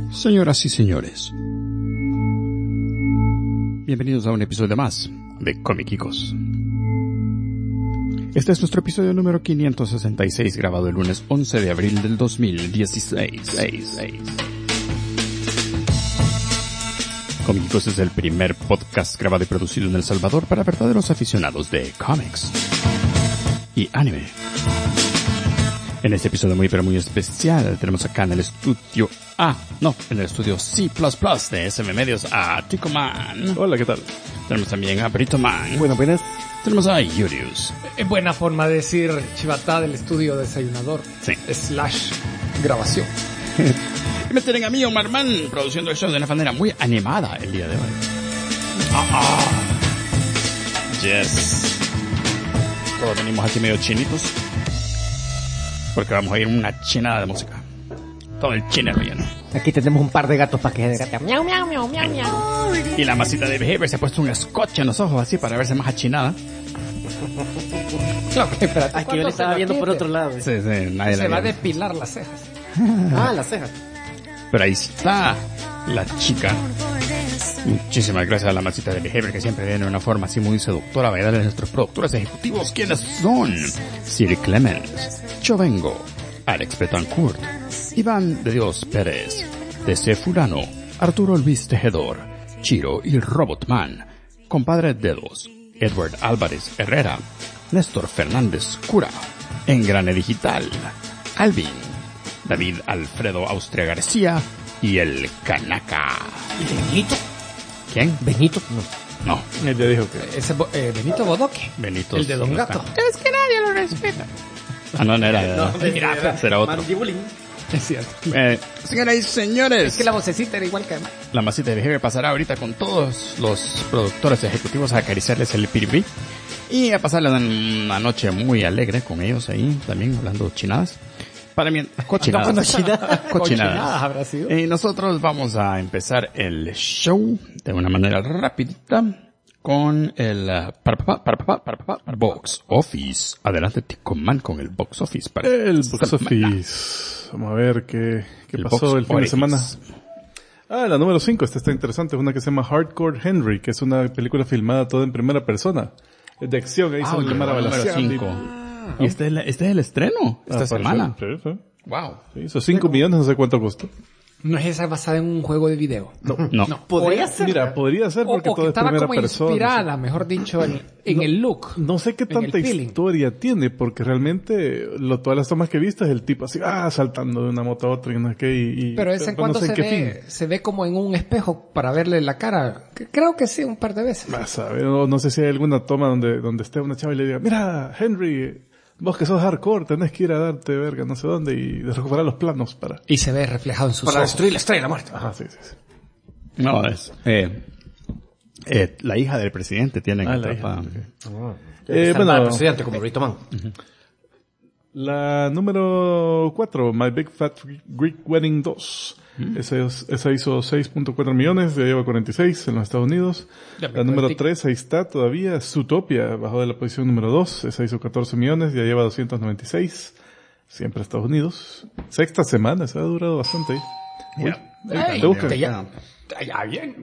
Señoras y señores, bienvenidos a un episodio más de Comiquicos. Este es nuestro episodio número 566, grabado el lunes 11 de abril del 2016. Comiquicos es el primer podcast grabado y producido en El Salvador para verdaderos aficionados de cómics y anime. En este episodio muy pero muy especial tenemos acá en el estudio en el estudio C++ de SM Medios a Tico Man. Hola, ¿qué tal? Tenemos también a Brito Man. Buenas. Tenemos a Yurius. Buena forma de decir chivatá del estudio desayunador. Sí. / grabación. Y me tienen a mí, Omar Man, produciendo el show de una manera muy animada el día de hoy. Yes. Todos venimos aquí medio chinitos, porque vamos a ir a una chinada de música. Todo el chinero lleno. Aquí tenemos un par de gatos para que se desgaten. Miau, miau, miau, miau, miau. Y la masita de Behavior se ha puesto un scotch en los ojos así para verse más achinada. No, espérate, Ay, que yo le estaba viendo por otro lado. Sí, nadie Se la va a vio. depilar las cejas. Las cejas. Pero ahí está la chica. Muchísimas gracias a la masita de Behavior, que siempre viene de una forma así muy seductora. Voy a darle a nuestros productores ejecutivos, quienes son Siri Clemens, Chovengo, Alex Betancourt, Iván de Dios Pérez, DC Fulano, Arturo Luis Tejedor, Chiro y Robotman, Compadre Dedos, Edward Álvarez Herrera, Néstor Fernández Cura, Engrane Digital, Alvin, David Alfredo Austria García y el Kanaka. ¿Y Benito? ¿Quién? ¿Benito? No. No, Él ya dijo que... Ese Benito Bodoque. Benito. El de Don Gato. Es que nadie lo respeta. Ah, no era. Será otro. Mandibulín. Es cierto. Señoras y señores, Es que la vocecita era igual que... la masita de Behavior pasará ahorita con todos los productores ejecutivos a acariciarles el piripí y a pasarles una noche muy alegre con ellos ahí, también hablando chinadas. Para mí, cochinadas. Cochinadas habrá sido. Y nosotros vamos a empezar el show de una manera rapidita con el Box Office. Adelante, Tico Man, con el Box Office. Para El esta Box semana. Office. Vamos a ver qué El pasó Box el fin de Office. semana. La número 5, esta está interesante. Es una que se llama Hardcore Henry, que es una película filmada toda en primera persona. Es de acción, ahí se le llama la número balaceada. 5. Y este es el estreno esta semana. Sí. Wow. Sí, esos 5 millones, no sé cuánto costó. No es esa basada en un juego de video. No. Podría ser. Mira, podría ser porque o que todo es estaba primera como persona. inspirada, mejor dicho, en el look. No sé qué en tanta el feeling. historia tiene, porque realmente todas las tomas que he visto es el tipo así, saltando de una moto a otra y no sé qué, y Pero de vez en no cuando sé en qué fin. se ve como en un espejo para verle la cara. Creo que sí, un par de veces. Vas a ver, no sé si hay alguna toma donde esté una chava y le diga, mira, Henry, vos que sos hardcore, tenés que ir a darte verga no sé dónde y recuperar los planos para... Y se ve reflejado en sus Para ojos. destruir la estrella de la muerte. Ajá, sí. No, es... la hija del presidente tiene que La hija. atrapada. Bueno, El presidente como Brito Man. la número 4, My Big Fat Greek Wedding 2. Esa hizo 6.4 millones, ya lleva 46 en los Estados Unidos. Ya me La número cuentic. 3, ahí está todavía, Zootopia, bajó de la posición número 2. Esa hizo 14 millones, ya lleva 296. Siempre Estados Unidos. Sexta semana, se ha durado bastante ahí. Ey, Te buscan. ya bien.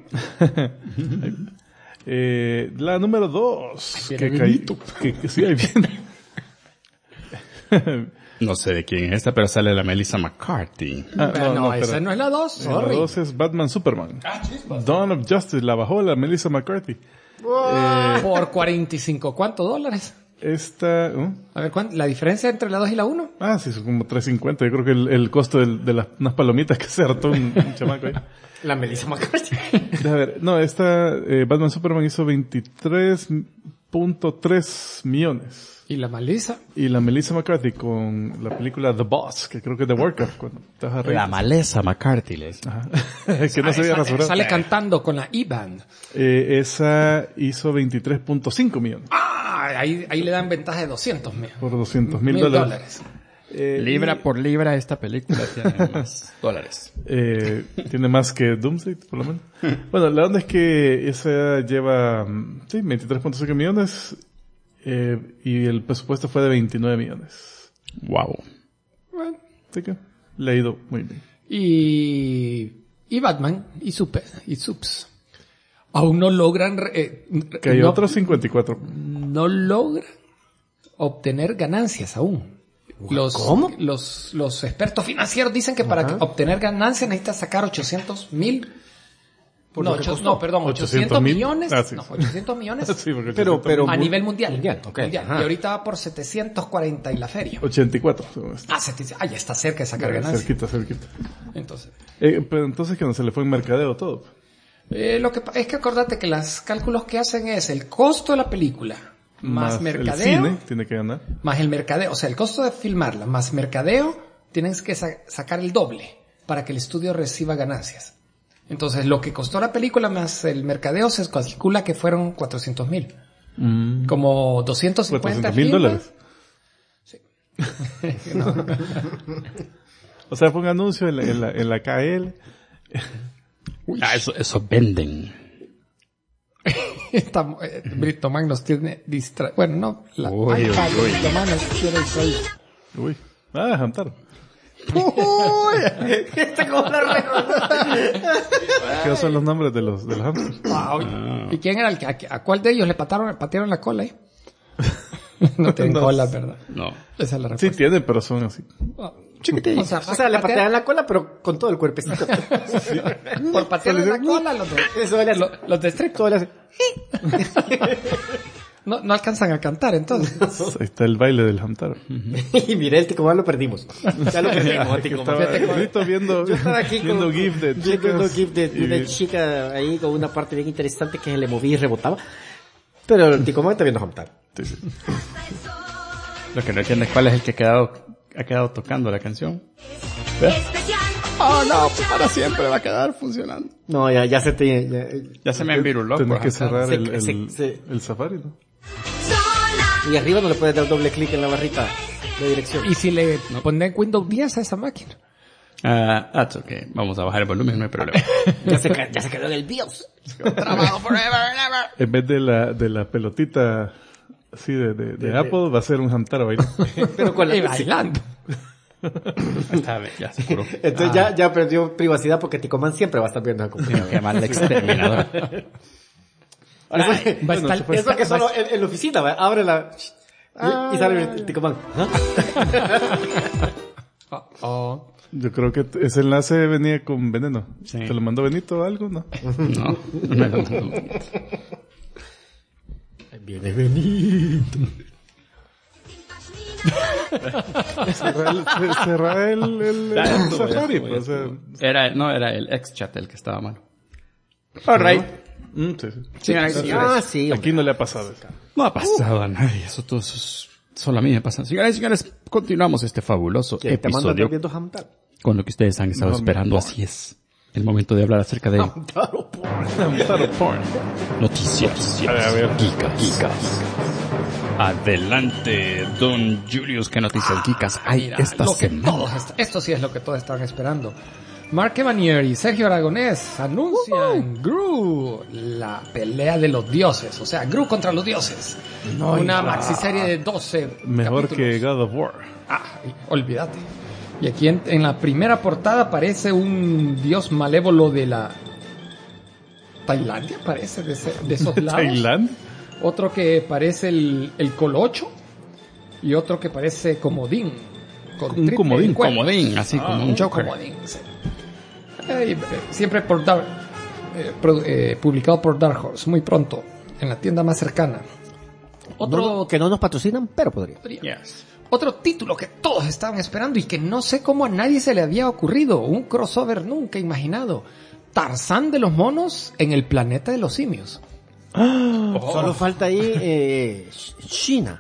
La número 2, viene que Benito. sí, ahí viene. No sé de quién es esta, pero sale la Melissa McCarthy. No, esa espera. no es la 2. La 2 es Batman Superman. Dawn of Justice, la bajó la Melissa McCarthy. Por 45. ¿Cuántos dólares? Esta, A ver, ¿la diferencia entre la 2 y la 1? sí, son como 3.50. Yo creo que el costo de unas palomitas que se hartó un chamaco ahí. La Melissa McCarthy. Deja ver, no, esta, Batman Superman hizo 23.3 millones. ¿Y la Melissa? Y la Melissa McCarthy con la película The Boss, que creo que es de Warcraft, cuando estás a reír. La maleza McCarthy, les. que no se había rasurado. Sale cantando con la E-Band. Esa hizo 23.5 millones. Ahí le dan ventaja de 200 mil. Por 200,000 dólares. Libra por libra esta película tiene más dólares. Tiene más que Doomsday, por lo menos. Bueno, la onda es que esa lleva, 23.5 millones, y el presupuesto fue de 29 millones. Wow. Bueno, Así que le ha ido muy bien. y y Batman y Supes aún no logran Que hay otros 54. no logran obtener ganancias aún. ¿Cómo? Los expertos financieros dicen que para obtener ganancias necesitas sacar 800,000. No, 800 millones. Ah, sí. No, 800 millones. Sí, porque Pero a nivel mundial. Ok. Mundial. Ajá. Y ahorita va por 740 y la feria. 84. según esto. Ya está cerca de sacar ganancias. Cerquita. Entonces, Pero entonces que no se le fue en mercadeo todo. lo que es que acordate que los cálculos que hacen es el costo de la película más mercadeo, El cine tiene que ganar. más el mercadeo, o sea, el costo de filmarla más mercadeo, tienes que sacar el doble para que el estudio reciba ganancias. Entonces, lo que costó la película más el mercadeo se calcula que fueron 400,000. Como 250 $400,000. Sí. No. O sea, fue un anuncio en la KL. Eso venden. Brito Man nos tiene distraído. Bueno, no, la Uy, iPad de uy. Brito Man nos tiene distraído. Uy. Jantar. ¿Qué son los nombres de los hamsters? Wow. ¿Y quién era a cuál de ellos le patearon la cola, No tienen No. cola, ¿verdad? No. Esa es la Sí respuesta. tienen, pero son así. Chiquititos. O sea, le patean la cola, pero con todo el cuerpecito. Por patearle la cola, Eso le hace. los de strip Todo le hace. no alcanzan a cantar, entonces. Ahí está el baile del hamtar. Y mira, el Ticomán lo perdimos. Ya lo perdimos, Ticomán. Estaba Brito viendo Aquí viendo GIF de viendo chicas. GIF de una chica ahí con una parte bien interesante que se le movía y rebotaba. Pero el Ticomán está viendo Hamtar. Sí. Lo que no entiendo es cuál es el que ha quedado tocando la canción. Oh no, para siempre va a quedar funcionando. No, ya se te... Ya se me enviruló. Tenés por que Hamtar. cerrar Se- el Safari, ¿no? Y arriba no le puedes dar doble clic en la barrita de dirección. Y si le ponen Windows 10 a esa máquina. That's okay. Vamos a bajar el volumen, no hay problema. Ya se quedó en el BIOS. Trabajo forever and ever. En vez de la pelotita así de Apple, va a ser un hamtar bailando. Pero con Y la... bailando. Está bien, ya se curó. Entonces ya perdió privacidad porque Ticomán siempre va a estar viendo la computadora. Tengo que llamar al exterminador. Va a estar, Eso que solo en la oficina, ¿va? Abre la... Y sale el Ticomán. Yo creo que ese enlace venía con veneno. Sí. ¿Te lo mandó Benito o algo? No. No, no. Viene Benito. Cerrar el Safari. Pues, o sea, Era el ex-chat el que estaba malo. alright. sí. Señoras y señores, Ah, sí. Aquí no le ha pasado. no ha pasado a nadie. Eso solo a mí me pasa. Señoras y señores, continuamos este fabuloso Que te mando episodio viendo Hamtar. con lo que ustedes han estado esperando. Así es. El momento de hablar acerca de noticias. A ver. Geekas. Adelante, don Julius. ¿Qué noticias geekas hay Mira, esta lo que semana? esto sí es lo que todos estaban esperando. Mark Evanier y Sergio Aragonés anuncian Gru, la pelea de los dioses, o sea, Gru contra los dioses. Una maxiserie de 12 Mejor capítulos. que God of War. Olvídate. Y aquí en la primera portada aparece un dios malévolo de la Tailandia, parece, de esos lados. Tailandia. Otro que parece el Colocho y otro que parece Comodín. Con Un triple comodín, cuerno. Comodín, así como un Joker. Comodín, sí. Siempre por publicado por Dark Horse, muy pronto, en la tienda más cercana. Que no nos patrocinan, pero podría. Yes. Otro título que todos estaban esperando y que no sé cómo a nadie se le había ocurrido, un crossover nunca imaginado. Tarzán de los monos en el planeta de los simios. Solo falta ahí China.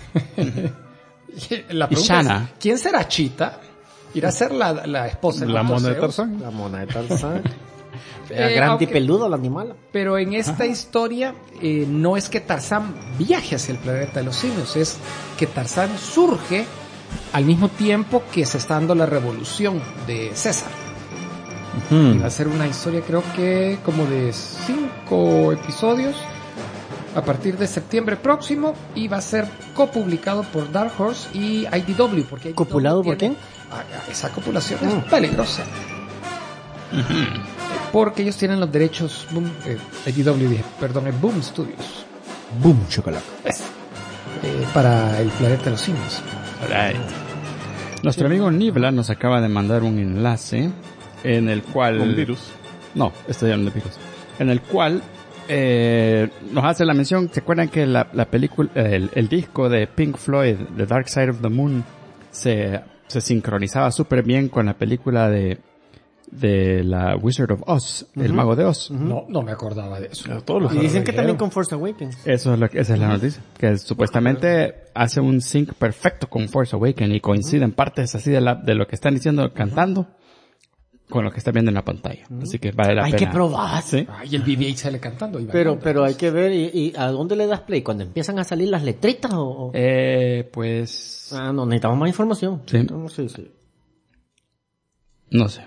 La pregunta Shana. es, ¿quién será Chita? ¿Irá a ser la esposa La mona de Zeus? Tarzán. La mona de Tarzán. Grande aunque- y peludo el animal. Pero en esta historia no es que Tarzán viaje hacia el planeta de los simios, es que Tarzán surge al mismo tiempo que se está dando la revolución de César. Y va a ser una historia creo que como de 5 episodios a partir de septiembre próximo y va a ser copublicado por Dark Horse y IDW. Porque IDW ¿Copulado por tiene- quién? Esa copulación es peligrosa. porque ellos tienen los derechos, IDW dije, perdón, es Boom Studios. Boom, chocolate. Para el planeta de los simios. Alright. Nuestro amigo Nibla nos acaba de mandar un enlace en el cual... Con virus. No, estoy hablando de virus. En el cual nos hace la mención, ¿se acuerdan que la película, el disco de Pink Floyd, The Dark Side of the Moon, se sincronizaba súper bien con la película de la Wizard of Oz, el Mago de Oz? No me acordaba de eso. Todos los Y dicen que dijeron. también con Force Awakens. Eso es esa es la noticia, que supuestamente hace un sync perfecto con Force Awakens y coinciden partes así de lo que están diciendo cantando con lo que están viendo en la pantalla. Así que vale la Hay pena. que probar. Sí. Y el BB-8 sale cantando. Y Pero bailando. hay que ver, ¿y a dónde le das play? ¿Cuando empiezan a salir las letritas o...? Pues No, necesitamos más información. Sí. Sí. no sé.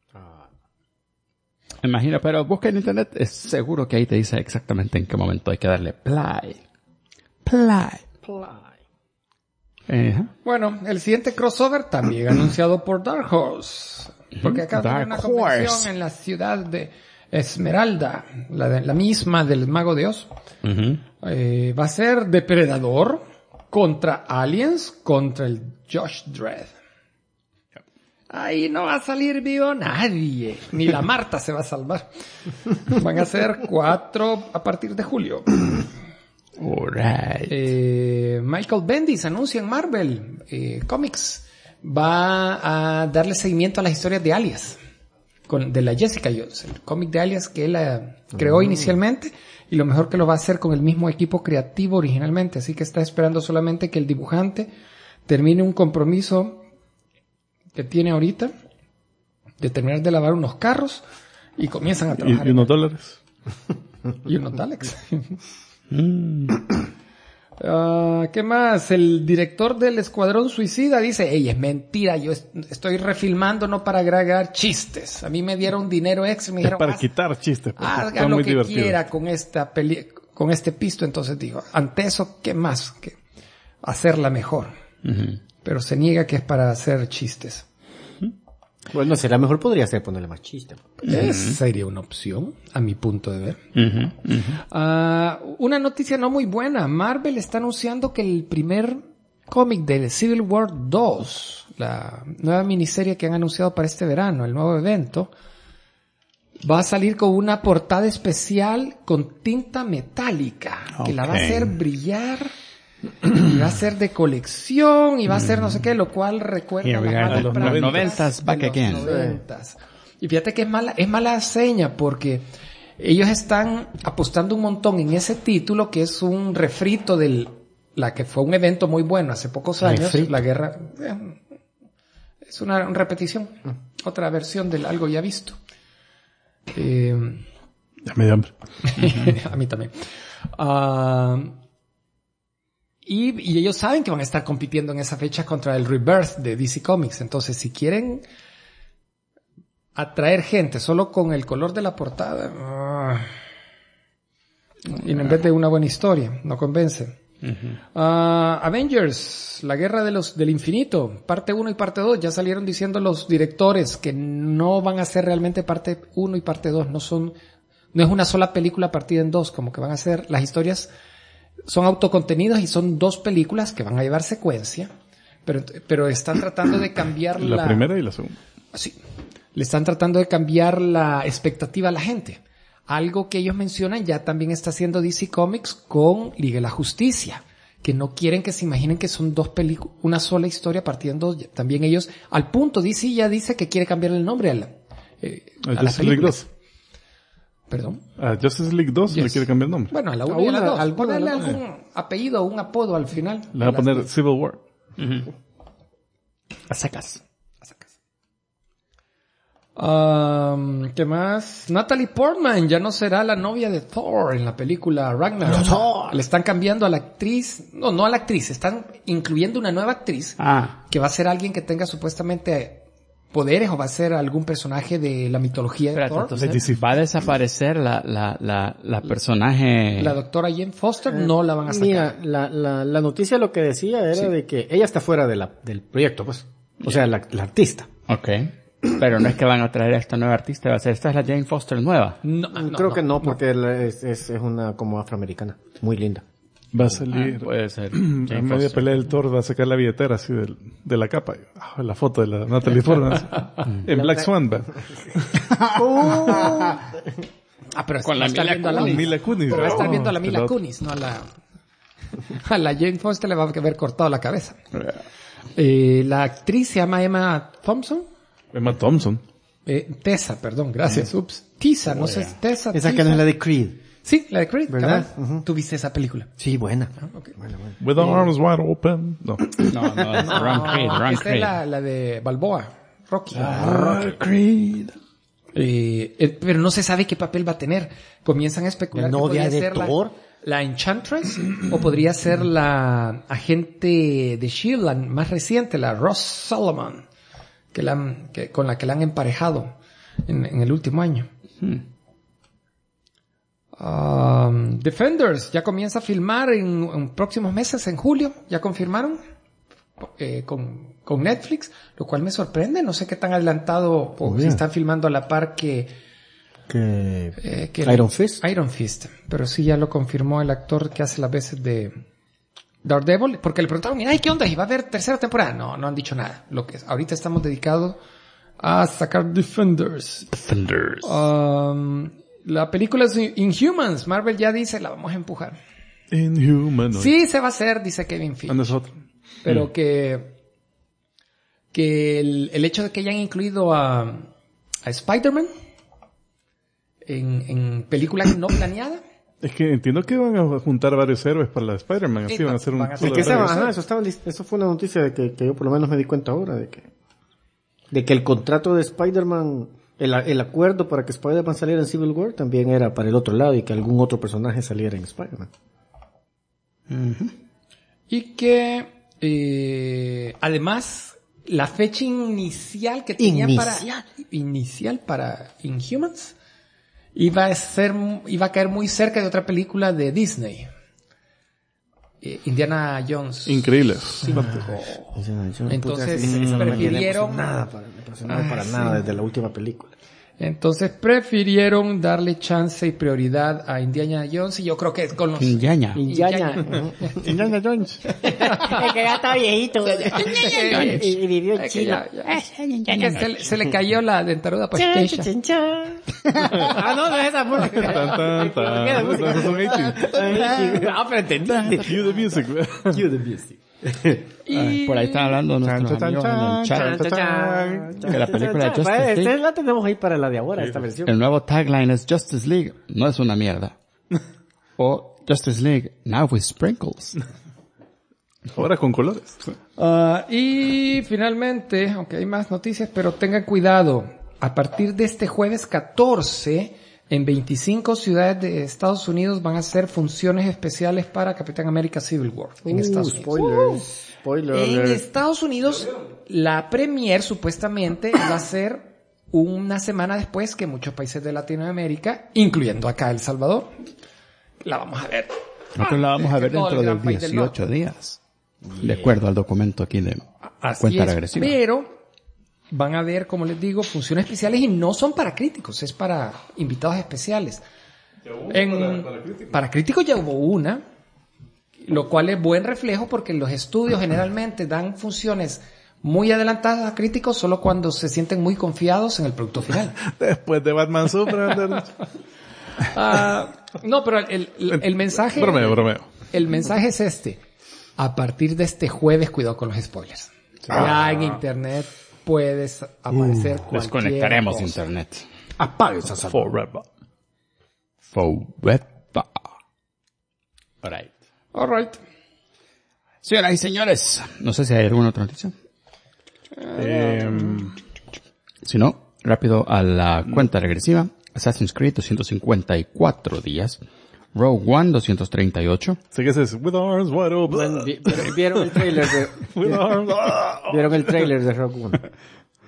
Me imagino, pero busca en internet, es seguro que ahí te dice exactamente en qué momento hay que darle play. Bueno, el siguiente crossover también anunciado por Dark Horse. Porque acá hay una Dark convención Horse. en la ciudad de Esmeralda, la misma del Mago de Oz. Va a ser Depredador contra Aliens contra el Josh Dredd. Ahí no va a salir vivo nadie. Ni la Marta se va a salvar. Van a ser 4 a partir de julio. Alright. Michael Bendis anuncia en Marvel Comics. Va a darle seguimiento a las historias de Alias. De la Jessica Jones. El cómic de Alias que él creó inicialmente. Y lo mejor que lo va a hacer con el mismo equipo creativo originalmente. Así que está esperando solamente que el dibujante termine un compromiso que tiene ahorita de terminar de lavar unos carros y comienzan a trabajar. Y unos dólares. Y unos Daleks. ¿Qué más? El director del Escuadrón Suicida dice, hey, es mentira, yo estoy refilmando no para agregar chistes. A mí me dieron dinero extra y me Es dijeron, para quitar chistes. porque haga son lo muy que divertidos. quiera con con este pisto. Entonces digo, ante eso, ¿qué más? Que hacerla mejor. Pero se niega que es para hacer chistes. Bueno, será mejor podría ser ponerle más chiste. Esa sería una opción, a mi punto de ver. Una noticia no muy buena. Marvel está anunciando que el primer cómic de Civil War 2, la nueva miniserie que han anunciado para este verano, el nuevo evento, va a salir con una portada especial con tinta metálica, que la va a hacer brillar. Y va a ser de colección y va a ser no sé qué, lo cual recuerda Here we are, las los malas 90s prácticas back de los again. 90s. Y fíjate que es mala seña porque ellos están apostando un montón en ese título que es un refrito la que fue un evento muy bueno hace pocos años, Refrito. la guerra. Es una repetición, otra versión de algo ya visto. Ya me dio hambre. A mí también. Y ellos saben que van a estar compitiendo en esa fecha contra el Rebirth de DC Comics. Entonces, si quieren atraer gente solo con el color de la portada, y en vez de una buena historia, no convence. Avengers, la guerra del infinito, parte 1 y parte 2, ya salieron diciendo los directores que no van a ser realmente parte 1 y parte 2, no es una sola película partida en dos, como que van a ser las historias. Son autocontenidos y son 2 películas que van a llevar secuencia, pero están tratando de cambiar La primera y la segunda. Sí. Le están tratando de cambiar la expectativa a la gente. Algo que ellos mencionan ya también está haciendo DC Comics con Liga de la Justicia, que no quieren que se imaginen que son 2 películas, una sola historia partida en 2. También ellos, al punto, DC ya dice que quiere cambiar el nombre a las Justice League 2. Perdón. A Justice League 2 le Yes. quiere cambiar el nombre. Bueno, a la A 1 y a la una, 2. alguna, Ponerle ¿no? algún apellido o un apodo al final. Le va a poner Civil War. A secas. ¿Qué más? Natalie Portman ya no será la novia de Thor en la película Ragnarok. Le están cambiando a la actriz. No a la actriz. Están incluyendo una nueva actriz. Que va a ser alguien que tenga supuestamente poderes o va a ser algún personaje de la mitología de Espérate, Thor. entonces va a desaparecer la personaje. La doctora Jane Foster no la van a sacar. Mira, la noticia lo que decía era de que ella está fuera del proyecto, pues. O sea, la artista. Ok. Pero no es que van a traer a esta nueva artista, va a ser, esta es la Jane Foster nueva. Creo que no, porque es una como afroamericana. Muy linda. Va a salir. Puede ser. En Jane media Foster. pelea del Thor va a sacar la billetera así de la capa. La foto de la Natalie Portman. En Black Swan, va. Pero Con la está Mila viendo a la Con Mila Kunis. Pero va a estar Oh, viendo a la Mila pelota. Kunis, no a la... A la Jane Foster le va a haber cortado la cabeza. La actriz se llama Emma Thompson. Emma Thompson. Tessa, perdón, gracias. Ups. Tisa, no sé, Tessa. Esa que Tisa. no es la de Creed. Sí, la de Creed, ¿Verdad? cabal. ¿Tú viste esa película? Sí, buena. Okay. Buena. With arms wide open. No. No, es Ron Creed, Ron Esta es Creed. la de Balboa, Rocky. Creed. Pero no se sabe qué papel va a tener. Comienzan a especular ¿La que novia podría de ser Thor? la Enchantress o podría ser la agente de S.H.I.E.L.D., la más reciente, la Ross Solomon, con la que la han emparejado en el último año. Defenders ya comienza a filmar en próximos meses, en julio, ya confirmaron con Netflix, lo cual me sorprende, no sé qué tan adelantado o si están filmando a la par que Iron Fist. Iron Fist, pero sí ya lo confirmó el actor que hace las veces de Daredevil, porque le preguntaron, mira, ¿qué onda? ¿Y va a haber tercera temporada? No han dicho nada. Ahorita estamos dedicados a sacar Defenders. La película es Inhumans. Marvel ya dice, la vamos a empujar. Inhuman. Sí, se va a hacer, dice Kevin Feige. Nosotros. Pero que el hecho de que hayan incluido a Spider-Man en película no planeada. Es que entiendo que van a juntar varios héroes para la de Spider-Man. Así van a hacer un... van a hacer solo Que de varios. eso fue una noticia de que yo por lo menos me di cuenta ahora de que el contrato de Spider-Man, el acuerdo para que Spider-Man saliera en Civil War también era para el otro lado y que algún otro personaje saliera en Spider-Man. Y que además la fecha inicial que tenían inicial para Inhumans iba a caer muy cerca de otra película de Disney. Indiana Jones. Increíble. Entonces no me prefirieron nada para nada desde la última película. Entonces prefirieron darle chance y prioridad a Indiana Jones y yo creo que con los Indiana. Indiana Jones. Es que ya está viejito. Y vivió en que Chile. que se le cayó la dentaruda postiza. No es esa música. Tan, tan, tan. Esos son 80s. Pero entendí. Cue the music. Cue the music. Por ahí están hablando nuestros amigos en el chat. Que la película de Justice League. Esta la tenemos ahí para la de ahora, esta versión. El nuevo tagline es Justice League no es una mierda. O Justice League now with sprinkles. Ahora con colores. Y finalmente, aunque hay más noticias, pero tengan cuidado. A partir de este jueves 14, en 25 ciudades de Estados Unidos van a hacer funciones especiales para Capitán América Civil War en Estados Unidos. Spoiler En alert. Estados Unidos, la premier supuestamente va a ser una semana después que muchos países de Latinoamérica, incluyendo acá El Salvador, la vamos a ver. Nosotros la vamos a ver todo el dentro de gran país del 18 días. De acuerdo al documento aquí de Así cuenta es, regresiva. pero van a ver, como les digo, funciones especiales y no son para críticos, es para invitados especiales. Para críticos ya hubo una, lo cual es buen reflejo porque los estudios generalmente dan funciones muy adelantadas a críticos solo cuando se sienten muy confiados en el producto final. Después de Batman Superman. No, pero el mensaje... Bromeo. El mensaje es este. A partir de este jueves, cuidado con los spoilers. Ya en internet puedes aparecer cualquier Desconectaremos cosa. internet. Apague esa sala. Forever. Alright. Alright. Señoras y señores, no sé si hay alguna otra noticia. Si no, rápido a la cuenta regresiva. Assassin's Creed 254 días. Rogue One 238. Sé que es With Arms Wide Open. ¿Vieron el trailer de With Arms. ¿Vieron el trailer de Rogue One?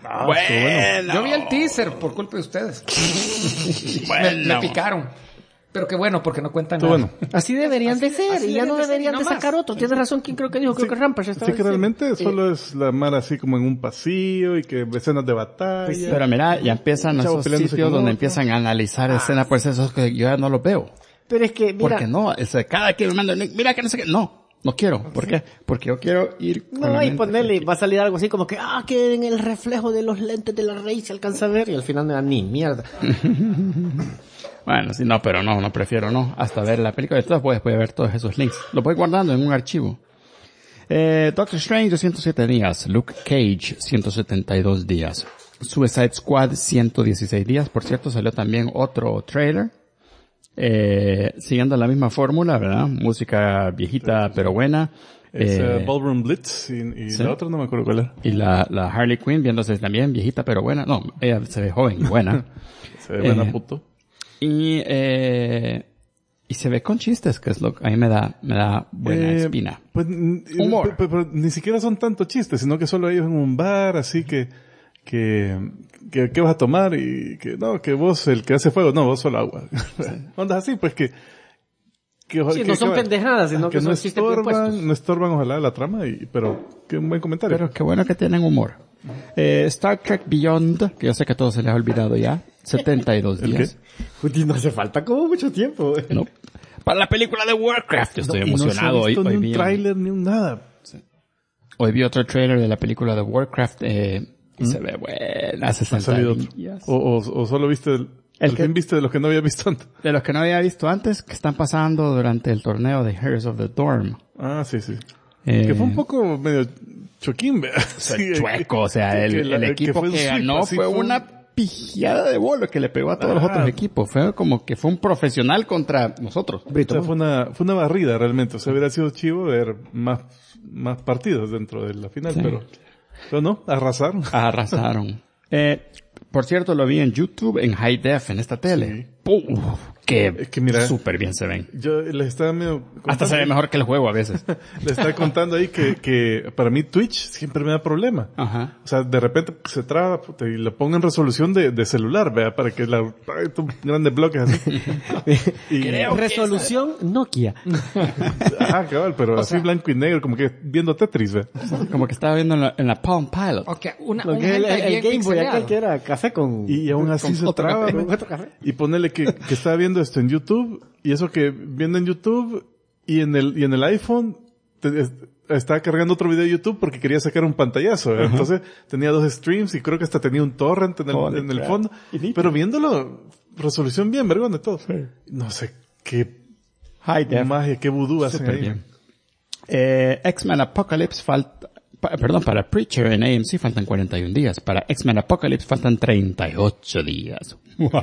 Bueno. Yo vi el teaser por culpa de ustedes. Bueno. me picaron. Pero qué bueno, porque no cuentan Todo nada. bueno. Así deberían de ser, así y ya no deberían de no sacar más. otro. Tienes razón, ¿quién creo que dijo? Creo que Rampage estaba Sí, que diciendo. realmente solo es la mar así como en un pasillo y que escenas de batalla. Pues sí. Pero mira, ya empiezan Chavo esos peleándose sitios con donde otro. empiezan a analizar escenas por esos que yo ya no los veo. Pero es que, mira, Porque no, cada que me mandan, mira que no sé qué, no quiero. ¿Por qué? Porque yo quiero ir con la no, y mente ponerle, va a salir algo así como que en el reflejo de los lentes de la Rey se alcanza a ver, y al final no da ni mierda. Bueno, sí, no, pero no prefiero no, hasta ver la película. De todas puedes ver todos esos links. Lo voy guardando en un archivo. Doctor Strange 207 días, Luke Cage 172 días, Suicide Squad 116 días. Por cierto, salió también otro trailer, siguiendo la misma fórmula, ¿verdad? Música viejita pero buena. Es Ballroom Blitz y ¿sí? la otra no me acuerdo cuál era. Y la Harley Quinn viéndose también viejita pero buena. No, ella se ve joven y buena. Se ve buena puto. Y se ve con chistes, que es lo que a mí me da buena espina. Pues, Humor. pero ni siquiera son tanto chistes, sino que solo ellos en un bar, así que vas a tomar y que vos el que hace fuego, no, vos solo agua. Ondas así, pues que Sí, no son pendejadas, sino que son chistes bien puestos. no estorban ojalá la trama, pero qué un buen comentario. Pero qué bueno que tienen humor. Star Trek Beyond, que yo sé que a todos se les ha olvidado ya, 72 ¿El días. Uy, no hace falta como mucho tiempo. No. Para la película de Warcraft, yo estoy Y no se ha emocionado. visto ni un vi tráiler ni un nada. hoy vi otro trailer de la película de Warcraft, y se ve buena, Ha 60 salido días. o solo viste el fin viste de los que no había visto antes. De los que no había visto antes, que están pasando durante el torneo de Heroes of the Dorm. Ah, sí. Que fue un poco medio choquín, ¿verdad? Sí, Chueco, o sea, el equipo fue un que sweep, ganó así fue una pijiada de bolo que le pegó a todos los otros equipos. Fue como que fue un profesional contra nosotros. O sea, fue una barrida realmente. O sea, hubiera sido chivo ver más partidos dentro de la final, Sí. pero no, arrasaron. Arrasaron. Por cierto, lo vi en YouTube en High Def, en esta tele. Sí. ¡Pum! Es que mira, súper bien se ven. Yo les estaba medio Hasta se ve mejor que el juego a veces. le estaba contando ahí que para mí Twitch siempre me da problema. Ajá. O sea, de repente se traba puta, y lo pongo en resolución de celular, vea, para que grandes bloques así. Resolución Nokia. Ah, cabal, pero así blanco y negro, como que viendo Tetris, vea. Como que estaba viendo en la Palm Pilot. Ok, Lo un que es el hentai bien Game Boy, pixeleado. aquel que era café con... Y aún así Con se otro traba, café. ¿no? con otro café. Y ponerle que estaba viendo esto en YouTube, y eso que viendo en YouTube, y en el iPhone, estaba cargando otro video de YouTube porque quería sacar un pantallazo, ¿verdad? Entonces tenía 2 streams y creo que hasta tenía un torrent en el fondo. Pero viéndolo, resolución bien, vergón de todo. No sé qué High Def. magia, qué vudú hacen Súper ahí. bien. X-Men Apocalypse para Preacher en AMC faltan 41 días. Para X-Men Apocalypse faltan 38 días.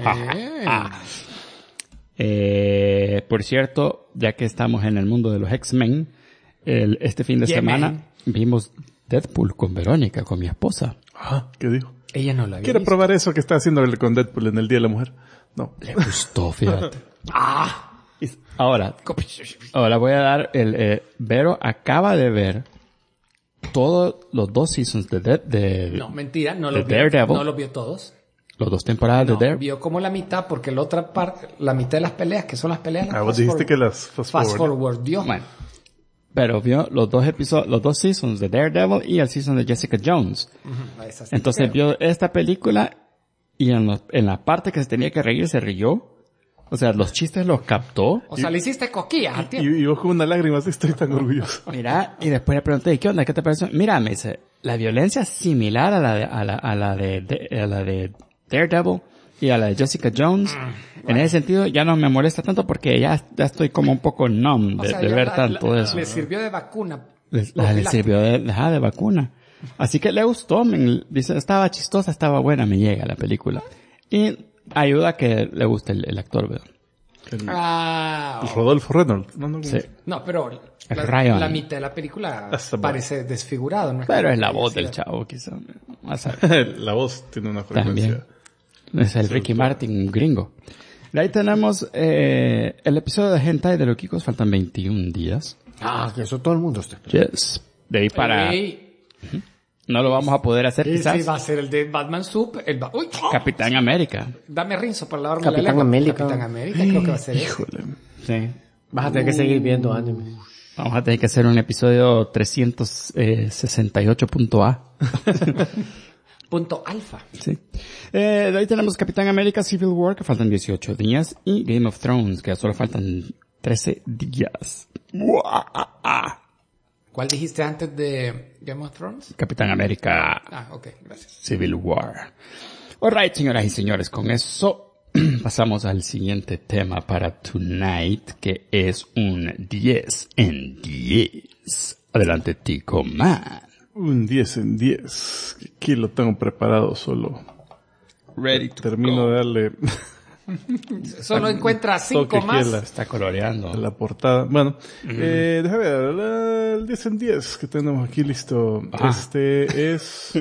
Por cierto, ya que estamos en el mundo de los X-Men, este fin de semana vimos Deadpool con Verónica, con mi esposa. Ah, ¿qué dijo? Ella no la había ¿Quiere visto. probar eso que está haciendo con Deadpool en el Día de la Mujer? No. Le gustó, fíjate. Ahora voy a dar Vero acaba de ver todos los 2 seasons de No, mentira, no de los vio. Daredevil. No los vio todos. Los 2 temporadas No, de Daredevil. vio como la mitad, porque la otra parte, la mitad de las peleas, que son las peleas... Ah, vos dijiste que las Fast forward dio. Bueno, pero vio los 2 episodios, los 2 seasons de Daredevil y el season de Jessica Jones. Esa sí Entonces creo. vio esta película y en la parte que se tenía que reír se rió. O sea, los chistes los captó. O sea, le hiciste coquillas al tiempo. Y vos con una lágrima así estoy tan orgulloso. Mira, y después le pregunté, ¿qué onda? ¿Qué te pareció? Mira, me dice, la violencia es similar a la de Daredevil y a la de Jessica Jones. En ese sentido ya no me molesta tanto porque ya estoy como un poco numb O sea, de ya ver tanto de eso. Le sirvió de vacuna. Le sirvió de vacuna. Así que le gustó, dice, estaba chistosa, estaba buena, me llega la película. Y ayuda a que le guste el actor, ¿verdad? Rodolfo Reynolds. Sí. No, pero Ryan. la mitad de la película Hasta parece desfigurado. ¿No? Pero es la que voz haya del sido- chavo, quizá. Vas a ver. La voz tiene una frecuencia. También. Es el Ricky Martin gringo. De ahí tenemos el episodio de Hentai de Loquicos, faltan 21 días. Ah, que eso todo el mundo está esperando. Yes. De ahí para... Ey, No lo vamos a poder hacer quizás. Sí, va a ser el de Batman Super. Uy, Capitán América. dame rinzo para lavarme Capitán la lengua. América. Capitán América creo que va a ser ese. Híjole. Sí. Vas a tener que seguir viendo anime. Vamos a tener que hacer un episodio 368.a. Punto alfa. Sí. De ahí tenemos Capitán América Civil War, que faltan 18 días, y Game of Thrones, que solo faltan 13 días. ¿Cuál dijiste antes de Game of Thrones? Capitán América Ok, gracias. Civil War. Alright, señoras y señores, con eso pasamos al siguiente tema para tonight, que es un 10 en 10. Adelante, Tico Man. Un 10 en 10. Aquí lo tengo preparado solo. Ready to Termino de darle Solo encuentra 5 toque más. aquí Está coloreando. a la portada. Bueno, déjame ver el 10 en 10 que tenemos aquí listo. Ajá. Este es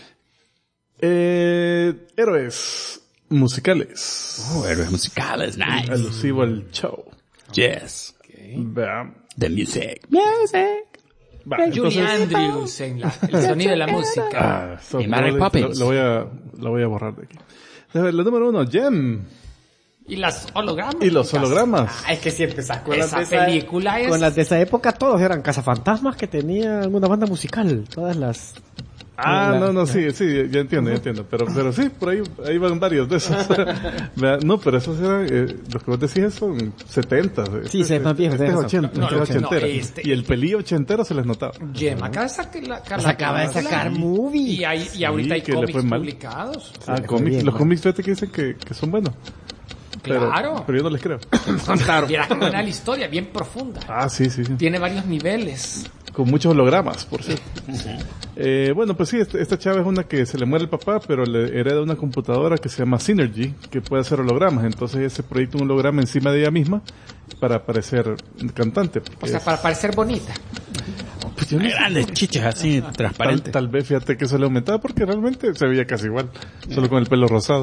héroes musicales. Héroes musicales, nice. Alusivo al show. Yes. Vean. The music. Music. Va, Julie entonces, Andrews en el sonido de la música. so- Y Mary lo- Poppins. Lo voy a borrar de aquí. Déjame ver, la número 1, Gem. Y las hologramas. Y los hologramas. Es que siempre sacó Esa película es... Con las de esa época todos eran cazafantasmas que tenía alguna banda musical. Todas las... Sí, ya entiendo. Pero sí, por ahí van varios de esos. Vea, no, pero esos eran, los que vos decías son 70. Sí, se más viejos, Este es eso. 80, No, este es ochentero. este- Y el pelillo ochentero se les notaba. Gem acaba de sacar movie. Y ahorita hay que le cómics fue mal. publicados. Cómics, los man. cómics, fíjate que dicen que son buenos. Claro. Pero yo no les creo. Vieras que buena la historia, bien profunda. Sí. Tiene varios niveles. Con muchos hologramas, por cierto. Bueno, pues sí, esta chava es una que se le muere el papá, pero le hereda una computadora que se llama Synergy, que puede hacer hologramas. Entonces ella se proyecta un holograma encima de ella misma para parecer cantante. O sea, para parecer bonita. Pues yo no sé. Grandes chichas así, transparentes. Tal vez fíjate que eso le aumentaba porque realmente se veía casi igual, solo con el pelo rosado.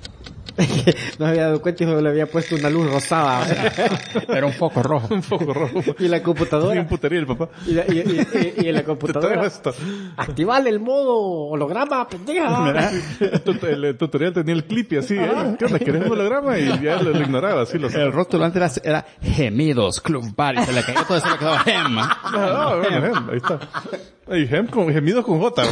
No había dado cuenta y me le había puesto una luz rosada. Era un poco rojo. Un poco rojo. Y la computadora. Bien putería el papá. Y en la Te traigo computadora. esto. Activarle el modo holograma, pendeja. El tutorial tenía el clip y así, ¿qué onda? ¿Querés un holograma? Y ya lo ignoraba, así lo El rótulo antes era Gemidos, Club Bar, y se le cayó todo eso, le quedó Gem. Bueno, Gem, ahí está. Ahí, gemidos con J.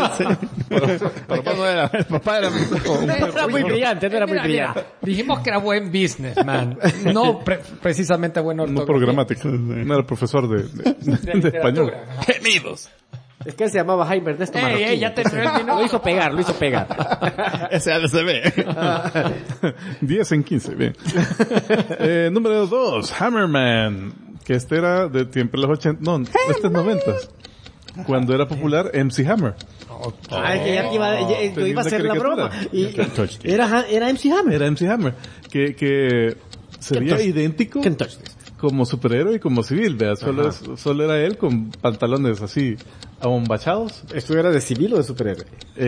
Papá no era, el papá era Era muy brillante, no era muy Mira, brillante. dijimos que era buen business, man. No precisamente buen No ortografía. programático. No era profesor de español. Gemidos. Es que él se llamaba Jaime Ernesto Marroquín. ya terminó el minuto. Lo hizo pegar. Ese ADCB. 10 en 15, bien. Número 2, Hammerman. Que este era de tiempo de los 80, no, este es 90. Cuando era popular MC Hammer. Es que ya iba a hacer la broma. Y era MC Hammer. Era MC Hammer. Que sería Can't touch- idéntico Can't touch this. como superhéroe y como civil, vea. Solo era él con pantalones así abombachados. ¿Esto era de civil o de superhéroe?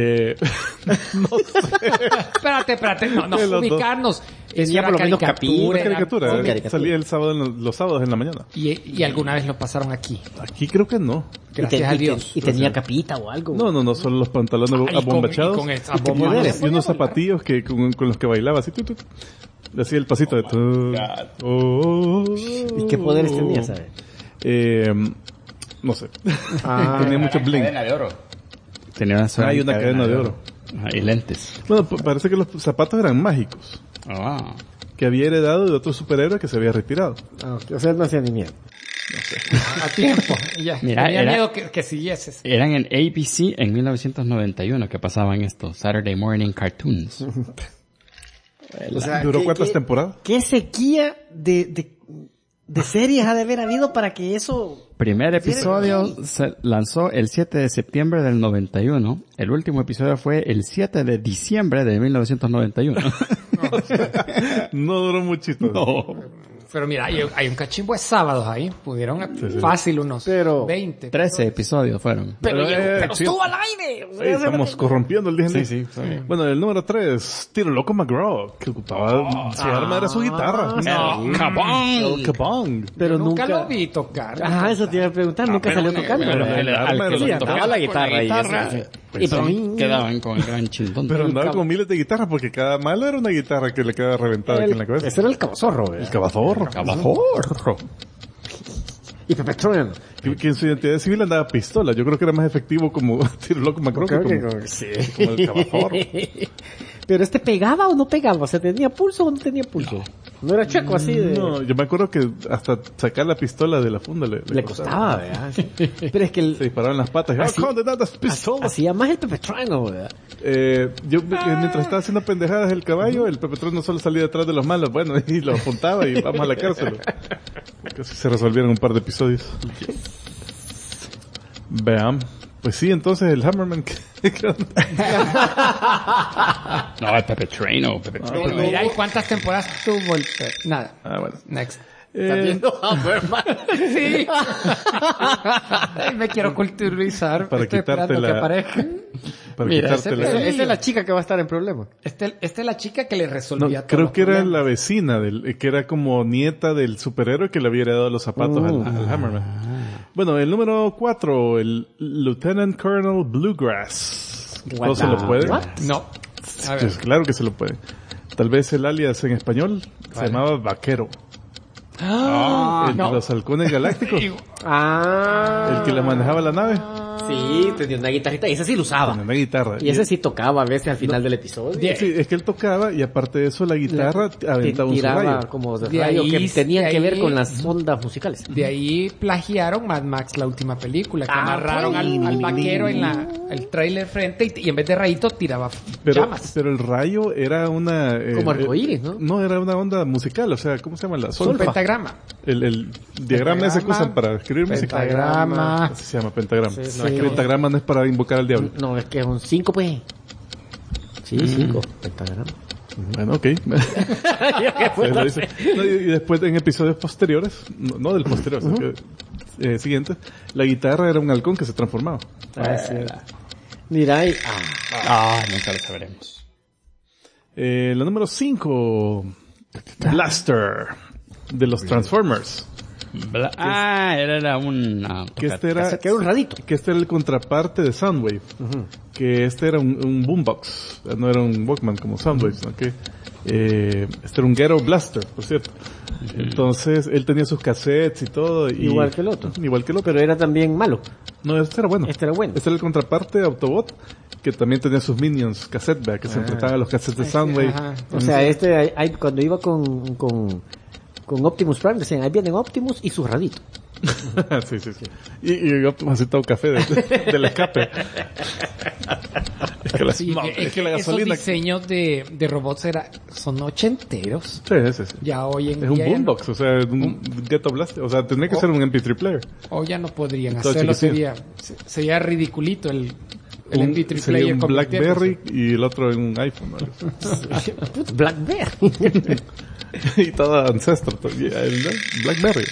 No sé. Espérate, no, De los ubicarnos. Eso Tenía era por lo menos caricatura, Una caricatura. era- caricatura. Salía el sábado, los sábados en la mañana. Y alguna vez lo pasaron aquí. Aquí creo que no. Gracias a Dios. Y tenía capita o algo. No, solo los pantalones Ah, y con- abombachados. y con esa y bomba. unos zapatillos que con los que bailaba así. Le hacía el pasito de... ¿Y qué poderes tenía, sabes? No sé. Ah, Tenía mucho bling. Cadena de oro. Tenía una sola Hay una cadena de oro. Y lentes. Bueno, parece que los zapatos eran mágicos. Ah. Que había heredado de otro superhéroe que se había retirado. O sea, no hacía ni miedo. A tiempo. Ya. Mira, Tenía era- miedo que siguieses. Eran en ABC en 1991 que pasaban esto. Saturday Morning Cartoons. O sea, ¿Duró cuántas temporadas? ¿Qué sequía de series ha de haber habido para que eso... Primer episodio se lanzó el 7 de septiembre del 91. El último episodio fue el 7 de diciembre de 1991. No duró muchito. No. Pero mira, hay un cachimbo de sábados ahí. Pudieron fácil unos Pero 20. 13 episodios fueron. Pero sí, estuvo al aire. Sí, estamos corrompiendo el Disney. Sí. Bueno, el número 3, Tiro Loco McGraw, que ocupaba, su arma era su guitarra. No. El kabong. Pero Nunca lo vi tocar. Ajá, eso te iba a preguntar, nunca salió tocando. Pero el al arma que era le la tocaba la guitarra ahí. Y para mí, Quedaban con el gran childón. Pero andaba con miles de guitarras porque cada malo era una guitarra que le quedaba reventada aquí en la cabeza. ese era el cabozorro, El cabazorro. Cabazorro. Y Pepe Trueno. Que en su identidad civil andaba pistola. Yo creo que era más efectivo como Tiro Loco McGraw que como el cabazorro. Pero pegaba o no pegaba, o sea, tenía pulso o no tenía pulso. No era chueco así de... No, yo me acuerdo que hasta sacar la pistola de la funda Le costaba, ¿verdad? Sí. Pero es que Se disparaban las patas. Así- ¡Condenadas pistolas! hacía más el Pepe Trueno, ¿verdad? Yo mientras estaba haciendo pendejadas el caballo, el Pepe Trueno solo salía detrás de los malos, bueno, y los apuntaba y vamos a la cárcel. Casi se resolvieron un par de episodios. Vean. Pues sí, entonces el Hammerman. No, el Pepe Trueno. Pepe Trueno. Mira, ¿y cuántas temporadas tuvo el Nada. Bueno. Next. Sí. Ay, me quiero culturizar. Para Estoy esperando quitarte que la- aparezca. Para Mira, quitarte ese- la... Esa es la chica que va a estar en problemas. Esta es la chica que le No, resolvía todo. creo que era la vecina, que era como nieta del superhéroe que le había dado los zapatos al Hammerman. Bueno, el número 4, el Lieutenant Colonel Bluegrass. ¿Todo se lo puede? No. A ver. Pues claro que se lo puede. Tal vez el alias en español se llamaba Vaquero. El de los halcones galácticos. El que le manejaba la nave. Sí, tenía una guitarrita y ese sí lo usaba. Con una guitarra. Y ese sí tocaba a veces al final del episodio. Sí, es que él tocaba y aparte de eso la guitarra aventaba un tiraba rayo. como de De rayo ahí- que tenían de que ver ahí- con las ondas musicales. De ahí plagiaron Mad Max, la última película, que Ah, amarraron al vaquero en el trailer frente y en vez de rayito tiraba llamas. Pero el rayo era una... Como arcoíris, ¿no? No, era una onda musical, o sea, ¿cómo se llama? La Un solfa. pentagrama. El diagrama ese que Pentagrama, usan para escribir música. Pentagrama. Así se llama pentagrama. Sí, No, es que pentagrama no es para invocar al diablo. No, es que es un 5, pues. Sí, 5. Pentagrama. Bueno, ok. Lo dice. No, y después en episodios posteriores, no del posterior, sino que, siguientes, la guitarra era un halcón que se transformaba. Mira, Nunca lo sabremos. La número 5, Blaster, de los Transformers. Era una... Que este era, que era un radito. que este era el contraparte de Soundwave. Que este era un boombox. No era un Walkman como Soundwave, sino que este era un Ghetto Blaster, por cierto. Entonces, él tenía sus cassettes y todo. Igual que el otro. Igual que el otro. Pero era también malo. No, este era bueno. Este era bueno. Este era el contraparte de Autobot, que también tenía sus minions cassette, ¿verdad? Que se enfrentaban a los cassettes de Soundwave. Ajá. O sea, cuando iba con Optimus Prime, decían, ahí vienen Optimus y su radito. sí. Y Optimus así todo café del escape. Es que la, Sí, no, es que la esos gasolina... diseños de robots son ochenteros. Sí. Ya hoy en Es un día ya no- boombox, o sea, un Ghetto Blaster. O sea, tendría que ser un MP3 player. o ya no podrían Todo hacerlo. chiquitito. Sería ridiculito el Un- MP3 sería player un convirtiéndose. BlackBerry y el otro en un iPhone. ¿no? Blackberry. Y todo Ancestral. El BlackBerry.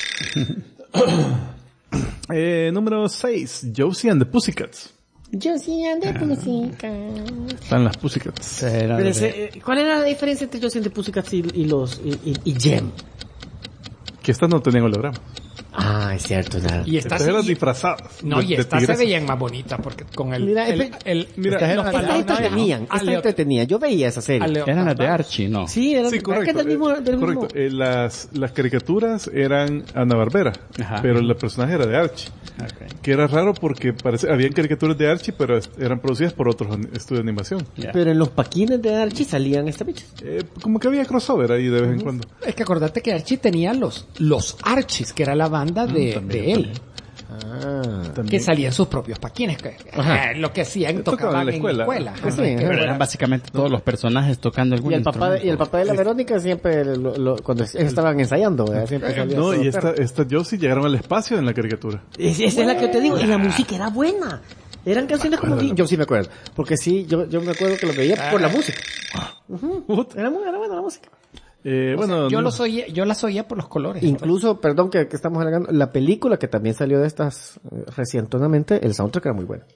Número 6, Josie and the Pussycats. Yo sí ando de música. Están las Pussycats. Era Pero de- ¿cuál era la diferencia entre Josie and the Pussycats y Jem? Que estas no tenían holograma. Ah, es cierto. Y estas Estas eran y- disfrazadas. No, y de estas se tigresa. veían más bonitas porque con el... Mira, mira, los estas pantalones entretenían. a Esta Leo- entretenía. Yo veía esa a serie. Leo- Eran las de Archie, ¿no? Sí, era Sí, correcto. del mismo. Correcto. Las caricaturas eran Hanna-Barbera, Ajá. pero el personaje era de Archie. Ok. Que era raro porque habían caricaturas de Archie, pero eran producidas por otros estudios de animación. Ya. Pero en los paquines de Archie salían estas bichas. Como que había crossover ahí de vez en cuando. Es que acordate que Archie tenía los Archies, que era la banda de él, También. que salían sus propios paquines, que lo que hacían Tocaban tocaban en la escuela. Ajá. Sí, Que Pero fuera- eran básicamente todos los personajes tocando algún Y el papá instrumento. de la Verónica siempre, cuando estaban ensayando, ¿verdad? Siempre salía No, todo y perro. esta Josie llegaron al espacio en la caricatura. Esa es la que te digo, y la música era buena. Eran canciones como... Yo sí me acuerdo. Porque sí, yo me acuerdo que lo veía por la música. Era buena la música. Bueno, yo no- las oía por los colores. Incluso, perdón que estamos hablando, la película que también salió de estas recientemente, el soundtrack era muy bueno.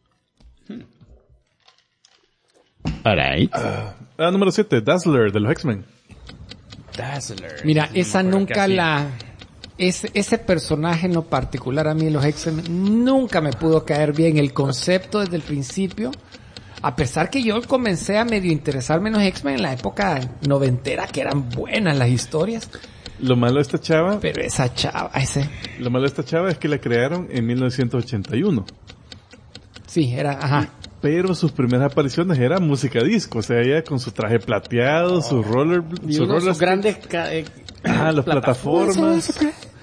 Alright. número 7, Dazzler de los X-Men. Dazzler. Mira, Sí, esa me acuerdo nunca que la... Ese personaje en lo particular a mí en los X-Men nunca me pudo caer bien el concepto desde el principio. A pesar que yo comencé a medio interesarme en los X-Men en la época noventera, que eran buenas las historias. Lo malo de esta chava, Pero esa chava, es que la crearon en 1981. sí, era, ajá. Pero sus primeras apariciones era música disco, o sea, ella con su traje plateado, su roller, Y su unos roller grandes las plataformas.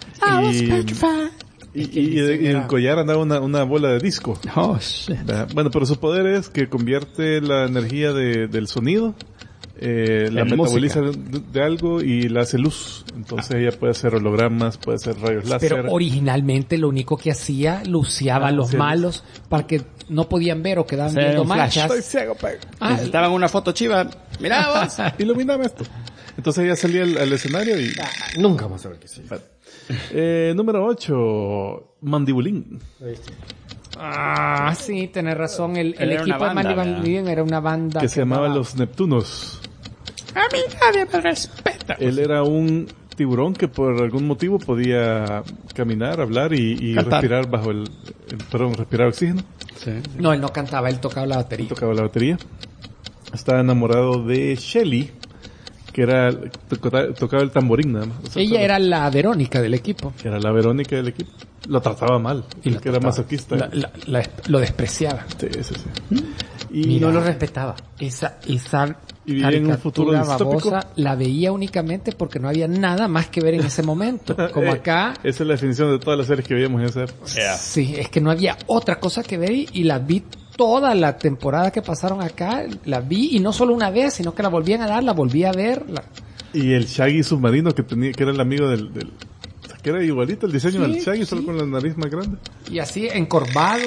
Y en el collar andaba una bola de disco. Oh, shit. ¿Verdad? Bueno, pero su poder es que convierte la energía del sonido, la En metaboliza de algo y la hace luz. Entonces ella puede hacer hologramas, puede hacer rayos láser. Pero originalmente lo único que hacía, luciaba a los sí. malos para que no podían ver o quedaban Hacer viendo un flash. manchas. Estoy ciego, pero... Necesitaban una foto chiva. Mirá vos. Ilumíname esto. Entonces ella salía al escenario y... Nunca vamos a ver qué sí. número 8, Mandibulín. Ah, sí, tenés razón. El Era equipo una banda, de Mandy ¿verdad? Van Leeuwen era una banda Que se llamaba andaba- Los Neptunos. A mí nadie me respeta. Él era un tiburón que por algún motivo podía caminar, hablar y Cantar. respirar bajo respirar oxígeno. Sí. No, él no cantaba, él tocaba la batería. Tocaba la batería. Estaba enamorado de Shelly, que era tocaba el tamborín nada más. O sea, Ella era la Verónica del equipo. era la Verónica del equipo. Lo trataba mal, Y lo que era trataba. masoquista. Lo despreciaba. Sí, sí, sí. Y Mira, No lo respetaba. Esa Y vivía en un futuro caricatura distópico. babosa la veía únicamente porque no había nada más que ver en ese momento. Como acá, Esa es la definición de todas las series que veíamos en esa época. sí, es que no había otra cosa que ver y la vi toda la temporada que pasaron acá, la vi y no solo una vez, sino que la volvían a dar, la volví a ver. Y el Shaggy submarino que era el amigo del o sea, que era igualito el diseño Sí, del Shaggy, solo sí. con la nariz más grande. Y así encorvado.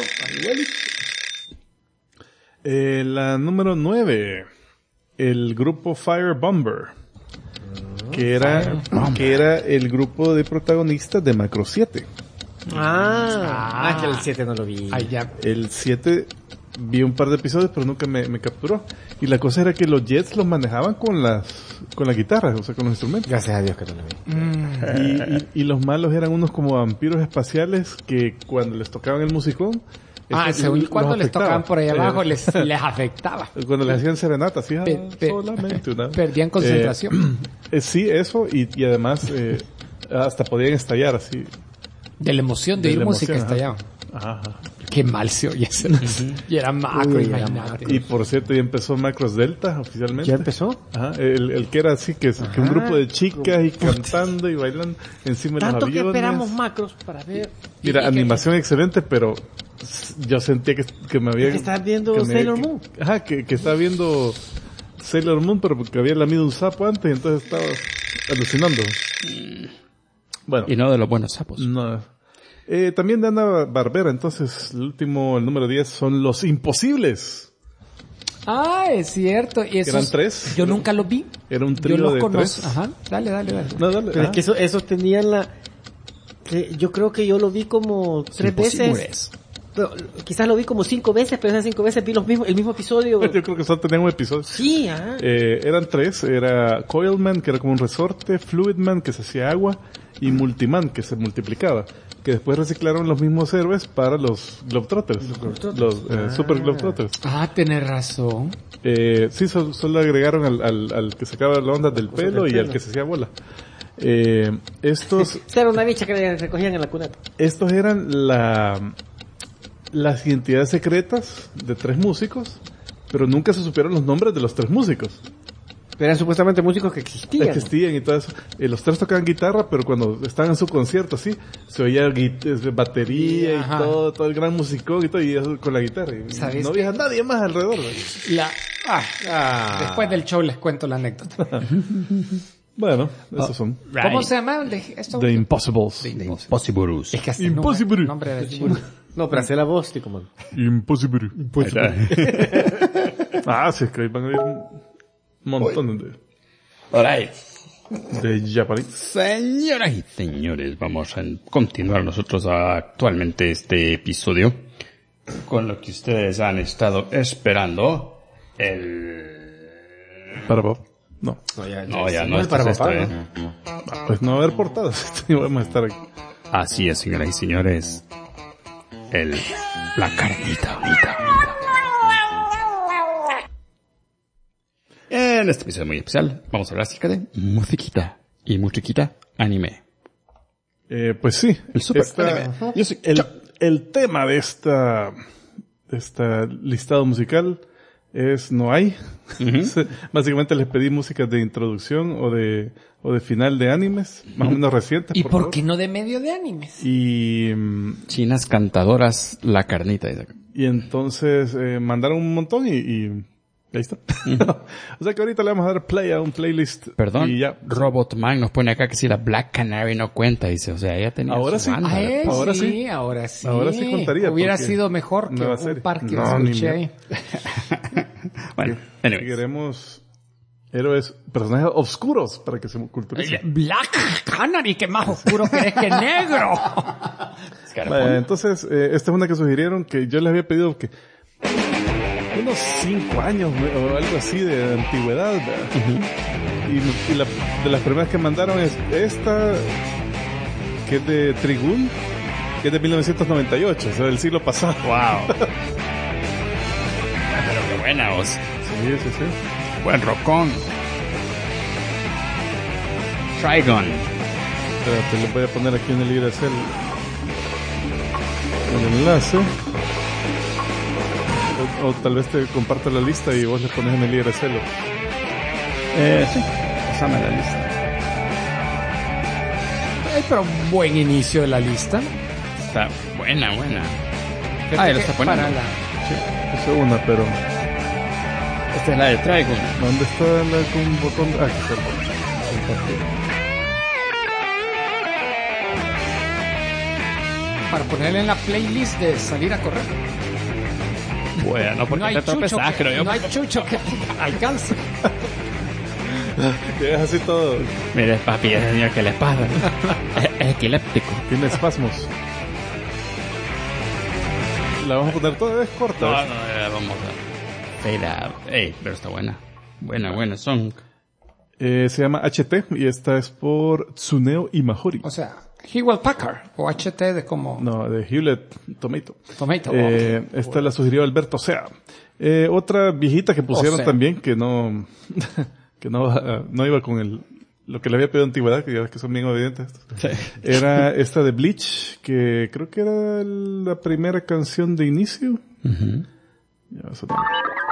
La número 9, el grupo Fire Bomber, que era el grupo de protagonistas de Macro 7. Que el 7 no lo vi. Ay, ya. El 7 vi un par de episodios, pero nunca me capturó. Y la cosa era que los Jets los manejaban con las guitarras, o sea, con los instrumentos. Gracias a Dios que no lo vi. Y los malos eran unos como vampiros espaciales que cuando les tocaban el musicón, Según los cuando les afectaba. tocaban por ahí abajo, les afectaba. Cuando les hacían serenata, sí, solamente una. Perdían concentración. Sí, eso, y además hasta podían estallar así. De la emoción de de oír la música emoción, estallaban. Ajá. Qué mal se oye eso. Y era macro, Uy, era imagínate. Y por cierto, ya empezó Macros Delta oficialmente. ¿Ya empezó? Ajá, el que era así, que un grupo de chicas y cantando y bailando encima de los Tanto aviones. que esperamos macros para ver. Mira, animación excelente, pero yo sentía que me había... Que estás viendo que me- Sailor Moon. Ajá, que estaba viendo Sailor Moon, pero porque había lamido un sapo antes, y entonces estaba alucinando. Bueno, Y no de los buenos sapos. no. También de Ana Barbera, entonces el número 10 son Los Imposibles. Ah, es cierto. Y esos, Eran 3. Yo nunca los vi. Era un Yo trío los de conozco. 3. Ajá. Dale. No, dale. Pero es que esos tenían yo creo que yo lo vi como 3 veces. Imposibles. Pero, quizás lo vi como 5 veces, pero esas 5 veces vi el mismo episodio. Yo creo que solo tenían un episodio. Sí, ajá. Eran 3, era Coilman, que era como un resorte, Fluidman, que se hacía agua, y Multiman, que se multiplicaba. Que después reciclaron los mismos héroes para los Globetrotters. Los Super Globetrotters. Ah, tenés razón. Sí, solo agregaron al que sacaba la onda del pelo y al que se hacía bola. Estos Era una bicha que le recogían en la cuneta. Estos eran las identidades secretas de 3 músicos, pero nunca se supieron los nombres de los 3 músicos. Pero eran supuestamente músicos que existían. Existían y todo eso. Los 3 tocaban guitarra, pero cuando estaban en su concierto, así, se oía batería Ajá. y todo el gran musicón y todo, y eso con la guitarra. Y ¿Sabes no qué? había nadie más alrededor. ¿No? Después del show les cuento la anécdota. Bueno, esos son. ¿Cómo se llama? Esto? The Impossibles. Impossibles. Es que hasta Impossible. el nombre era chino. No, pero hacer la voz, tío, como... Impossible. Sí, es que ahí van a ir un montón de... Alright. de Japanese. Señoras y señores, vamos a continuar nosotros actualmente este episodio con lo que ustedes han estado esperando. Para Bob. No. No, ya no es para esto papá, es ¿no? Pues no va a haber portadas. Vamos a estar aquí. Así es, señoras y señores. La carnita bonita. En este episodio muy especial vamos a hablar acerca de musiquita y musiquita anime. Pues sí. El super esta- anime. yo sé- el tema de esta listado musical es no hay. Básicamente les pedí músicas de introducción o de final de animes, más o menos recientes. ¿Y por favor. qué no de medio de animes? Y Chinas cantadoras, la carnita. Dice. y entonces mandaron un montón y ahí está. O sea que ahorita le vamos a dar play a un playlist. Perdón, Y ya. Robotman nos pone acá que si la Black Canary no cuenta, dice, o sea, ella tenía Ahora su sí. banda. Ahora sí, sí. ahora sí. Ahora sí contaría, Hubiera porque sido mejor que nueva un serie. par que No, ni escuché mierda. ahí. Bueno, Si anyways. queremos héroes, personajes oscuros para que se culturicen. Black Canary, que más oscuro que es que negro. Vaya, entonces, esta es una que sugirieron que yo les había pedido que unos 5 años o algo así de antigüedad. ¿verdad? Y de las primeras que mandaron es esta, que es de Trigun, que es de 1998, o sea, del siglo pasado. Wow. Pero qué buena voz. Sí, sí, sí. Buen rockón. Trigon. Te lo voy a poner aquí en el IRSL el enlace. O tal vez te comparto la lista y vos le pones en el IRSL. Sí. Pásame la lista. Ay, pero buen inicio de la lista. Está buena. Fíjate Lo que está poniendo. para la- Puse una, pero Esta es la de Trigon. ¿dónde está la con botón? Ah, aquí está el botón. para ponerle en la playlist de salir a correr. Bueno, porque No hay te chucho tropezás, creo yo. no hay chucho que alcance. Llegas así todo. Mire, papi, ese señor, ¿qué le pasa? es epiléptico. Tiene espasmos. La vamos a poner toda vez corta. No, vamos a... Fade out. Ey, pero está buena. Buena song. Se llama HT y esta es por Tsuneo Imahori. O sea, Hewlett Packard o HT de como No, de Hewlett Tomato. Tomato. Esta la sugirió Alberto Sea. Otra viejita que pusieron Osea. también que no que no iba con lo que le había pedido antigüedad, que ya ves que son bien obedientes estos. Sí. Era esta de Bleach, que creo que era la primera canción de inicio. Ya va a sonar.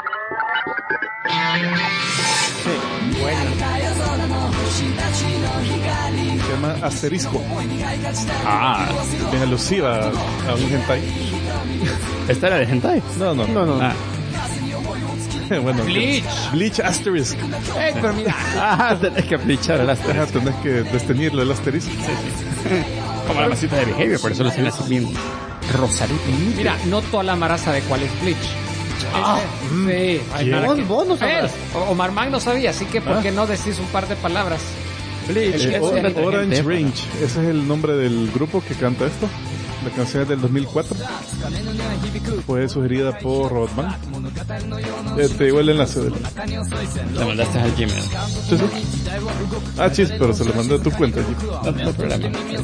Se llama Asterisco. Ah, Es alusiva a un hentai. ¿esta era de hentai? No. Ah, Bueno, Bleach. Bleach Asterisk. Pero mira, tenés que aplichar el Ajá, tenés que desteñirlo el asterisco. como la masita de Behavior, por eso lo tiene así bien rosadito. mira, no toda la maraza de cuál es Bleach. Sí, hay ¿quién? nada que- Vos no sabrás. Omar Mann no sabía, así que ¿por qué no decís un par de palabras? Bleach. Orange Range. Ese es el nombre del grupo que canta esto. La canción es del 2004. Fue sugerida por Rodman. Te digo el enlace. Le mandaste al Gmail. Sí, sí. Ah, chis, pero se lo mandé a tu cuenta. Jeep. No problema.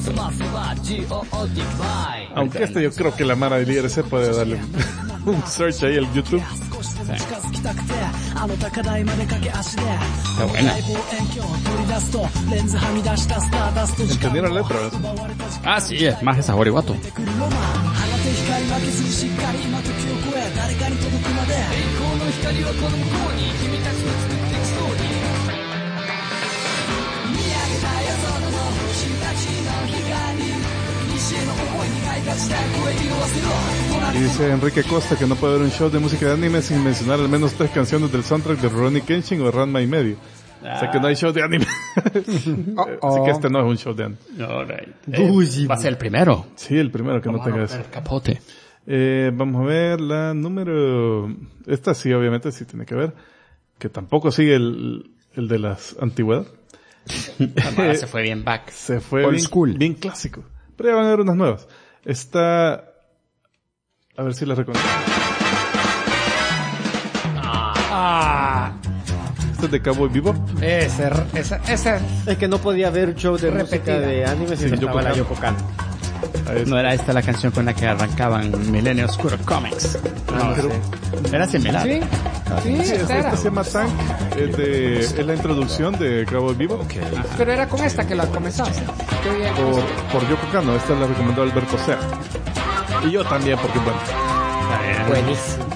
Aunque yo creo que la Mara del IRC puede darle un search ahí al YouTube. Está buena. ¿Entendieron la letra? ¿verdad? Ah, sí, es más de sabor y guato. Y dice Enrique Costa que no puede haber un show de música de anime sin mencionar al menos 3 canciones del soundtrack de Ronnie Kenshin o Ranma y medio. O sea que no hay show de anime. Así que este no es un show de anime. Alright. Va a ser el primero. Sí, el primero que no tenga eso. El capote. Vamos a ver la número... Esta sí, obviamente, sí tiene que ver. Que tampoco sigue el de las antigüedades. Se fue bien back. Se fue Old school. bien clásico. Pero ya van a haber unas nuevas. Está... A ver si la reconozco. Este es de Cowboy Bebop. Ese. Es que no podía haber show de Repetida. música de anime si no Yoko estaba la Kanno. Yoko Kanno. Ahí está. No era esta la canción con la que arrancaban Milenio Oscuro Comics. No, pero- era similar. Sí, sí, Sí, esta era. esta se llama Tank. Es la introducción de Cowboy Bebop. Pero era con esta que la comenzaste. Qué bien. Por Yoko Kanno. Esta la recomendó Alberto Sea. Y yo también, porque bueno. Buenísimo.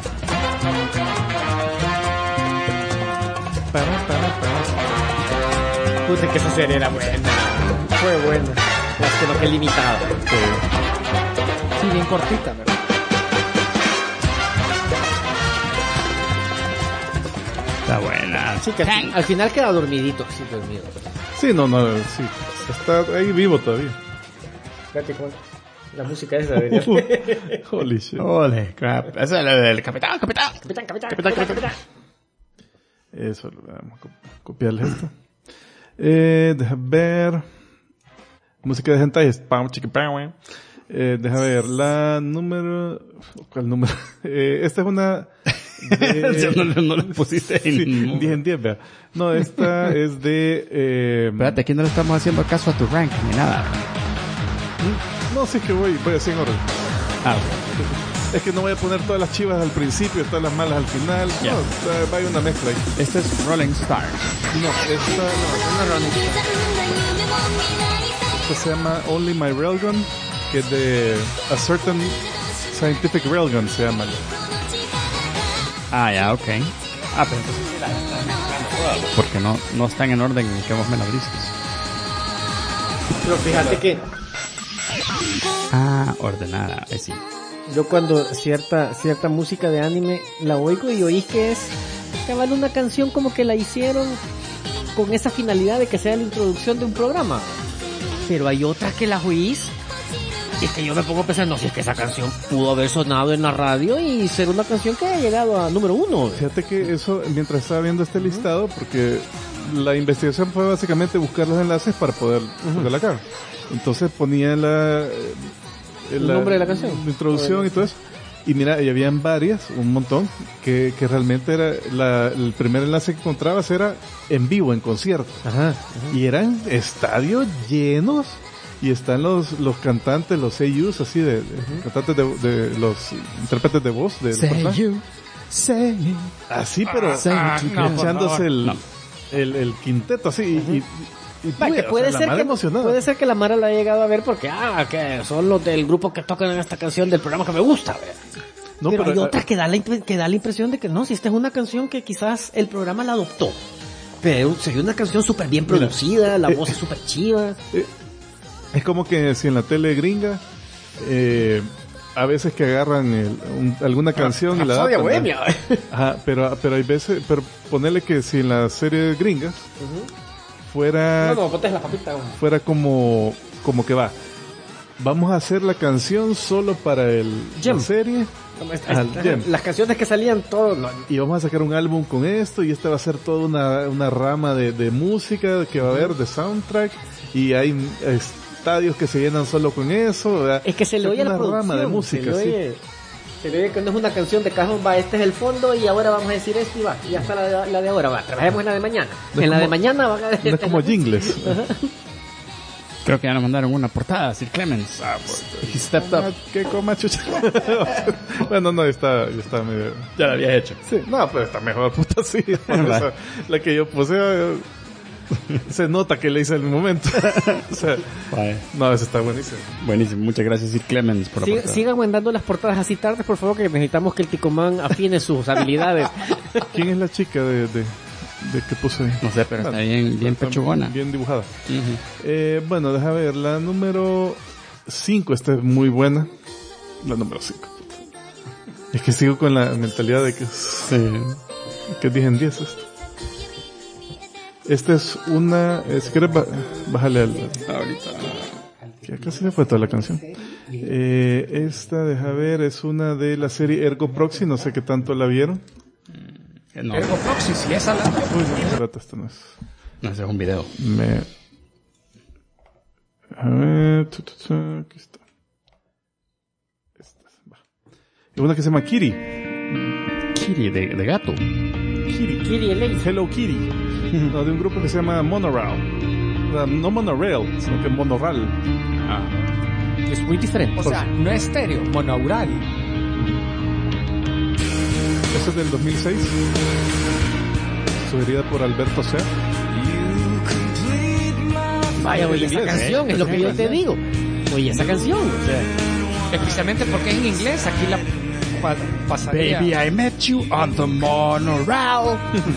Puta que esa serie era buena. Fue buena. Lástima que limitada. Sí, bien cortita, ¿verdad? Está buena. Sí, que al final queda dormidito, así dormido. Sí, no, sí. Está ahí vivo todavía. Fíjate cómo la música esa debería ser. Holy shit. Holy crap. Esa es la del capitán. Capitán. Eso, vamos a copiarle esto. Deja ver. Música de hentai es pam, chiqui, pam, deja ver, la número... ¿Cuál número? Esta es una... no le pusiste en... 10 en 10, vea. No, esta es de... Espérate, aquí no le estamos haciendo caso a tu rank ni nada. No, sí que voy así en orden. Ah, Es que no voy a poner todas las chivas al principio, todas las malas al final. Ya. No, va a ir una mezcla ahí. este es Rolling Stars. No, esta se llama Only My Railgun, que es de A Certain Scientific Railgun, se llama. Ah, ya, ok. Ah, pero entonces sí la están mezclando todas, porque no están en orden en que vos me la abriste. Pero fíjate que Ah, ordenada, sí. yo cuando cierta música de anime la oigo y oí que es cabal una canción como que la hicieron con esa finalidad de que sea la introducción de un programa. Pero hay otras que las oís y es que yo me pongo a pensar, no, si es que esa canción pudo haber sonado en la radio y ser una canción que haya llegado a número 1. Fíjate que eso, mientras estaba viendo este listado, porque la investigación fue básicamente buscar los enlaces para poder ponerla acá. Entonces ponía ¿El nombre de la canción? La introducción y todo eso. Y mira, y habían varias, un montón, que realmente era el primer enlace que encontrabas era en vivo, en concierto. Ajá. Y eran estadios llenos. Y están los cantantes, los seiyus, así de cantantes de los intérpretes de voz del personaje. Say Así, pero no, echándose no. el quinteto así y Va, que puede ser que emocionada. puede ser que la Mara la haya llegado a ver porque que son los del grupo que tocan esta canción del programa que me gusta, ¿verdad? No, pero hay otras que da la impresión de que no, si esta es una canción que quizás el programa la adoptó. Pero sería una canción súper bien producida, la voz es súper chiva. Es como que si en la tele gringa a veces que agarran alguna canción y la Rapsodia adaptan, Bohemia. Ajá, pero hay veces, pero ponerle que si en la serie gringa fuera botes la papita. fuera como que vamos a hacer la canción solo para la Jam. serie Jam. Las canciones que salían todos. y vamos a sacar un álbum con esto y esta va a ser toda una rama de música que va a haber de soundtrack y hay estadios que se llenan solo con eso, ¿verdad? Es que se le oye una la producción. rama de música, se le oye que no es una canción de cajón, va, este es el fondo y ahora vamos a decir esto y va, y ya está la de ahora, va, trabajemos en la de mañana. No es en la de como- mañana van a no es como jingles. Creo que ya nos mandaron una portada, Sir Clemens. He stepped up. ¿Qué coma chucha? Bueno, no, está medio... Ya lo había hecho. Sí, no, pero está mejor, puta, sí. Por eso, la que yo puse, se nota que le hice en el momento. O sea, Vale. no, eso está buenísimo. Buenísimo, muchas gracias Sir Clemens por la portada. Sigan mandando las portadas así tarde, por favor, que necesitamos que el Ticomán afine sus habilidades. ¿Quién es la chica de que puse ahí? No sé, pero está bien Está pechugona. Bien dibujada. Ujú. Bueno, deja ver, la número 5, esta es muy buena. La número 5. Es que sigo con la mentalidad de que es 10 en 10 esto. Esta es una, si quieres bájale Ahorita. que acá se me fue toda la canción. Esta, deja ver, es una de la serie Ergo Proxy, no sé qué tanto la vieron. No. Ergo Proxy, si esa la... Uy, no, espérate, esta no es. No, ese es un video. A ver, aquí está. Es una que se llama Kitty. Kitty, de gato. Kitty el Ace. Hello Kitty. No, de un grupo que se llama Monorail. O sea, no Monorail, sino que Monoral. Es muy diferente. O sea, no es estéreo, monaural. Eso es del 2006. Sugerida por Alberto Ser. Vaya, oye, esa canción, es lo que yo te digo. Oye, esa canción, o sea, Especialmente porque es en inglés, aquí la pasaría. Baby, I met you on the monorail.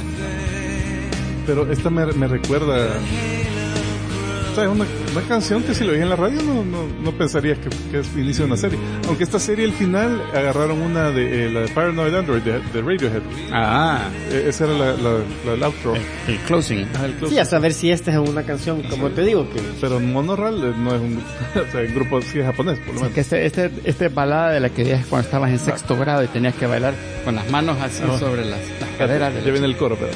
Pero esta me recuerda... O sea, es una canción que si lo oí en la radio no pensarías que es inicio de una serie. Aunque esta serie al final agarraron una de la de Paranoid Android de Radiohead. Esa era el outro. El closing. El closing. sí, a saber si esta es una canción, como te digo, que... Pero Monorail no es un... O sea, el grupo sí es japonés, por lo menos. Que este balada de la que decías cuando estabas en sexto grado y tenías que bailar con las manos así sobre las caderas. Ya viene el coro, pero...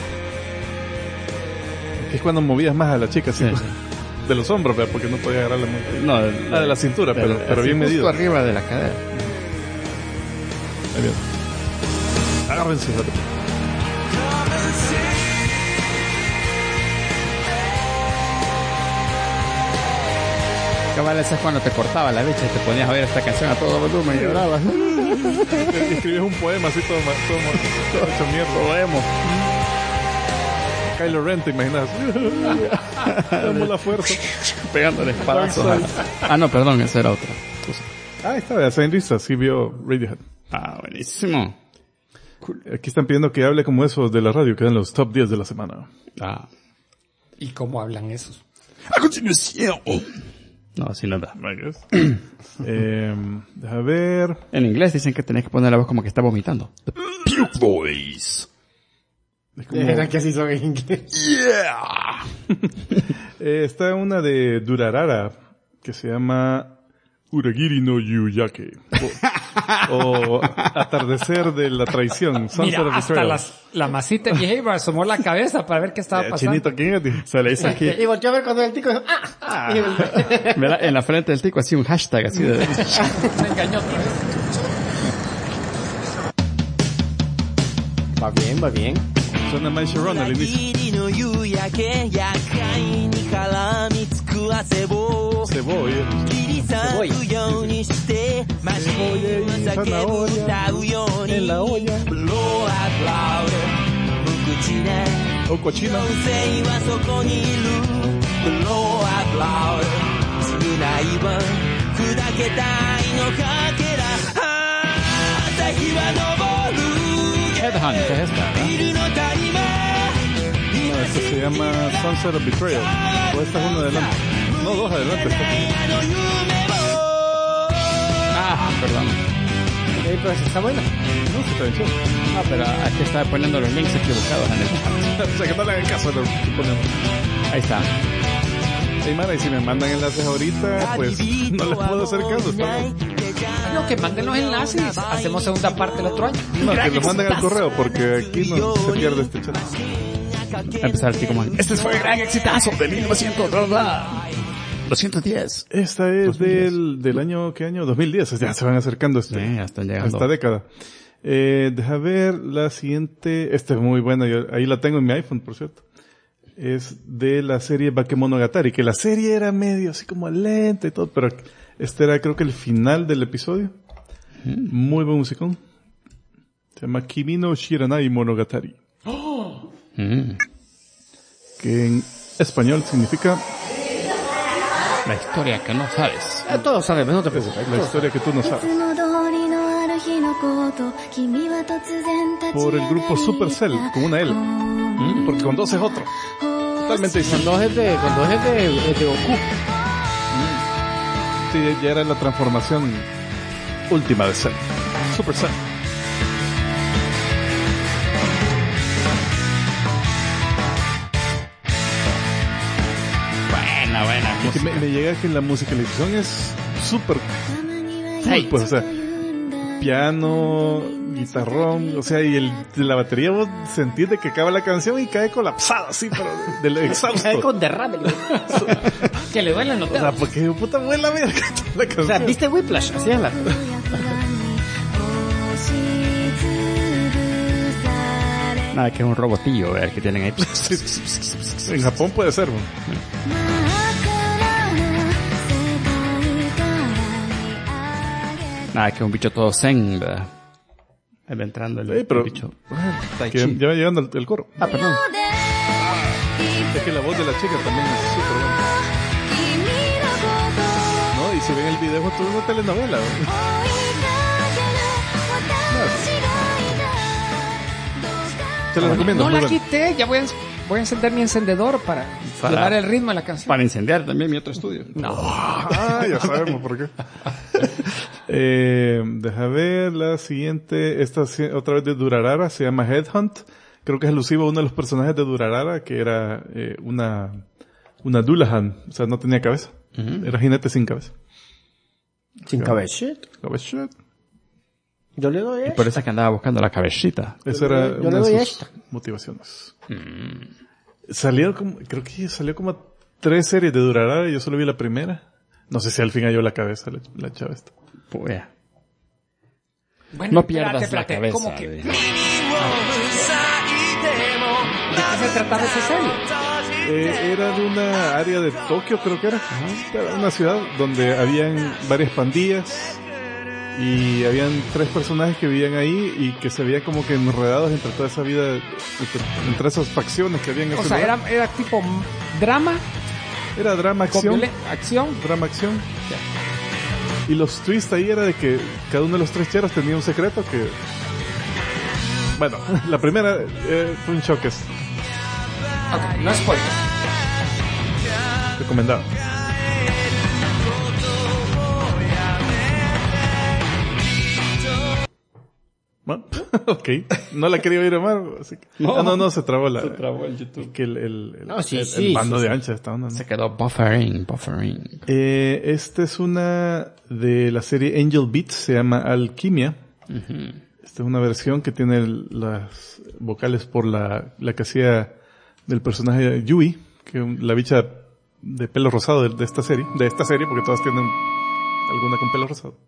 Es cuando movías más a la chica, así. Sí. De los hombros, pero porque no podía agarrarla muy... No, de la cintura, pero bien justo medido. arriba de la cadera. Ahí viene. Agárrense, fíjate. Cabal, ese es cuando te cortaba la bicha y te ponías a ver esta canción a todo volumen y llorabas. Escribías un poema así todo hecho mierda. Todo emo. Kylo Ren, ¿te imaginas? Damos la fuerza. Pegándole espadazos. No, perdón, esa era otra cosa. Ahí está, Saint Lisa, sí vio Radiohead. Buenísimo. Aquí están pidiendo que hable como esos de la radio, que dan los top 10 de la semana. ¿Y cómo hablan esos? A continuación. No, así no da. Deja ver. En inglés dicen que tenés que poner la voz como que está vomitando. The Puke Boys. Es como... Era que así son en inglés. Yeah. Está una de Durarara que se llama Uragiri no Yuyake o Atardecer de la Traición. Mira, hasta la masita de Behavior asomó la cabeza para ver qué estaba pasando. Chinito, ¿quién es? Se le dice aquí. Y volteó a ver cuando el tico dijo, ¿Verdad? En la frente del tico así un hashtag así de... Me engañó otra vez. Va bien. Suena My Sharon al inicio. Cebolla. En la olla. O cochina. Headhunt, ¿qué es esta? No, esta se llama Sunset of Betrayal. O esta es uno adelante. No, dos adelante. Perdón. Pero esa está buena. No, se está bien chido. Pero aquí estaba poniendo los links equivocados en el... O sea, que no le hagan caso a lo que ponemos. Ahí está. Hey, mara, y si me mandan enlaces ahorita, pues no les puedo hacer caso. No, que manden los enlaces. Hacemos segunda parte el otro año. No, que lo manden al correo, porque aquí no se pierde este chat. A empezar así como... Este fue el gran exitazo de 210. Esta es del año, ¿qué año? 2010. Ya se van acercando Sí, ya están llegando. esta década. Deja ver la siguiente. Esta es muy buena. Ahí la tengo en mi iPhone, por cierto. Es de la serie Bakemonogatari, que la serie era medio así como lenta y todo, pero este era creo que el final del episodio. Muy buen musicón. Se llama Kimi no Shiranai Monogatari. Que en español significa La historia que no sabes. Todos sabemos, no te preocupes. la historia que tú no sabes. Por el grupo Supercell, con una L. Porque con dos es otro. Totalmente distinto. Cuando es de Goku. Sí, ya era la transformación última de Cell. Supercell. Buena. Que me llega que la musicalización es súper cool, pues, o sea, piano, guitarrón, o sea, y de la batería vos sentís de que acaba la canción y cae colapsado así, pero del exhausto. Cae con derrame. Que le duele el O sea, notero. porque puta vuela verga la canción. O sea, ¿viste Whiplash? Así es la... Nada, que es un robotillo, ver, que tienen ahí. En Japón puede ser, ¿no? Nada, que es un bicho todo zen, ¿verdad? Ahí va entrando el pero bicho. que ya va llegando el coro. Ah, perdón. Es que la voz de la chica también es súper buena. No, y si ven el video, es una telenovela, ¿no? Te lo recomiendo. No muy la buena. quité, ya voy a encender mi encendedor para llevar el ritmo de la canción. Para incendiar también mi otro estudio. No. Ah, ya sabemos por qué. Deja ver la siguiente. Esta otra vez de Durarara, se llama Headhunt. Creo que es alusivo a uno de los personajes de Durarara, que era una Dullahan. O sea, no tenía cabeza. Era jinete sin cabeza. Sin cabeza. Cabeza. Yo le doy Y por eso es que andaba buscando la cabecita. Esa era yo una le doy de sus esta. motivaciones. Creo que salió como 3 series de Durarara y yo solo vi la primera. No sé si al fin halló la cabeza la chava esta. Pues, Bueno, no pierdas espérate, la cabeza. ¿cómo que? de- ¿De qué se trataba esa serie? Era de una área de Tokio, creo que era. Era una ciudad donde habían varias pandillas y habían 3 personajes que vivían ahí y que se veían como que enredados entre toda esa vida, entre esas facciones que habían en O ese sea, lugar. era tipo drama, Era drama, con acción. acción. Drama, acción. Y los twists ahí era de que cada uno de los 3 cheros tenía un secreto que... Bueno, la primera fue un shock. Ok, no spoiler. Recomendado. Bueno, ok. No la quería oír más, así que... No, se trabó Se trabó el YouTube. que el No, sí, el bando de ancha está onda, ¿no? Se quedó buffering. Esta es una de la serie Angel Beats, se llama Alquimia. Esta es una versión que tiene las vocales por la que hacía del personaje Yui, que es la bicha de pelo rosado de esta serie, porque todas tienen alguna con pelo rosado.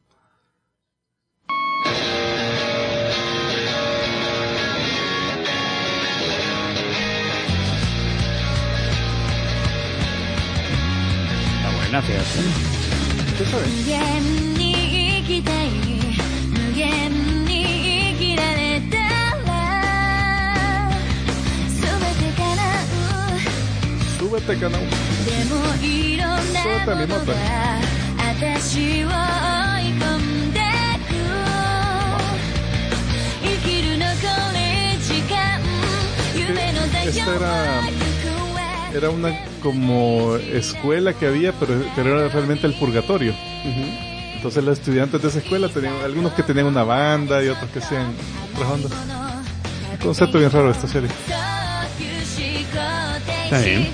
Está buena, fíjate. ¿Usted sabe? 無限に生きたい無限に生きられたら全て叶う Súbete, canal. でもいろんなものが私を追い込んでく生きる残り時間夢の代表は行く Era una como escuela que había, pero era realmente el purgatorio. Entonces los estudiantes de esa escuela tenían, algunos que tenían una banda y otros que hacían otras bandas. Un concepto bien raro de esta serie. Está bien.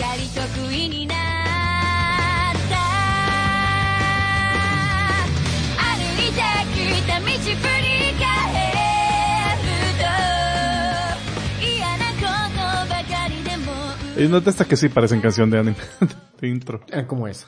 Hay unas de estas que sí parecen canción de anime, de intro. Como esa.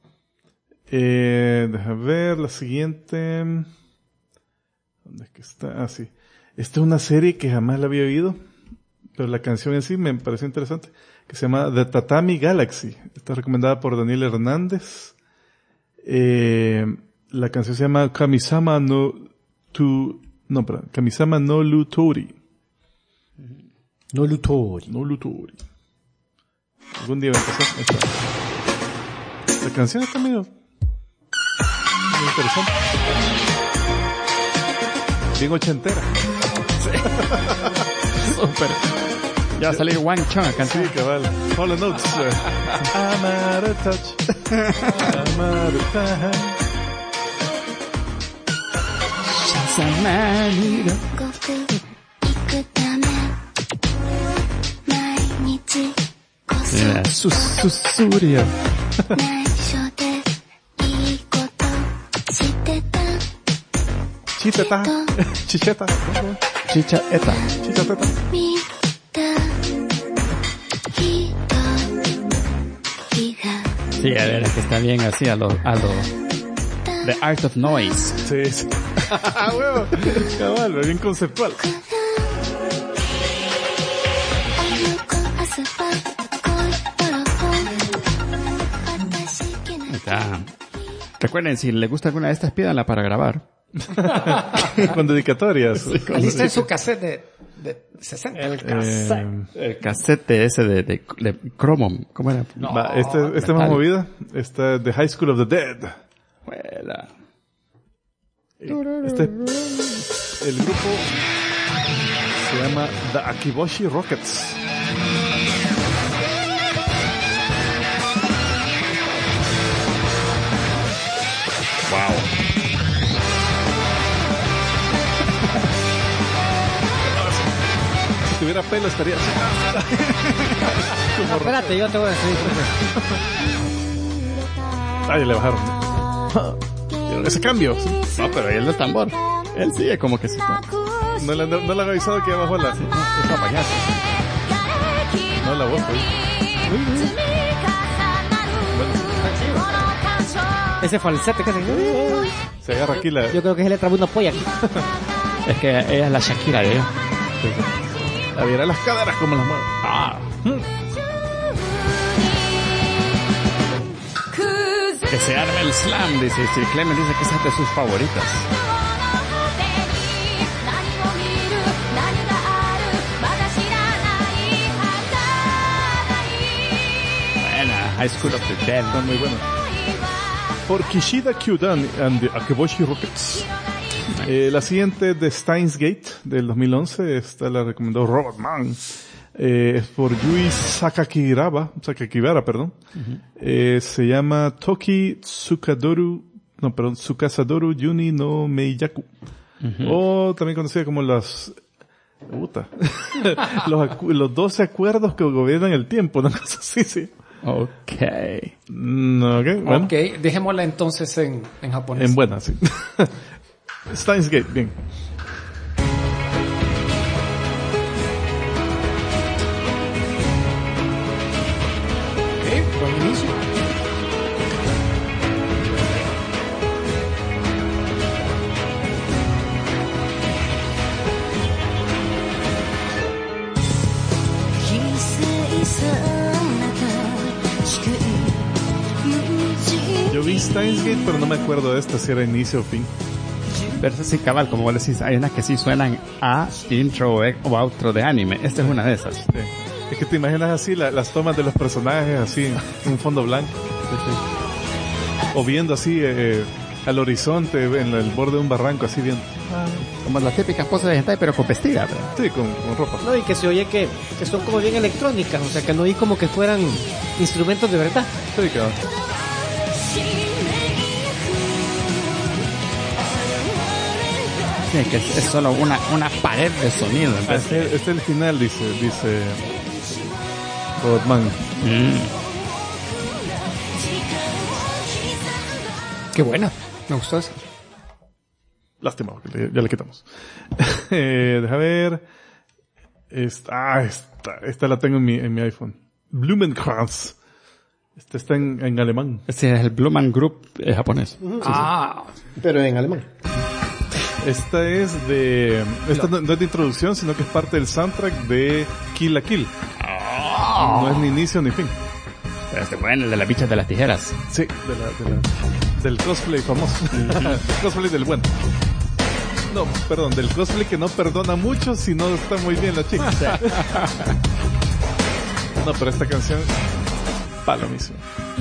Deja ver la siguiente. ¿Dónde es que está? Ah, sí. Esta es una serie que jamás la había oído, pero la canción en sí me pareció interesante, que se llama The Tatami Galaxy. Está recomendada por Daniel Hernández. La canción se llama Kamisama no Lutori. No Lutori. No Lutori. Algún día va a empezar. Ahí está. La canción está medio interesante. Bien ochentera. Súper. Ya va a salir Wang Chung a cantar. Sí, cabal. Hollow Notes. I'm out of touch. I'm out of time. 刻行くため毎日こそ Mira, Susurio. 内緒でいいことしてた Chiteta. Chicheta. Chicha eta. Chichateta. 見た人が Sí, a ver, es que está bien así a lo The Art of Noise. Sí, sí. Huevo. Cabal, bien conceptual. あの子朝ばっこいパラフォン私気な Está. Recuerden, si les gusta alguna de estas, pídanla para grabar. Con dedicatorias. Alista en su cassette de 60. El cassette ese de Chromom. ¿Cómo era? Va, este es más movida. Esta es The High School of the Dead. Juela. Este es el grupo se llama The Akiboshi Rockets. Wow. Si tuviera pelo estaría así. No, espérate, yo te voy a decir. Ay, le bajaron. ¿Vieron ese cambio? No, pero él es tambor. Él sigue como que se está. No le han avisado que ya bajó la... Está payaso. No, la voz. Ese falsete que Se agarra aquí la... yo creo que se le trabó una polla aquí. Es que ella es la Shakira de ella. A ver, a las caderas como las mueve. Ah. Que se arme el slam, dice. Si Clement dice que esa es de sus favoritas. Buena, High School of the Dead. Está muy bueno. Por Kishida Kyudan and the Akiboshi Rockets. La siguiente de Steins Gate del 2011. Esta la recomendó Robot Man. Es por Yui Sakakibara, perdón. Se llama Toki Tsukasadoru Yuni no Meiyaku. O también conocida como los 12 acuerdos que gobiernan el tiempo, una cosa así, sí. Okay. Bueno. Ok, dejémosla entonces en japonés. En buena, sí. Steins Gate, bien. Buen inicio. Yo vi Steins Gate, pero no me acuerdo de esta, si era inicio o fin. Pero eso sí, cabal, como vos decís, hay unas que sí suenan a intro o outro de anime. Esta es una de esas. Sí. Es que te imaginas así las tomas de los personajes así en un fondo blanco. O viendo así al horizonte en el borde de un barranco, así viendo. Como las típicas poses de hentai, pero con vestida, ¿verdad? Sí, con ropa. No, y que se oye que son como bien electrónicas, o sea, que no oí como que fueran instrumentos de verdad. Sí, claro. Sí, que es solo una pared de sonido. Este es el final, dice Rodman. Qué buena. Me gustó eso. Lástima, porque ya le quitamos. Deja ver. Esta la tengo en mi iPhone. Blumenkranz. Este está en alemán. Ese es el Blumen Group japonés. Pero en alemán. Esta es de... Esta no es de introducción, sino que es parte del soundtrack de Kill la Kill. No es ni inicio ni fin. Pero este bueno, el de las bichas de las tijeras. Sí, del cosplay famoso. El cosplay del bueno. No, perdón, del cosplay que no perdona mucho si no está muy bien la chica. No, pero esta canción, palomísima.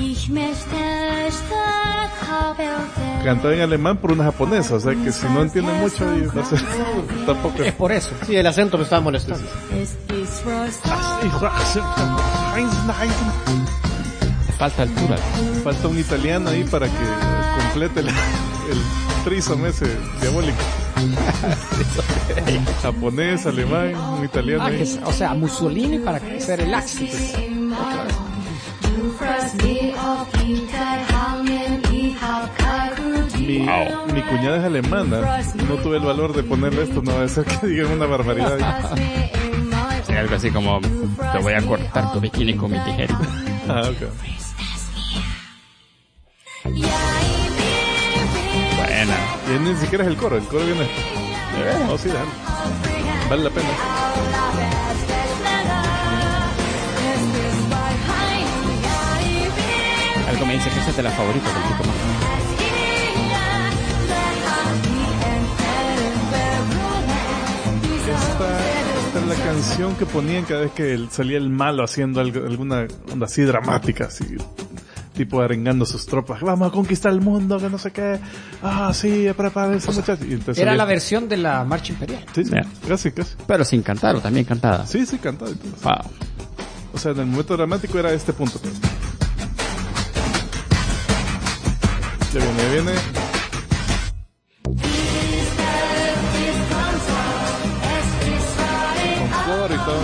Cantada en alemán por una japonesa, o sea que si no entiende mucho, va a ser, tampoco Es por eso. Sí, el acento me estaba molestando. Falta altura. Falta un italiano ahí para que complete el trisome ese diabólico. Japonés, alemán, un italiano ahí. O sea, Mussolini para hacer el Axis. Mi cuñada es alemana. No tuve el valor de ponerle esto, no va a ser que digan una barbaridad. Sí, algo así como, te voy a cortar tu bikini con mi tijera. Ah, ok. Buena. Y ni siquiera es el coro viene. No, sí, déjalo. Vale la pena. Algo me dice que esa es de las favoritas del chico más. Esta es la canción que ponían cada vez que salía el malo haciendo alguna onda así dramática, así tipo arengando sus tropas. Vamos a conquistar el mundo, que no sé qué. Ah, sí, prepárense, muchachos. Y entonces Era la versión de la marcha imperial. Sí, Yeah. casi. Pero sin cantar, o también cantada. Sí, cantado. Wow. O sea, en el momento dramático era este punto. Ya viene. Con flor y todo.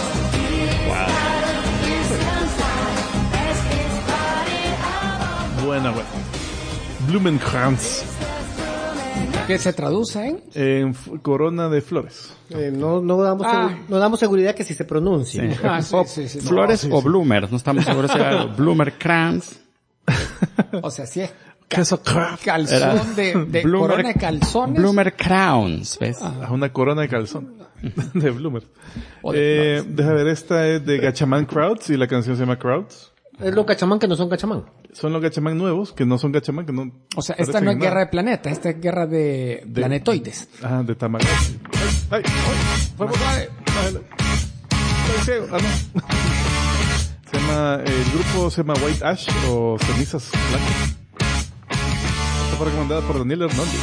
Buena. Blumenkranz. ¿Qué se traduce En corona de flores. No damos seguridad que si se pronuncia. Sí. Ah, sí. Flores o bloomers, no estamos seguros si era Bloomerkranz. O sea, sí es Queso calzón de corona de calzones. Bloomer Crowns, ¿ves? Una corona de calzón. De Bloomer. O de Deja ver, esta es de Gatchaman Crowds y la canción se llama Crowds. Es los Gachamán que no son Gachamán. Son los Gatchaman nuevos, que no son Gatchaman, que no... O sea, esta parecen no es nada. guerra de planetas, esta es guerra de planetoides. Ah, de Tamagotchi. ¡Ay! ¡Vamos! ¡Bájale! ¡Estoy ciego! ¡Ah, no! Se llama... El grupo se llama White Ash o Cenizas Blancas. Esta fue recomendada por Daniel Hernández.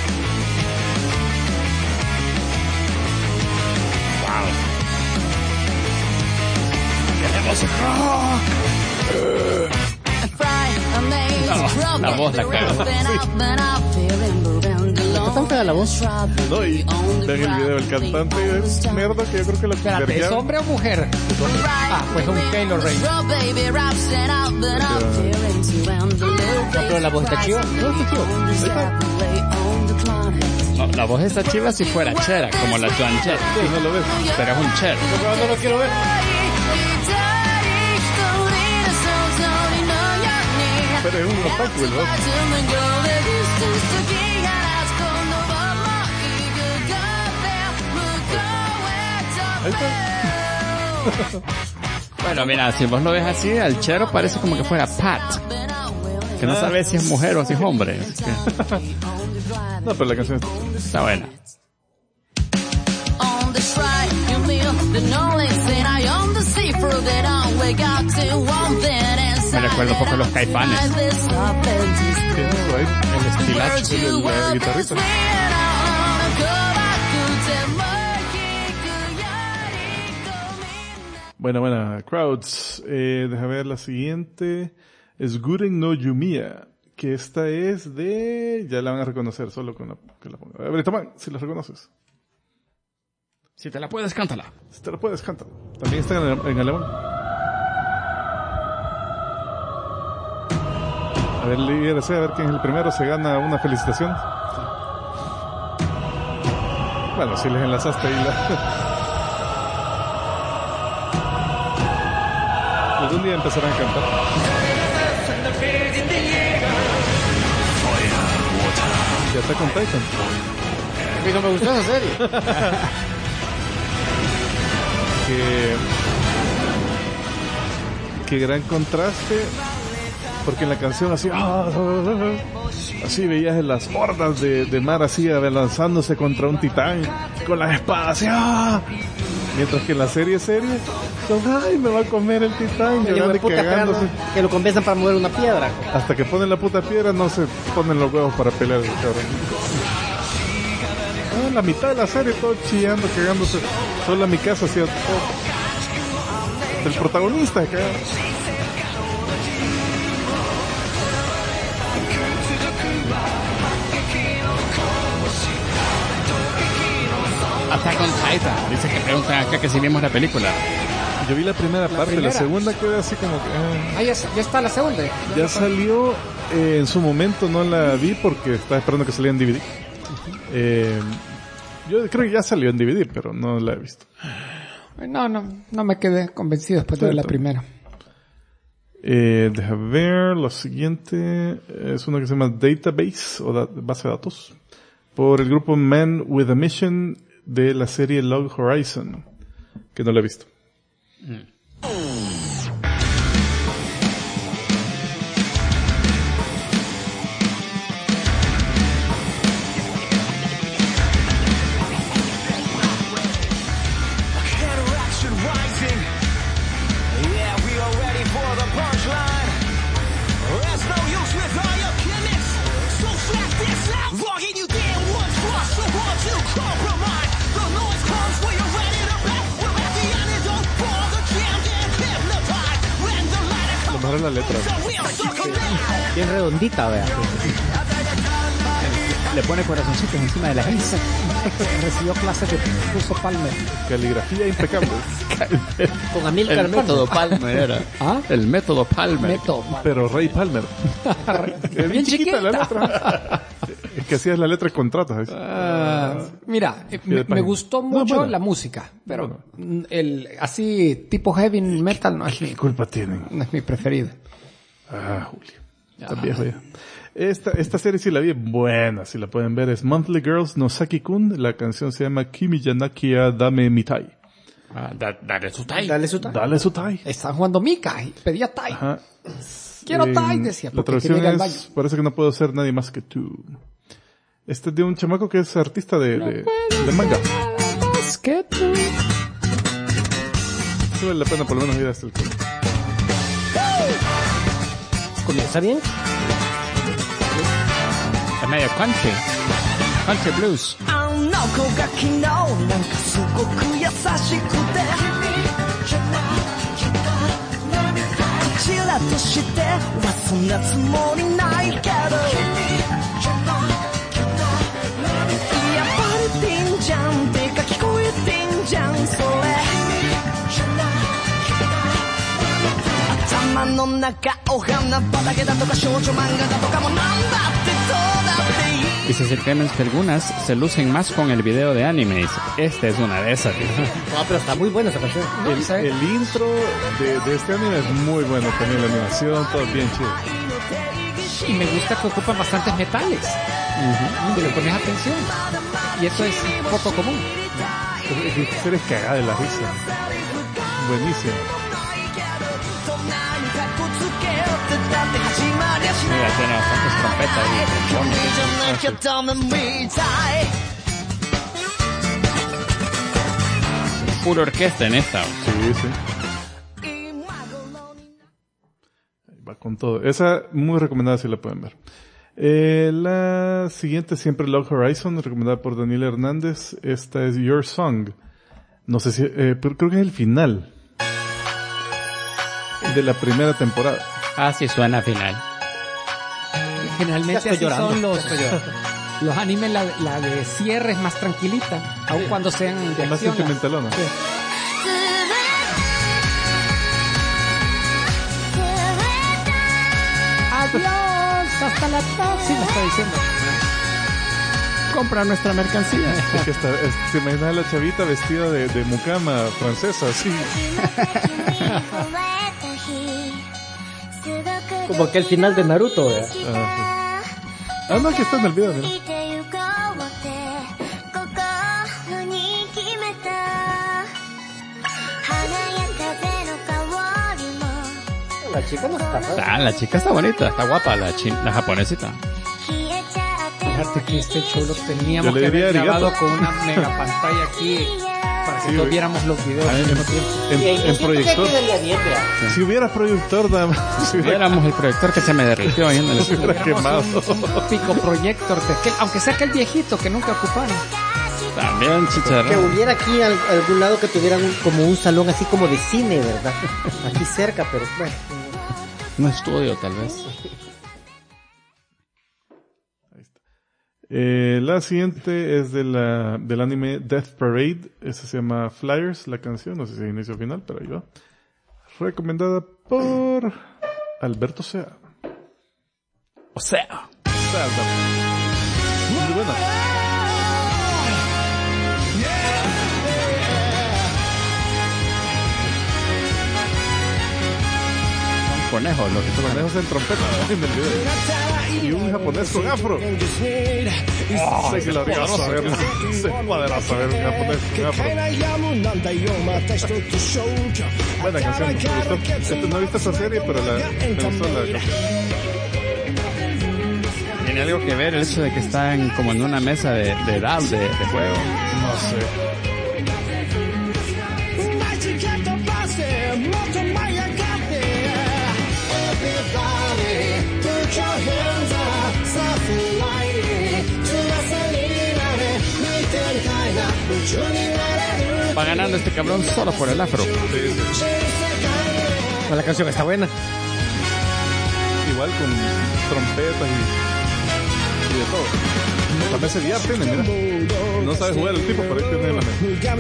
La voz la caga. ¿Está tan fea la voz? No, y vean el video, el cantante es nerdo que yo creo que lo Espérate, ¿es verguearon. hombre o mujer? Ah, pues un Taylor Rey. Pero la voz está chiva. No, está chiva. No, la voz está chiva si fuera chera, como la Joan Jett. Si no lo ves. Pero es un cher. No lo quiero ver. Pero es un otaku, ¿no? Ahí está. Bueno, mira, si vos lo ves así, al chero parece como que fuera Pat. Que no sabes si es mujer o si es hombre. Así que No, pero la canción está buena. Me recuerdo un poco a los Caifanes. que no, ahí, El estilacho. la guitarrita. Buena. Crowds. Deja ver la siguiente. Es Guren no Yumiya. Que esta es de... Ya la van a reconocer solo con que la ponga. A ver, toma, si la reconoces. Si te la puedes, cántala. Si te la puedes, cántala. También está en alemán. A ver, líderse, a ver quién es el primero. Se gana una felicitación. Bueno, si les enlazaste ahí algún día empezarán a cantar. Ya está con Titan. A mí no me gustó esa serie. Qué gran contraste, porque en la canción así así veías las hordas de mar así lanzándose contra un titán con las espadas así, mientras que en la serie son ay, me va a comer el titán, llorando y cagándose. Que lo convencen para mover una piedra. Hasta que ponen la puta piedra no se ponen los huevos para pelear, cabrón. La mitad de la serie todo chillando, cagándose. Solo mi casa hacía todo. El protagonista, cabrón. Attack on Titan. Dice que preguntan acá que si vimos la película. Yo vi la primera parte, primera. la segunda quedé así como que... Ah, ya está la segunda. Ya salió, en su momento no la vi porque estaba esperando que saliera en DVD. Yo creo que ya salió en DVD, pero no la he visto. No me quedé convencido después de ver la primera. Deja ver, lo siguiente es una que se llama Database o base de datos por el grupo Man with a Mission de la serie Log Horizon, que no la he visto. Lo mejor es la letra. Bien redondita, vea. Le pone corazoncitos encima de la S. Recibió clases de Russo Palmer. Caligrafía impecable. Con Amilcar El método Palmer era. ¿Ah? El método Palmer. Método. Pero Ray Palmer. Bien chiquita. la letra. Es que así es la letra de contratos. Mira, de me página. gustó mucho bueno. la música, pero así tipo heavy metal no es ¿Qué culpa tienen? no es mi preferido. Julio. Está viejo ya. Esta serie sí la vi buena, si la pueden ver, es Monthly Girls no Saki-kun. La canción se llama Kimi Yanakia Dame Mitai. Dale su tai. Dale su time. Dale su tai. Estaba jugando Mika y pedía Tai. Ajá. Quiero Tai, decía, La porque traducción quería ir al baño. es, parece que no puedo ser nadie más que tú. Este es de un chamaco que es artista de manga. Más que tú. Sí vale la pena por lo menos ir hasta el cómic. ¿Comienza bien? Es medio country. Country blues. あの子が昨日なんかすごく優しくてチラとしてはそんなつもりないけどやっぱりピンじゃんてか聞こえてんじゃんそれ頭の中お花畑だとか少女漫画だとかもなんだってどうだっていい Dice Sir Clemens que algunas se lucen más con el video de animes. Esta es una de esas. No, pero está muy buena esa canción. El intro de este anime es muy bueno también, la animación, todo bien chido. Y me gusta que ocupan bastantes metales. Si le pones atención. Y eso es poco común. Esta serie es cagada de la risa. Buenísimo. Mira, tiene bastantes trompetas y trombones. Pura orquesta en esta. Sí, sí. Ahí va con todo. Esa muy recomendada si la pueden ver. La siguiente siempre Log Horizon, recomendada por Daniel Hernández. Esta es Your Song. No sé si, pero creo que es el final de la primera temporada. Ah, sí, suena final. Generalmente Ya así estoy llorando. son los animes, la de cierre es más tranquilita, aun cuando sean de Más acción. sentimentalona. Adiós, hasta la próxima, está diciendo. Compra nuestra mercancía. Es que se imagina a la chavita vestida de mucama francesa, así. Como que el final de Naruto, vea. No, aquí está en el video, mira. La chica no está fea. Ah, la chica está bonita, está guapa, la japonesita. Fíjate que este show lo teníamos Yo le que haber diría grabado arigato. con una mega pantalla aquí para que Sí, todos güey. viéramos los videos al mismo tiempo. En proyector. Si hubiera proyector, dama, si hubiera Éramos el proyector que se me derritió ahí en el se hubiera quemado. Un pico proyector, aunque sea aquel viejito que nunca ocuparon. También Que chicharrón. hubiera aquí algún lado que tuvieran como un salón así como de cine, ¿verdad? Aquí cerca, pero bueno. Un estudio, tal vez. La siguiente es del anime Death Parade. Esa se llama Flyers, la canción. No sé si es inicio o final, pero ahí va. Recomendada por Alberto Sea. O sea. Muy buena. Conejos, los que tocan. Conejos en trompeta en el video. Y un japonés con afro. Sé que lo haría saber. Se podrá saber un japonés con afro. Buena canción, me gustó. No he visto esa serie, pero me gustó la canción. ¿Tiene algo que ver el hecho de que están como en una mesa de edad de juego? No sé. Va ganando este cabrón solo por el afro. Pues la canción está buena. Igual con trompetas y de todo. La mesa de billar tiene, mira. No sabe jugar el tipo, pero ahí tiene la mesa.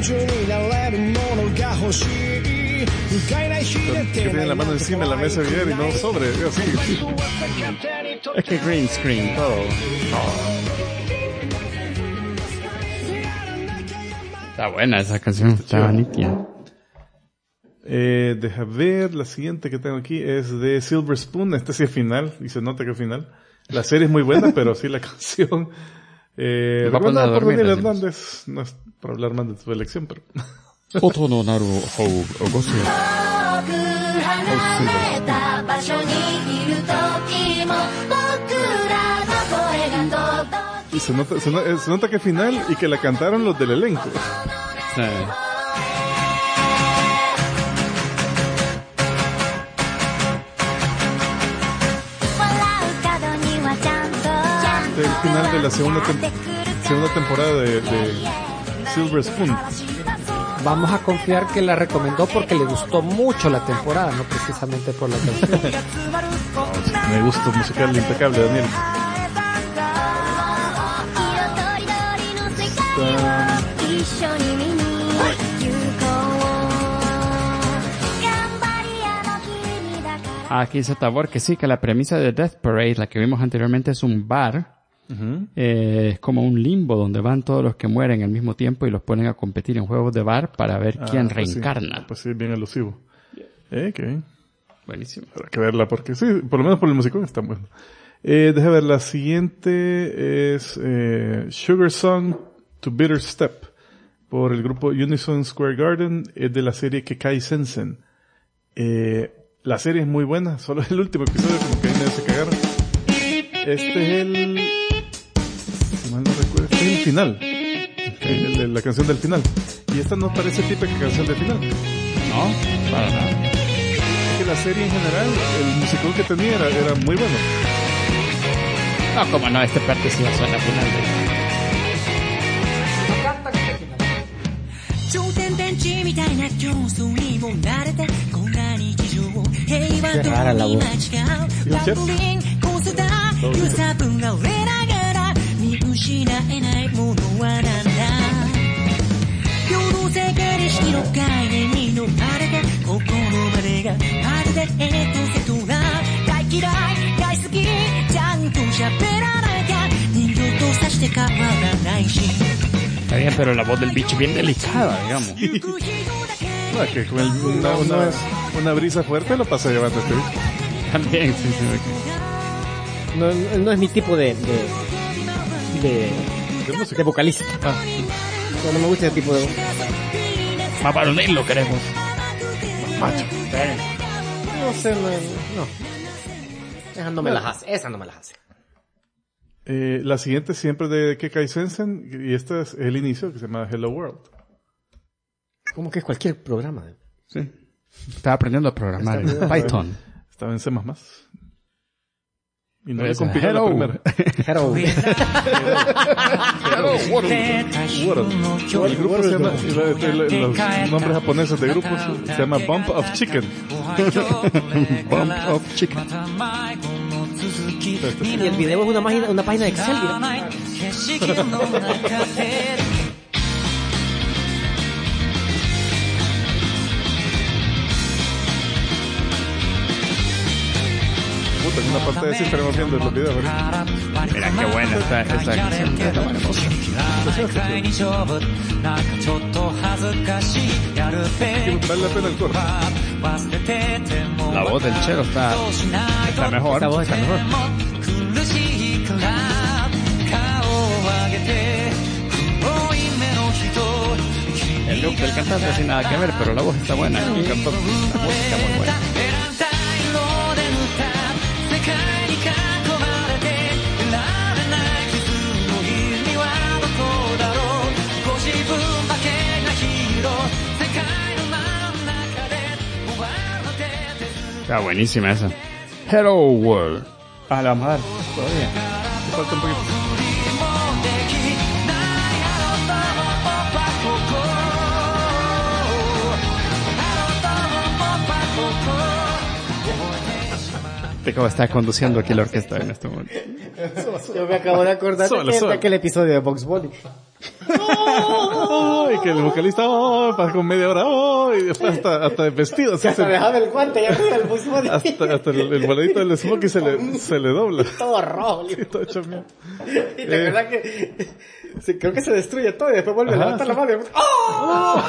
Que tiene la mano encima de la mesa de billar y no sobre, así. Es que green screen, todo. Está buena esa canción, está nítida. Deja ver, la siguiente que tengo aquí es de Silver Spoon. Este sí es final, y se nota que es final. La serie es muy buena, pero sí la canción. Va a poner a dormir, Daniel decimos. Hernández. No es para hablar más de tu elección, pero... Oto no naru hou ogosu. 離れた場所にいる時も僕らの声が届 Y se nota que es final y que la cantaron los del elenco. Sí. Este es el final de la segunda temporada de Silver Spoon. Vamos a confiar que la recomendó porque le gustó mucho la temporada, no precisamente por la canción. Me gusta musical impecable, Daniel. Aquí dice Tabor que sí, que la premisa de Death Parade, la que vimos anteriormente, es un bar. Es como un limbo donde van todos los que mueren al mismo tiempo y los ponen a competir en juegos de bar para ver quién pues reencarna. Sí. Pues sí, bien elusivo. Qué bien. Buenísimo. Habrá que verla porque sí, por lo menos por el musicón está bueno. Deja ver, la siguiente es Sugar Song to Bitter Step por el grupo Unison Square Garden, es de la serie Kekai Sensen. La serie es muy buena, solo el último episodio como que ahí me hace cagar. Este es si mal no recuerdo, este es el final. La canción del final. Y esta no parece típica canción del final. No, para nada. Es que la serie en general, el musical que tenía era muy bueno. No, como no, este parte sí va a sonar al final de... 超天変地みたいな競争にも慣れてこんな日常平和と見間違うラブリンコースター揺さぶられながら見失えないものはなんだ平等性形式の概念に飲まれて心までがまるでセトラ大嫌い大好きちゃんと喋らなきゃ人形とさして変わらないし Está bien, pero la voz del bicho bien delicada, digamos. No, que con una brisa fuerte lo pasa llevando este bicho. También, sí. No es mi tipo de vocalista. No me gusta ese tipo de voz. Más varonil lo queremos. Macho. No sé, no. Esa no me las hace. La siguiente siempre de Kekai Sensen, y este es el inicio, que se llama Hello World. Como que es cualquier programa. Sí. Estaba aprendiendo a programar en Python. Estaba en C++. Y no Pues, le compilé la primera. Hello. Hello World. El grupo se llama, los nombres japoneses de grupos se llama Bump of Chicken. Bump of Chicken. Y el video es una página de Excel. 景色の中で Puta, en una pantalla sí estaremos viendo los videos ahorita. Mira qué buena esta canción. Está buena música. Vale la pena el coro. La voz del Chelo está mejor. Esta voz está mejor. El look del cantante sin nada que ver, pero la voz está buena. El cantante, la música muy buena. Está buenísima esa. Hello World. Ah, la vamos a dar todavía. Me falta un poquito. Te acabo de estar conduciendo aquí la orquesta en este momento. Yo me acabo de acordar de aquel episodio de Bugs Bunny. Y que el vocalista pasa con media hora y después hasta el vestido Se hasta dejaba el guante y arriba el Bugs Bunny. hasta el voladito del smokey se le dobla. Todo rojo. Sí, todo hecho mierda. Y la verdad que creo que se destruye todo y después vuelve a levantar la mano y ¡oh!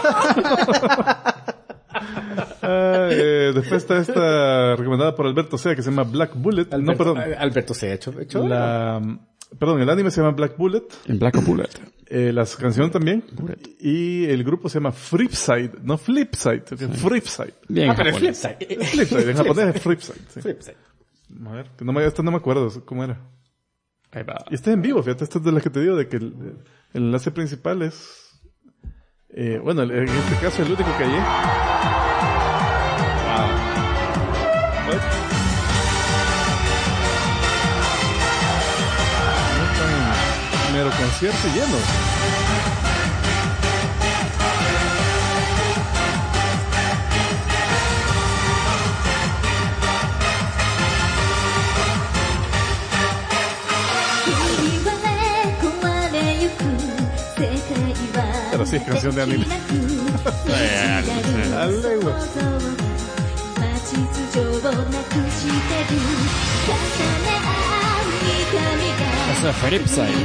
Después está esta recomendada por Alberto Sea que se llama Black Bullet. Alberto se ha hecho el anime se llama Black Bullet. En Black Bullet. La canción también. Y el grupo se llama Flipside, no Flipside, Flipside. Bien, pero japonés. Flipside. Flipside, en japonés es Flipside. Sí. Flipside. A ver, que no me acuerdo cómo era. Ahí va. Y está en vivo, fíjate, esta es de las que te digo, de que el enlace principal es... bueno, en este caso el único que hallé. Mero concierto lleno. Pero sí es canción de anime. Dale, güey. Eso es Flipside.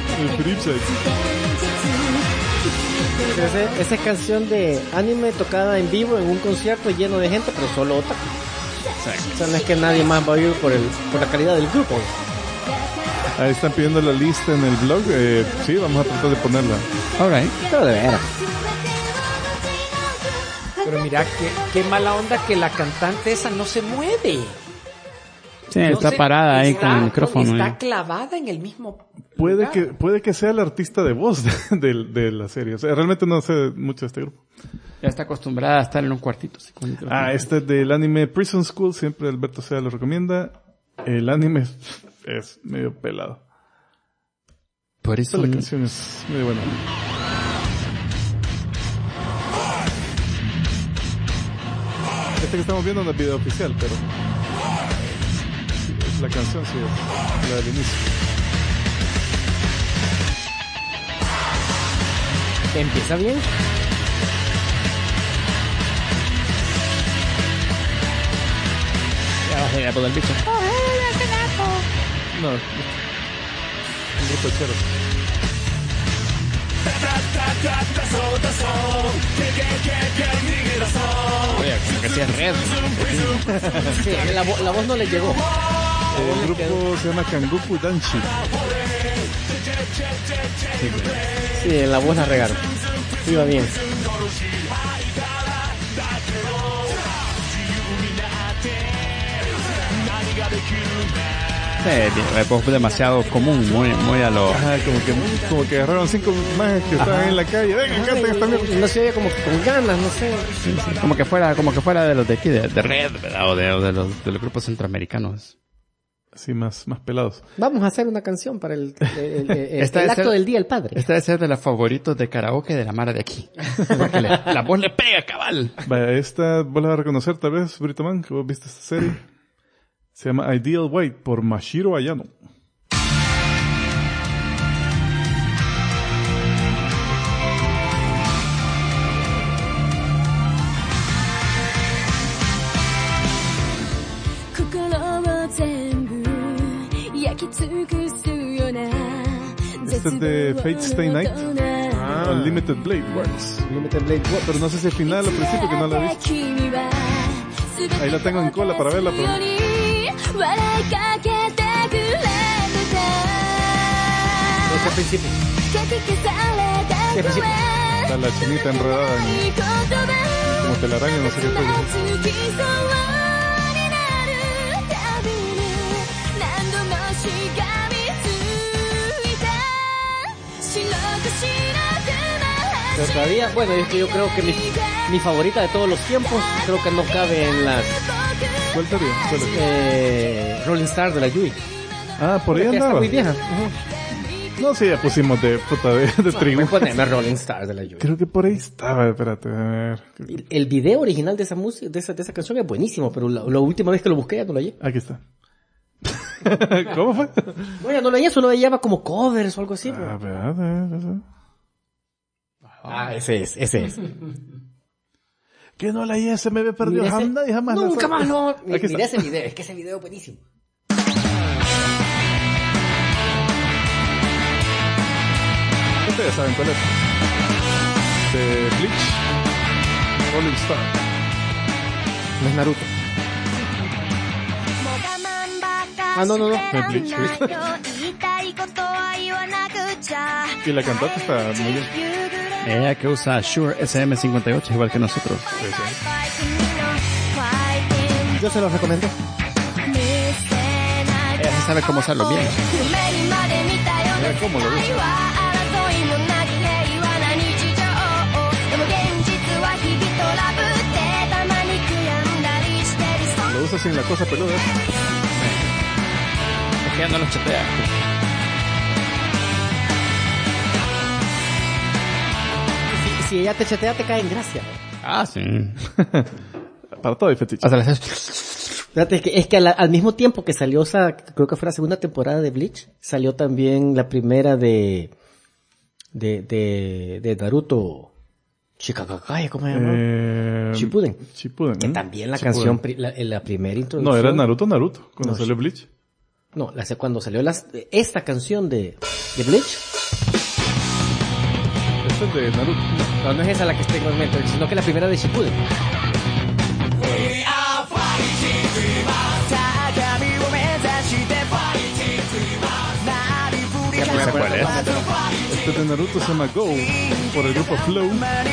Esa es canción de anime tocada en vivo en un concierto lleno de gente, pero solo otaku. O sea, no es que nadie más va a ir por la calidad del grupo. Ahí están pidiendo la lista en el blog. Sí, vamos a tratar de ponerla. Alright. Pero de veras. Pero mira, qué mala onda que la cantante esa no se mueve. Sí, No está sé, parada ahí con el micrófono. Está clavada en el mismo Puede lugar. que sea el artista de voz de la serie. O sea, realmente no sé mucho de este grupo. Ya está acostumbrada a estar en un cuartito. Así, con el micrófono. Este es del anime Prison School. Siempre Alberto Sea lo recomienda. El anime es medio pelado. Por eso La canción es medio buena. Este que estamos viendo no es video oficial, pero la canción sí es la del inicio. Empieza bien. ya va a ser el bicho. No, un grupo de cheros. Oye, como que sí es red. Sí, la voz no le llegó. El grupo se llama Kangoku Danshi. Sí, en la voz la regaron. Iba bien. Es demasiado común, muy a lo... Ajá, como que agarraron 5 más que estaban en la calle. Venga, canten esta mierda. No se oye como que con ganas, no sé. Como que fuera de los de aquí, de Red, ¿verdad? O de los grupos centroamericanos. Así más pelados. Vamos a hacer una canción para el Esta debe acto ser- del Día del Padre. Esta debe ser de los favoritos de karaoke de la Mara de aquí. Porque la voz le pega, cabal. Vaya, esta vos la vas a reconocer tal vez, Brito Man, que vos viste esta serie. Se llama Ideal White por Mashiro Ayano. Este es de Fate Stay Night. Unlimited Blade Works. Unlimited Blade Works. Pero no sé si al final o al principio, que no la he visto. Ahí la tengo en cola para verla, pero... ¿Qué principio? ¿Qué principio? Está la chinita enredada en... como telaraña, no sé qué cosa. Pero todavía, bueno, es que yo creo que mi favorita de todos los tiempos, creo que no cabe en las... ¿Cuál sería? ¿Cuál es? Rolling Stars de la Yui. Ah, por ahí Porque está andaba. muy vieja. No, sí, ya pusimos de puta de trigo. Me poneme Rolling Stars de la Yui. Creo que por ahí estaba, espérate, a ver. El video original de esa música, de esa canción es buenísimo, pero la última vez que lo busqué ya no lo hallé. Aquí está. ¿Cómo fue? No, ya no lo hallé, solo hallaba como covers o algo así. Pero... A ver. ese es. Que no la se me había perdido Mira ese- jamás y jamás. la Nunca saco. más, no. Aquí Mira está. ese video, es que ese video es buenísimo. Este ya saben cuál es. De Bleach. Rolling Star. No es Naruto. No. De Bleach. Y la cantante está muy bien. Ella que usa Shure SM58 igual que nosotros. Yo se los recomiendo. Ella sí sabe cómo usarlo bien. Mira cómo lo usa. Lo usa sin la cosa peluda. Es que ella no los chatea. Si ella te chatea, te cae en gracia. Ah, sí. Para todo hay fetiche. Hasta las haces... Fíjate, es que al mismo tiempo que salió esa, creo que fue la segunda temporada de Bleach, salió también la primera de Naruto Shikagakage, ¿cómo se llama? Shippuden. Que también la canción, la primera introducción. No, era Naruto, cuando No, salió Bleach. No, cuando salió esta canción de Bleach. Esta es de Naruto. No es esa la que estoy en el momento, sino que la primera de Shippuden. Ya sé cuál es. Este de Naruto se llama Go, por el grupo Flow.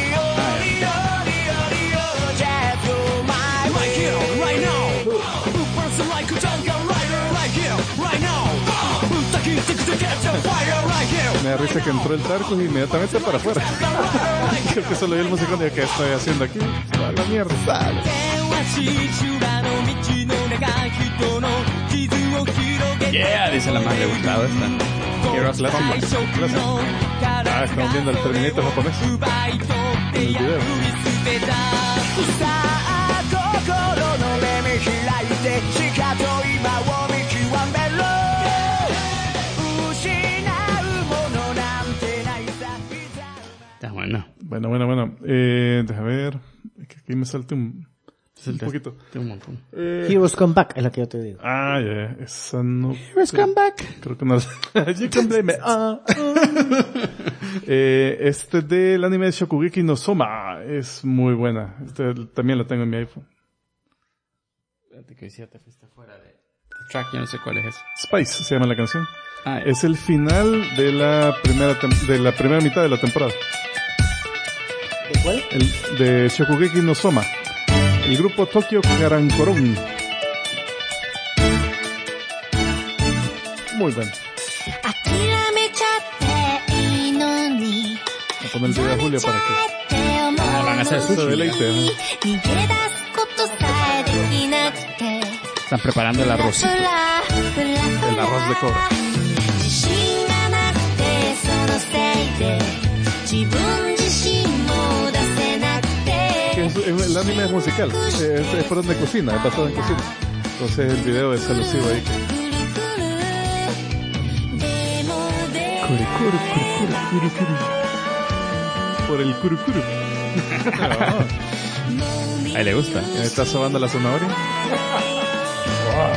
Me da risa que entró el Tarkus y inmediatamente para afuera. Creo que solo vi el musicón y ¿qué estoy haciendo aquí? A la mierda, sale. Yeah, dice la más le gustado esta. Heroes Clásico. Ah, estamos viendo el Terminator japonés. En el video. Está bueno. Bueno. Déjame ver. Que aquí me salte un poquito. Tiene un montón. Heroes Come Back es la que yo te digo. Ah, ya. Esa no. Heroes come back. Creo que no. You can blame me. Este del anime de Shokugeki no Soma es muy buena. Este también la tengo en mi iPhone. Espérate que ya te fuiste fuera de track, yo no sé cuál es ese. Spice se llama la canción. Ah, Es el final de la primera mitad de la temporada. ¿De cuál? El de Shokugeki no Soma. El grupo Tokyo Karankoron. Muy bueno. Voy a poner el video a Julia para que van a hacer se sushi. deleite. ¿No? Están preparando el arrocito. El arroz de cobra. El anime es musical, es por donde cocina, es basado en cocina. Entonces el video es alusivo ahí. Por el curicuru. Ahí le gusta. Ahí está sobando la zanahoria.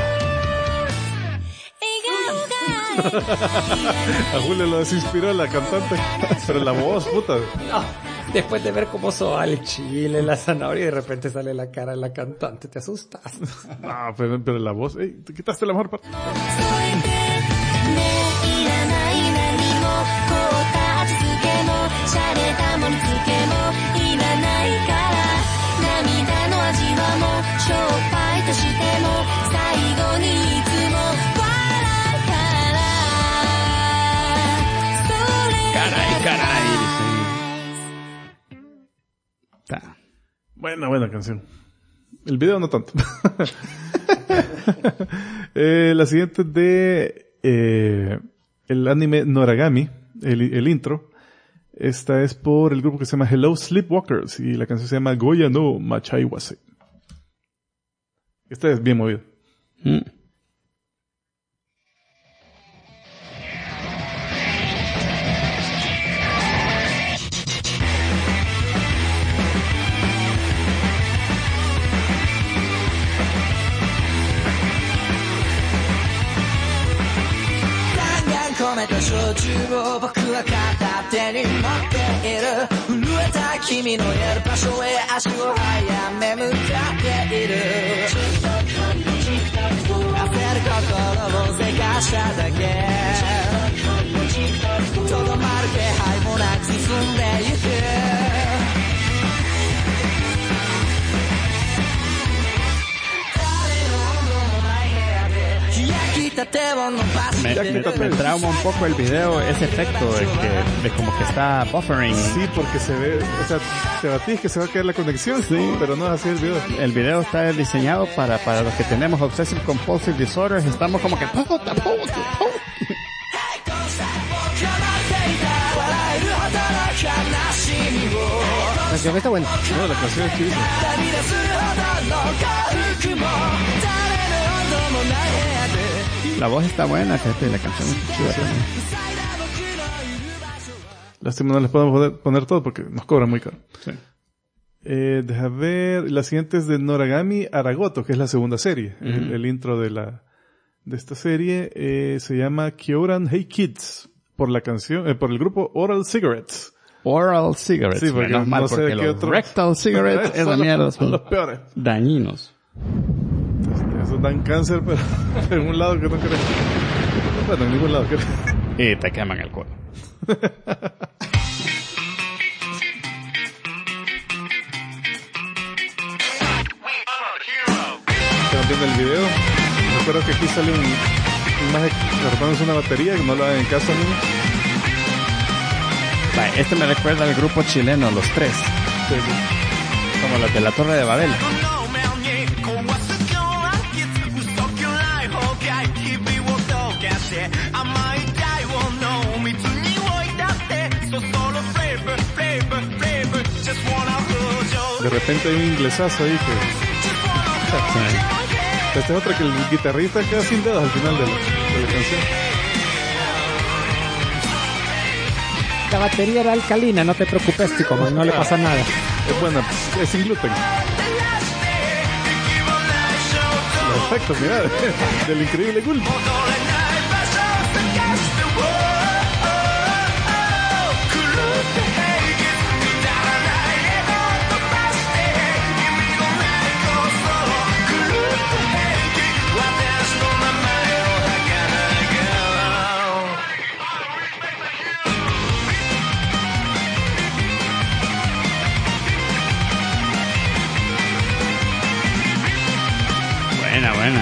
A Julio lo desinspiró la cantante. Pero la voz, puta. No, después de ver cómo soba el chile, la zanahoria y de repente sale la cara de la cantante, te asustas. No, pero la voz. Ey, te quitaste la mejor parte. ねいらない何もこうた味付けもシャレた盛り付けもいらないから涙の味はもうしょっぱいとしても最後にいつも笑うからそれ Caray, caray. Ta. Buena canción. El video no tanto. La siguiente de el anime Noragami, el intro. Esta es por el grupo que se llama Hello Sleepwalkers y la canción se llama Goya no Machaiwase. Esta es bien movida. Mm. 込めた焼酎を僕は片手に持っている震えた君のいる場所へ足を早め向かっている焦る心をせかしただけとどまる気配もなく進んでゆく Me trauma un poco el video, ese efecto de como que está buffering. Sí, porque se ve, o sea, te batís que se va a caer la conexión, sí, pero no es así el video. El video está diseñado para los que tenemos Obsessive Compulsive Disorders, estamos como que... La canción está buena. No, la canción es chidísima. La voz está buena, gente, la canción es chida también. Lástima no les podemos poner todo porque nos cobran muy caro. Sí. Deja ver, la siguiente es de Noragami Aragoto, que es la segunda serie. Uh-huh. El intro de esta serie se llama Kyoran Hey Kids, por la canción, por el grupo Oral Cigarettes. Oral cigarettes, Sí, porque menos mal, no sé porque qué los otro- rectal cigarettes, esa mierda son los peores. dañinos. Eso dan cáncer, pero en un lado que no queremos. Bueno, en ningún lado queremos. Y te queman el cuero. Están viendo el video. Recuerdo que aquí sale un imagen que repones una batería, que no lo hagan en casa, niños. Va, este me recuerda al grupo chileno, Los Tres. Sí, sí. Como los de la Torre de Babel. De repente hay un inglesazo ahí que... Esta es otra que el guitarrista queda sin dedos al final de la canción. La batería era alcalina, no te preocupes, chico, man, no le pasa nada. Es buena, es sin gluten. Los efectos, mira, del increíble Gulp. Buena.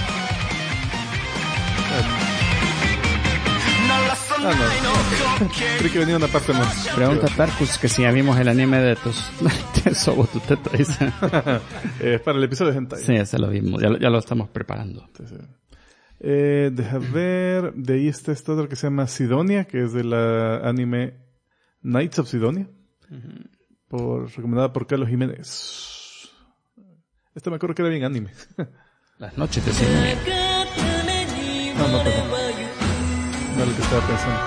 Ah, no. Creí que venía una parte más. Pregunta Tarkus que si ya vimos el anime de tus... de Sobo tu teta, dice. Para el episodio de Hentai. Sí, ese lo vimos, ya lo estamos preparando. Sí. Deja ver, de ahí está esta otra que se llama Sidonia, que es de la anime Knights of Sidonia, recomendada por Carlos Jiménez. Esta me acuerdo que era bien anime. Las noches de cine. No, perdón. No es lo que estaba pensando.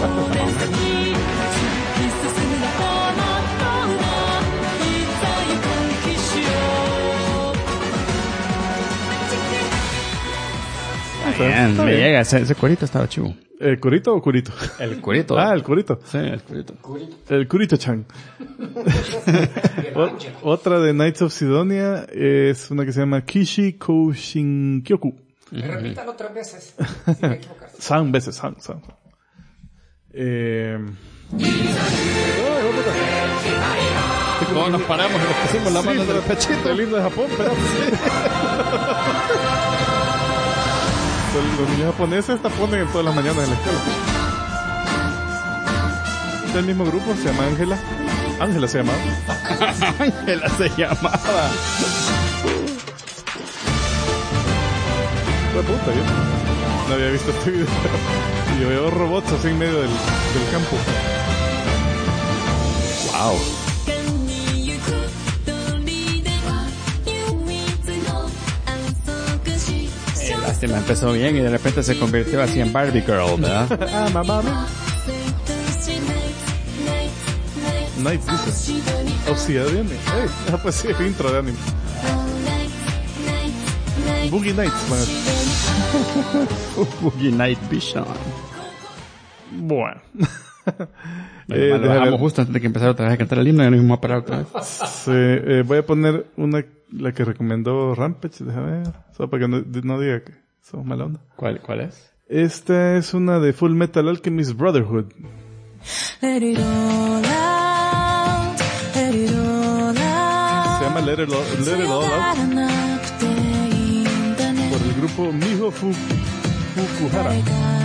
Bien, me llega, ese corito estaba chivo. ¿Curito o curito? El corito. Ah, el curito. Sí, el corito. El Kurito-chan. Otra de Knights of Sidonia es una que se llama Kishi Koushinkyoku. Repítalo 3 veces. Si me equivoco. San veces, san. Todos nos paramos y nos pusimos la mano en el pechito. El himno de Japón, pero los niños japoneses esta ponen en todas las mañanas en la escuela. Es el mismo grupo, se llama Ángela. Ángela se llamaba. Ángela se llamaba. Fue puta, yo no había visto este video. Y yo veo robots así en medio del campo. Wow. Lástima, empezó bien y de repente se convirtió así en Barbie Girl, ¿verdad? Ah, mamá. Nights dice. Oh, sí, de anime. Pues sí, intro de anime. Boogie Nights, bueno. Boogie Night Vision. Bueno. Lo dejamos justo antes de que empezara otra vez a cantar el himno y ya nos vamos a parar otra vez. Sí, voy a poner la que recomendó Rampage, déjame ver. Solo para que no diga que somos mala onda. ¿Cuál es? Esta es una de Full Metal Alchemist Brotherhood. Let it all out, let it all out. Se llama Let It All Out por el grupo Miho Fukuhara.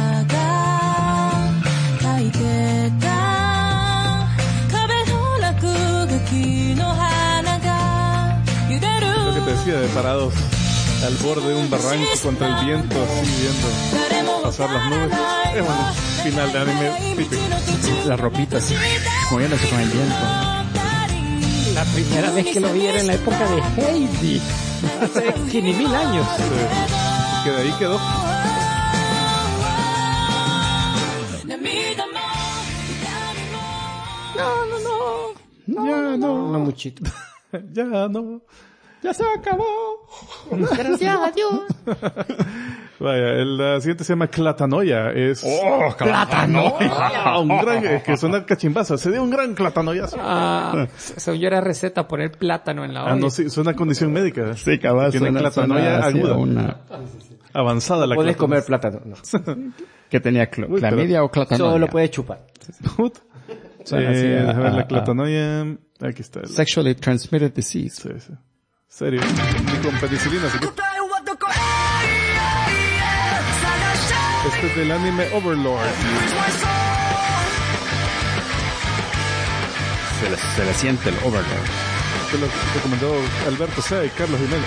Lo que te decía de parados al borde de un barranco contra el viento, así viendo pasar las nubes. Es bueno, final de anime típico. La ropita así, moviéndose con el viento. La primera vez que lo vi era en la época de Heidi. Hace 100.000 años. Que de ahí quedó. Ya no. No muchito. Ya no. ¡Ya se acabó! Gracias a Dios. Vaya, la siguiente se llama Clatanoia. Es ¡Clatanoia! un gran, es que suena cachimbazo. Se dio un gran clatanoyazo. Según yo era receta poner plátano en la olla. No, sí, suena condición médica. Sí, cabal. Tiene clatanoia aguda. Avanzada la Puedes clatanoia. comer plátano. No. ¿Qué tenía? ¿Clamidia o clatanoia? Solo puedes chupar. Suena así A ver, la clatanoia. Aquí está. Sexually transmitted disease. Sí, sí. Serio. Y con penicilina, así que. Este es del anime Overlord. Se le siente el Overlord. Que lo recomendó Alberto Sea y Carlos Jiménez.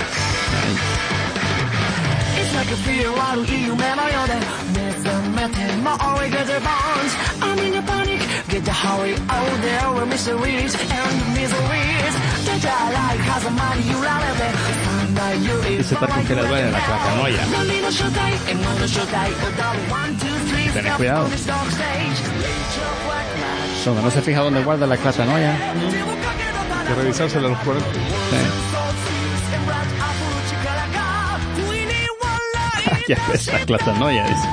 Ese taco que le duele en la clatanoia. Tenés cuidado. Cuando no se fija dónde guarda la clatanoia. Hay que revisársela a los 40. Sí. Ya ves la clatanoia, dice.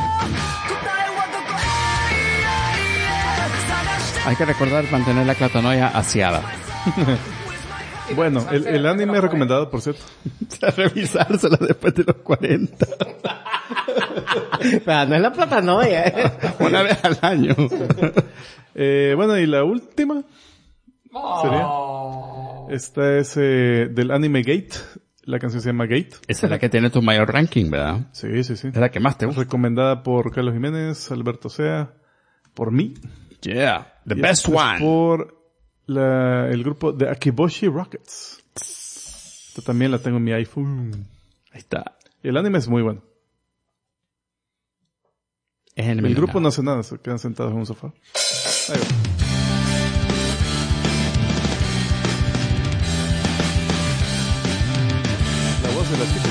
Hay que recordar mantener la clatanoia aseada. Bueno, el anime recomendado, por cierto. Revisársela después de los 40. Pero no es la platanoia. Una vez al año. Bueno, y la última sería. Esta es del anime Gate. La canción se llama Gate. Esa es la que tiene tu mayor ranking, ¿verdad? Sí, sí, sí. Es la que más te gusta. Recomendada por Carlos Jiménez, Alberto Sea, por mí. Yeah. The Y best es one. por el grupo de Akiboshi Rockets. Esta también la tengo en mi iPhone. Ahí está. Y el anime es muy bueno. Es El grupo no hace nada, se quedan sentados en un sofá. Ahí va. La voz de la chica.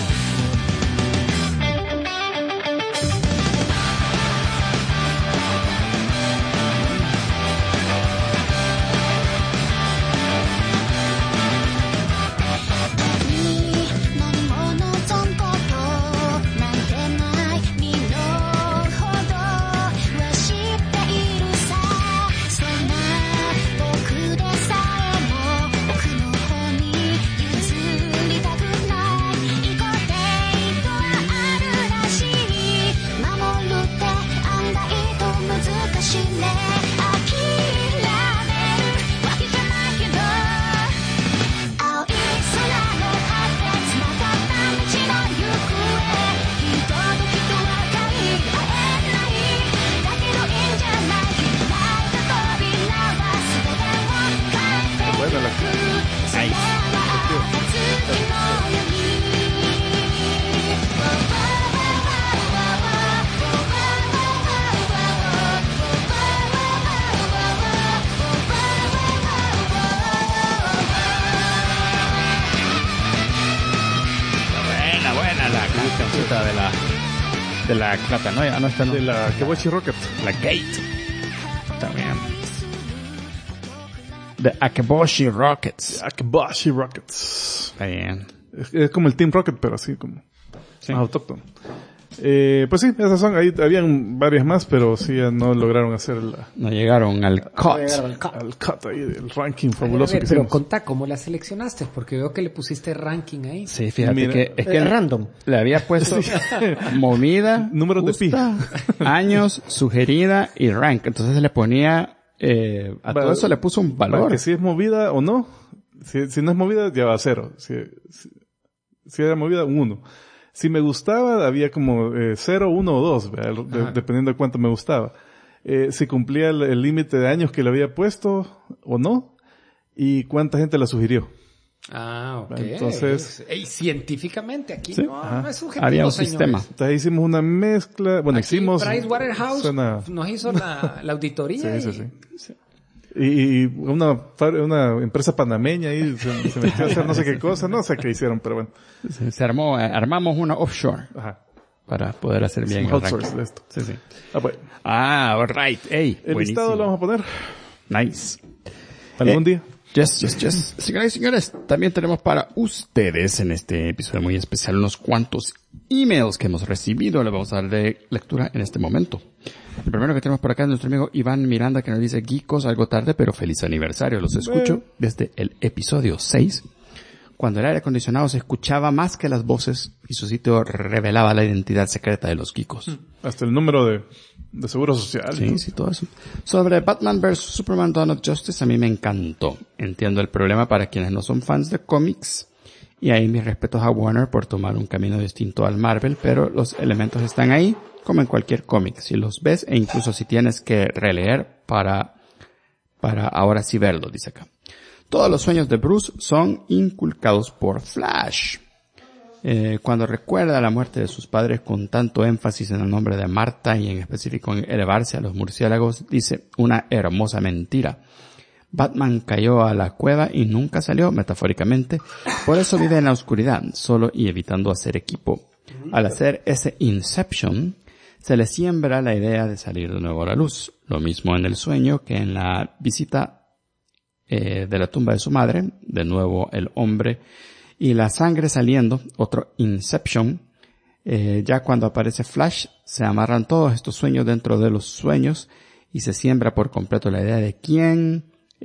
cancioncita de la Platanoia, no, esta no. De la Kewachi Rocket. La Gate. También. The Akeboshi Rockets. Akeboshi Rockets. Está bien. Es como el Team Rocket, pero así como Sí. más autóctono. Pues sí, esas son, ahí habían varias más, pero sí ya no lograron hacer No llegaron al cut. al cut ahí del ranking A fabuloso ver, que pero hicimos. contá cómo las seleccionaste, porque veo que le pusiste ranking ahí. Sí, fíjate Mira, que es que random. le había puesto movida, Números de justa, años, sugerida y rank. Entonces le ponía, a todo eso le puso un Para valor. que si es movida o no. Si no es movida, ya va a 0. Si era movida, un 1. Si me gustaba, había como 0, 1 o 2, dependiendo de cuánto me gustaba. Si cumplía el límite de años que le había puesto o no, y cuánta gente la sugirió. Ah, ok. Entonces- Ey, científicamente aquí Sí. no es un Había un señores. sistema. Entonces hicimos una mezcla, bueno, Aquí hicimos... Pricewaterhouse suena- nos hizo la auditoría. Sí, y- sí. Y una empresa panameña ahí se metió a hacer no sé qué cosa, no sé qué hicieron, pero bueno. Se armó, armamos una offshore Ajá. para poder hacer bien Un el outsource ranking. de esto. Sí, sí. Pues, Alright. Ey, el listado lo vamos a poner Nice. algún día. Yes. Señoras y señores, también tenemos para ustedes en este episodio muy especial unos cuantos emails que hemos recibido. Le vamos a dar de lectura en este momento. El primero que tenemos por acá es nuestro amigo Iván Miranda, que nos dice: Geekos, algo tarde, pero feliz aniversario. Los escucho desde el episodio 6, cuando el aire acondicionado se escuchaba más que las voces y su sitio revelaba la identidad secreta de los geekos. Hasta el número de seguro social. Sí, todo eso. Sobre Batman vs. Superman Dawn of Justice, a mí me encantó. Entiendo el problema para quienes no son fans de cómics, y ahí mis respetos a Warner por tomar un camino distinto al Marvel, pero los elementos están ahí, como en cualquier cómic. Si los ves, e incluso si tienes que releer para ahora sí verlo, dice acá. Todos los sueños de Bruce son inculcados por Flash. Cuando recuerda la muerte de sus padres con tanto énfasis en el nombre de Marta y en específico en elevarse a los murciélagos, dice una hermosa mentira. Batman cayó a la cueva y nunca salió, metafóricamente. Por eso vive en la oscuridad, solo y evitando hacer equipo. Al hacer ese Inception, se le siembra la idea de salir de nuevo a la luz. Lo mismo en el sueño que en la visita de la tumba de su madre, de nuevo el hombre y la sangre saliendo, otro Inception. Ya cuando aparece Flash, se amarran todos estos sueños dentro de los sueños y se siembra por completo la idea de quién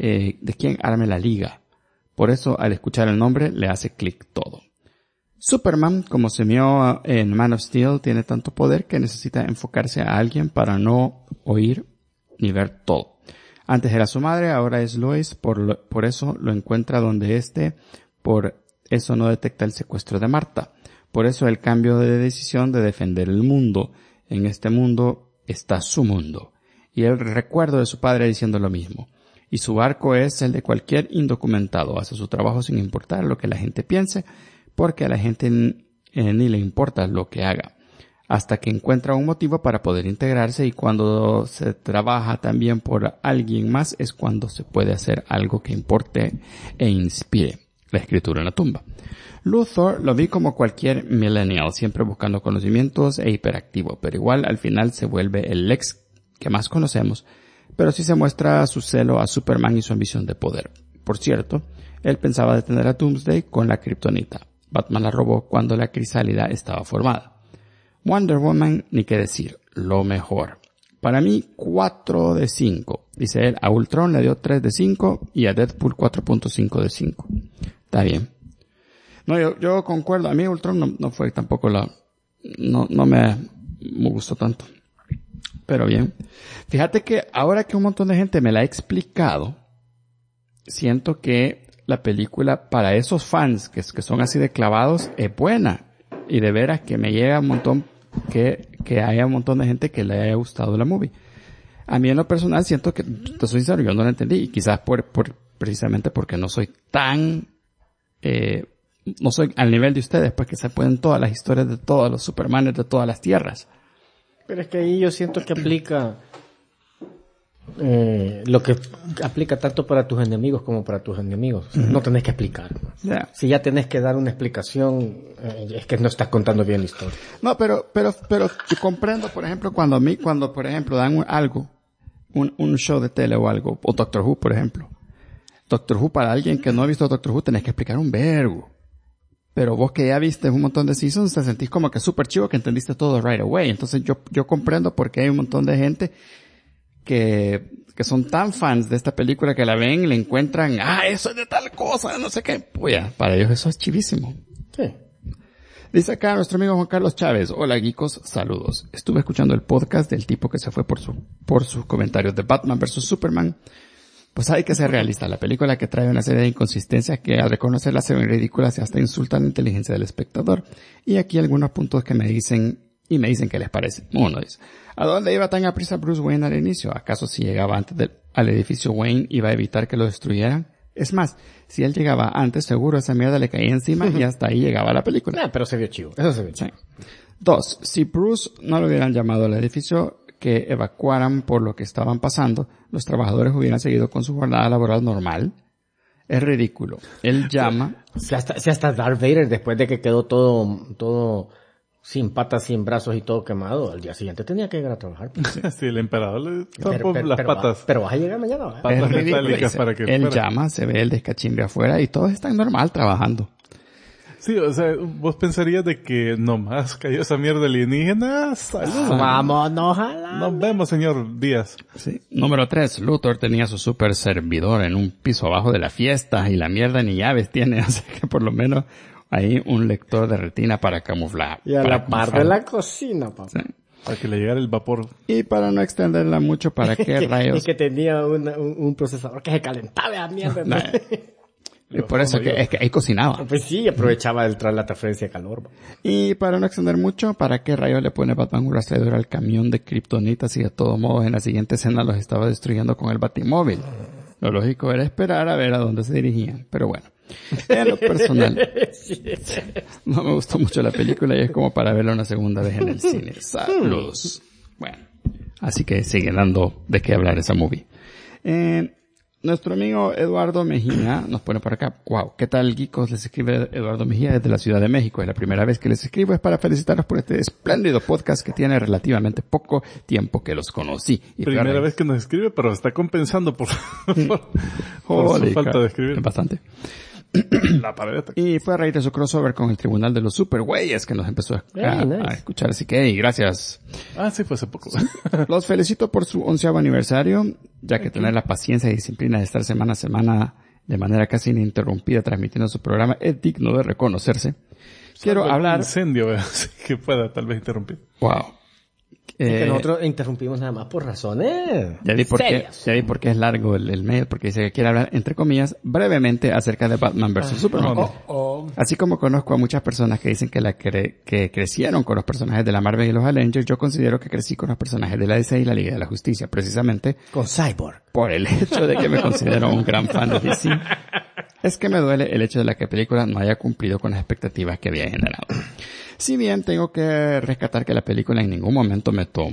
arme la liga. Por eso, al escuchar el nombre, le hace clic todo. Superman, como se vio en Man of Steel, tiene tanto poder que necesita enfocarse a alguien para no oír ni ver todo. Antes era su madre, ahora es Lois, por eso lo encuentra donde esté, por eso no detecta el secuestro de Marta. Por eso el cambio de decisión de defender el mundo. En este mundo está su mundo. Y el recuerdo de su padre diciendo lo mismo. Y su arco es el de cualquier indocumentado. Hace su trabajo sin importar lo que la gente piense, porque a la gente ni le importa lo que haga. Hasta que encuentra un motivo para poder integrarse, y cuando se trabaja también por alguien más es cuando se puede hacer algo que importe e inspire. La escritura en la tumba. Luthor lo vi como cualquier millennial, siempre buscando conocimientos e hiperactivo, pero igual al final se vuelve el Lex que más conocemos, pero sí se muestra su celo a Superman y su ambición de poder. Por cierto, él pensaba detener a Doomsday con la kriptonita. Batman la robó cuando la crisálida estaba formada. Wonder Woman, ni qué decir, lo mejor. Para mí, 4 de 5. Dice él, a Ultron le dio 3 de 5 y a Deadpool 4.5 de 5. Está bien. No, yo concuerdo. A mí Ultron no fue tampoco no me gustó tanto. Pero bien. Fíjate que ahora que un montón de gente me la ha explicado, siento que la película para esos fans que son así de clavados es buena. Y de veras que me llega un montón, que haya un montón de gente que le haya gustado la movie. A mí en lo personal siento que, te soy sincero, yo no la entendí. Y quizás precisamente porque no soy tan, no soy al nivel de ustedes, pues que se pueden todas las historias de todos los Supermanes de todas las tierras. Pero es que ahí yo siento que aplica lo que aplica tanto para tus enemigos como para tus enemigos. O sea, no tenés que explicar. Ya. Si ya tenés que dar una explicación, es que no estás contando bien la historia. No, pero yo comprendo, por ejemplo, cuando por ejemplo dan algo, un show de tele o algo, o Doctor Who, por ejemplo. Doctor Who, para alguien que no ha visto Doctor Who, tenés que explicar un vergo. Pero vos que ya viste un montón de seasons, te sentís como que súper chivo que entendiste todo right away. Entonces yo comprendo por qué hay un montón de gente que son tan fans de esta película que la ven y le encuentran, eso es de tal cosa, no sé qué. Puya, para ellos eso es chivísimo. Sí. Dice acá nuestro amigo Juan Carlos Chávez. Hola, geekos, saludos. Estuve escuchando el podcast del tipo que se fue por sus comentarios de Batman vs Superman. Pues hay que ser realista. La película que trae una serie de inconsistencias que al reconocerla se ven ridículas y hasta insultan la inteligencia del espectador. Y aquí algunos puntos que me dicen qué les parece. Uno dice, ¿a dónde iba tan aprisa Bruce Wayne al inicio? ¿Acaso si llegaba antes al edificio Wayne iba a evitar que lo destruyeran? Es más, si él llegaba antes, seguro esa mierda le caía encima y hasta ahí llegaba la película. Pero se vio chivo. Eso se vio chivo. Sí. 2. Si Bruce no lo hubieran llamado al edificio que evacuaran por lo que estaban pasando, los trabajadores hubieran seguido con su jornada laboral normal. Es ridículo. Él llama... Si hasta Darth Vader, después de que quedó todo sin patas, sin brazos y todo quemado, al día siguiente tenía que ir a trabajar. Sí, el emperador le tapó las patas. Pero vas a llegar mañana, ¿va? Patas Es ridículo, metálicas dice. para que Él fuera. llama, se ve el descachimbre afuera y todos están normal trabajando. Sí, o sea, vos pensarías de que nomás cayó esa mierda alienígena. ¡Salud! Vámonos a la... Nos vemos, señor Díaz. Sí. Número 3. Luthor tenía su super servidor en un piso abajo de la fiesta y la mierda ni llaves tiene, así que por lo menos hay un lector de retina para camuflar. Y a para la par de camuflar. la cocina, papá. Sí. Para que le llegara el vapor. Y para no extenderla mucho, ¿para qué rayos? Es que tenía un procesador que se calentaba la mierda. ¿no? Y por eso es que ahí cocinaba. Pues sí, aprovechaba la transferencia de calor. ¿va? Y para no extender mucho, ¿para qué rayos le pone Batman un rastreador al camión de kriptonita si de todos modos en la siguiente escena los estaba destruyendo con el batimóvil? Lo lógico era esperar a ver a dónde se dirigían. Pero bueno, en lo personal, no me gustó mucho la película y es como para verla una segunda vez en el cine. Saludos. Bueno, así que sigue dando de qué hablar esa movie. Nuestro amigo Eduardo Mejía nos pone por acá. Wow, ¿qué tal, geekos? Les escribe Eduardo Mejía desde la Ciudad de México. Es la primera vez que les escribo. Es para felicitarlos por este espléndido podcast que tiene relativamente poco tiempo que los conocí. Y Primera vez que nos escribe, pero está compensando por su Joder, falta de escribir. es bastante. La paleta. Y fue a raíz de su crossover con el Tribunal de los Supergüeyes que nos empezó a escuchar. Así que, gracias. Ah, sí, fue hace poco. Los felicito por su 11º aniversario, ya que tener la paciencia y disciplina de estar semana a semana de manera casi ininterrumpida transmitiendo su programa es digno de reconocerse. Quiero hablar... Incendio, así que pueda tal vez interrumpir. Wow. Es que nosotros interrumpimos nada más por razones Ya vi por serias. qué es largo el mail, porque dice que quiere hablar, entre comillas, brevemente acerca de Batman vs. Superman. Así como conozco a muchas personas que dicen que crecieron con los personajes de la Marvel y los Avengers, yo considero que crecí con los personajes de la DC y la Liga de la Justicia, precisamente Con Cyborg. por el hecho de que me considero un gran fan de DC. Es que me duele el hecho de que la película no haya cumplido con las expectativas que había generado. Si bien tengo que rescatar que la película en ningún momento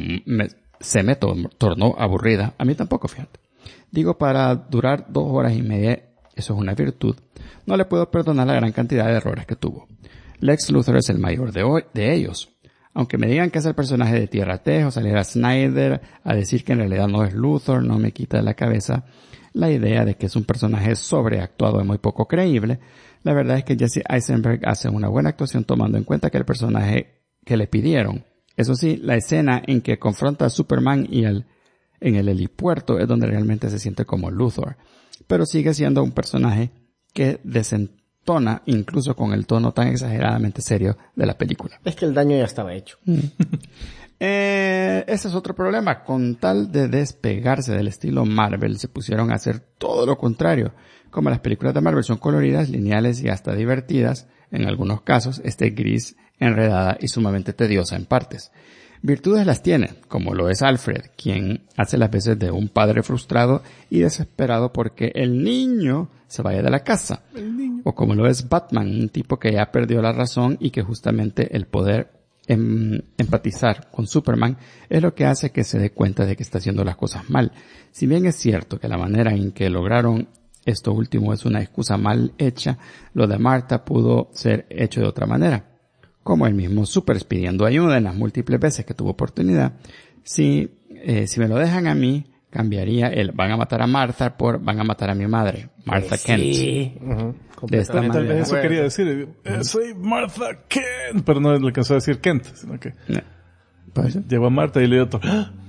se me tornó aburrida, a mí tampoco, fíjate. Digo, para durar 2 horas y media, eso es una virtud, no le puedo perdonar la gran cantidad de errores que tuvo. Lex Luthor es el mayor de ellos. Aunque me digan que es el personaje de Tierra T o saliera Snyder a decir que en realidad no es Luthor, no me quita de la cabeza la idea de que es un personaje sobreactuado y muy poco creíble. La verdad es que Jesse Eisenberg hace una buena actuación tomando en cuenta que el personaje que le pidieron. Eso sí, la escena en que confronta a Superman en el helipuerto es donde realmente se siente como Luthor. Pero sigue siendo un personaje que desentona incluso con el tono tan exageradamente serio de la película. Es que el daño ya estaba hecho. Ese es otro problema. Con tal de despegarse del estilo Marvel, se pusieron a hacer todo lo contrario. Como las películas de Marvel son coloridas, lineales y hasta divertidas, en algunos casos, gris, enredada y sumamente tediosa en partes. Virtudes las tiene, como lo es Alfred, quien hace las veces de un padre frustrado y desesperado porque el niño se vaya de la casa. O como lo es Batman, un tipo que ya perdió la razón y que justamente el poder empatizar con Superman es lo que hace que se dé cuenta de que está haciendo las cosas mal. Si bien es cierto que la manera en que lograron esto último es una excusa mal hecha, lo de Martha pudo ser hecho de otra manera. Como el mismo Super pidiendo ayuda en las múltiples veces que tuvo oportunidad. Si me lo dejan a mí, cambiaría el van a matar a Martha por van a matar a mi madre, Martha Kent. Sí. De esta Tal vez manera. eso quería decir. Soy Martha Kent. Pero no le alcanzó a decir Kent, sino que Pues, llegó a Martha y le dio otro.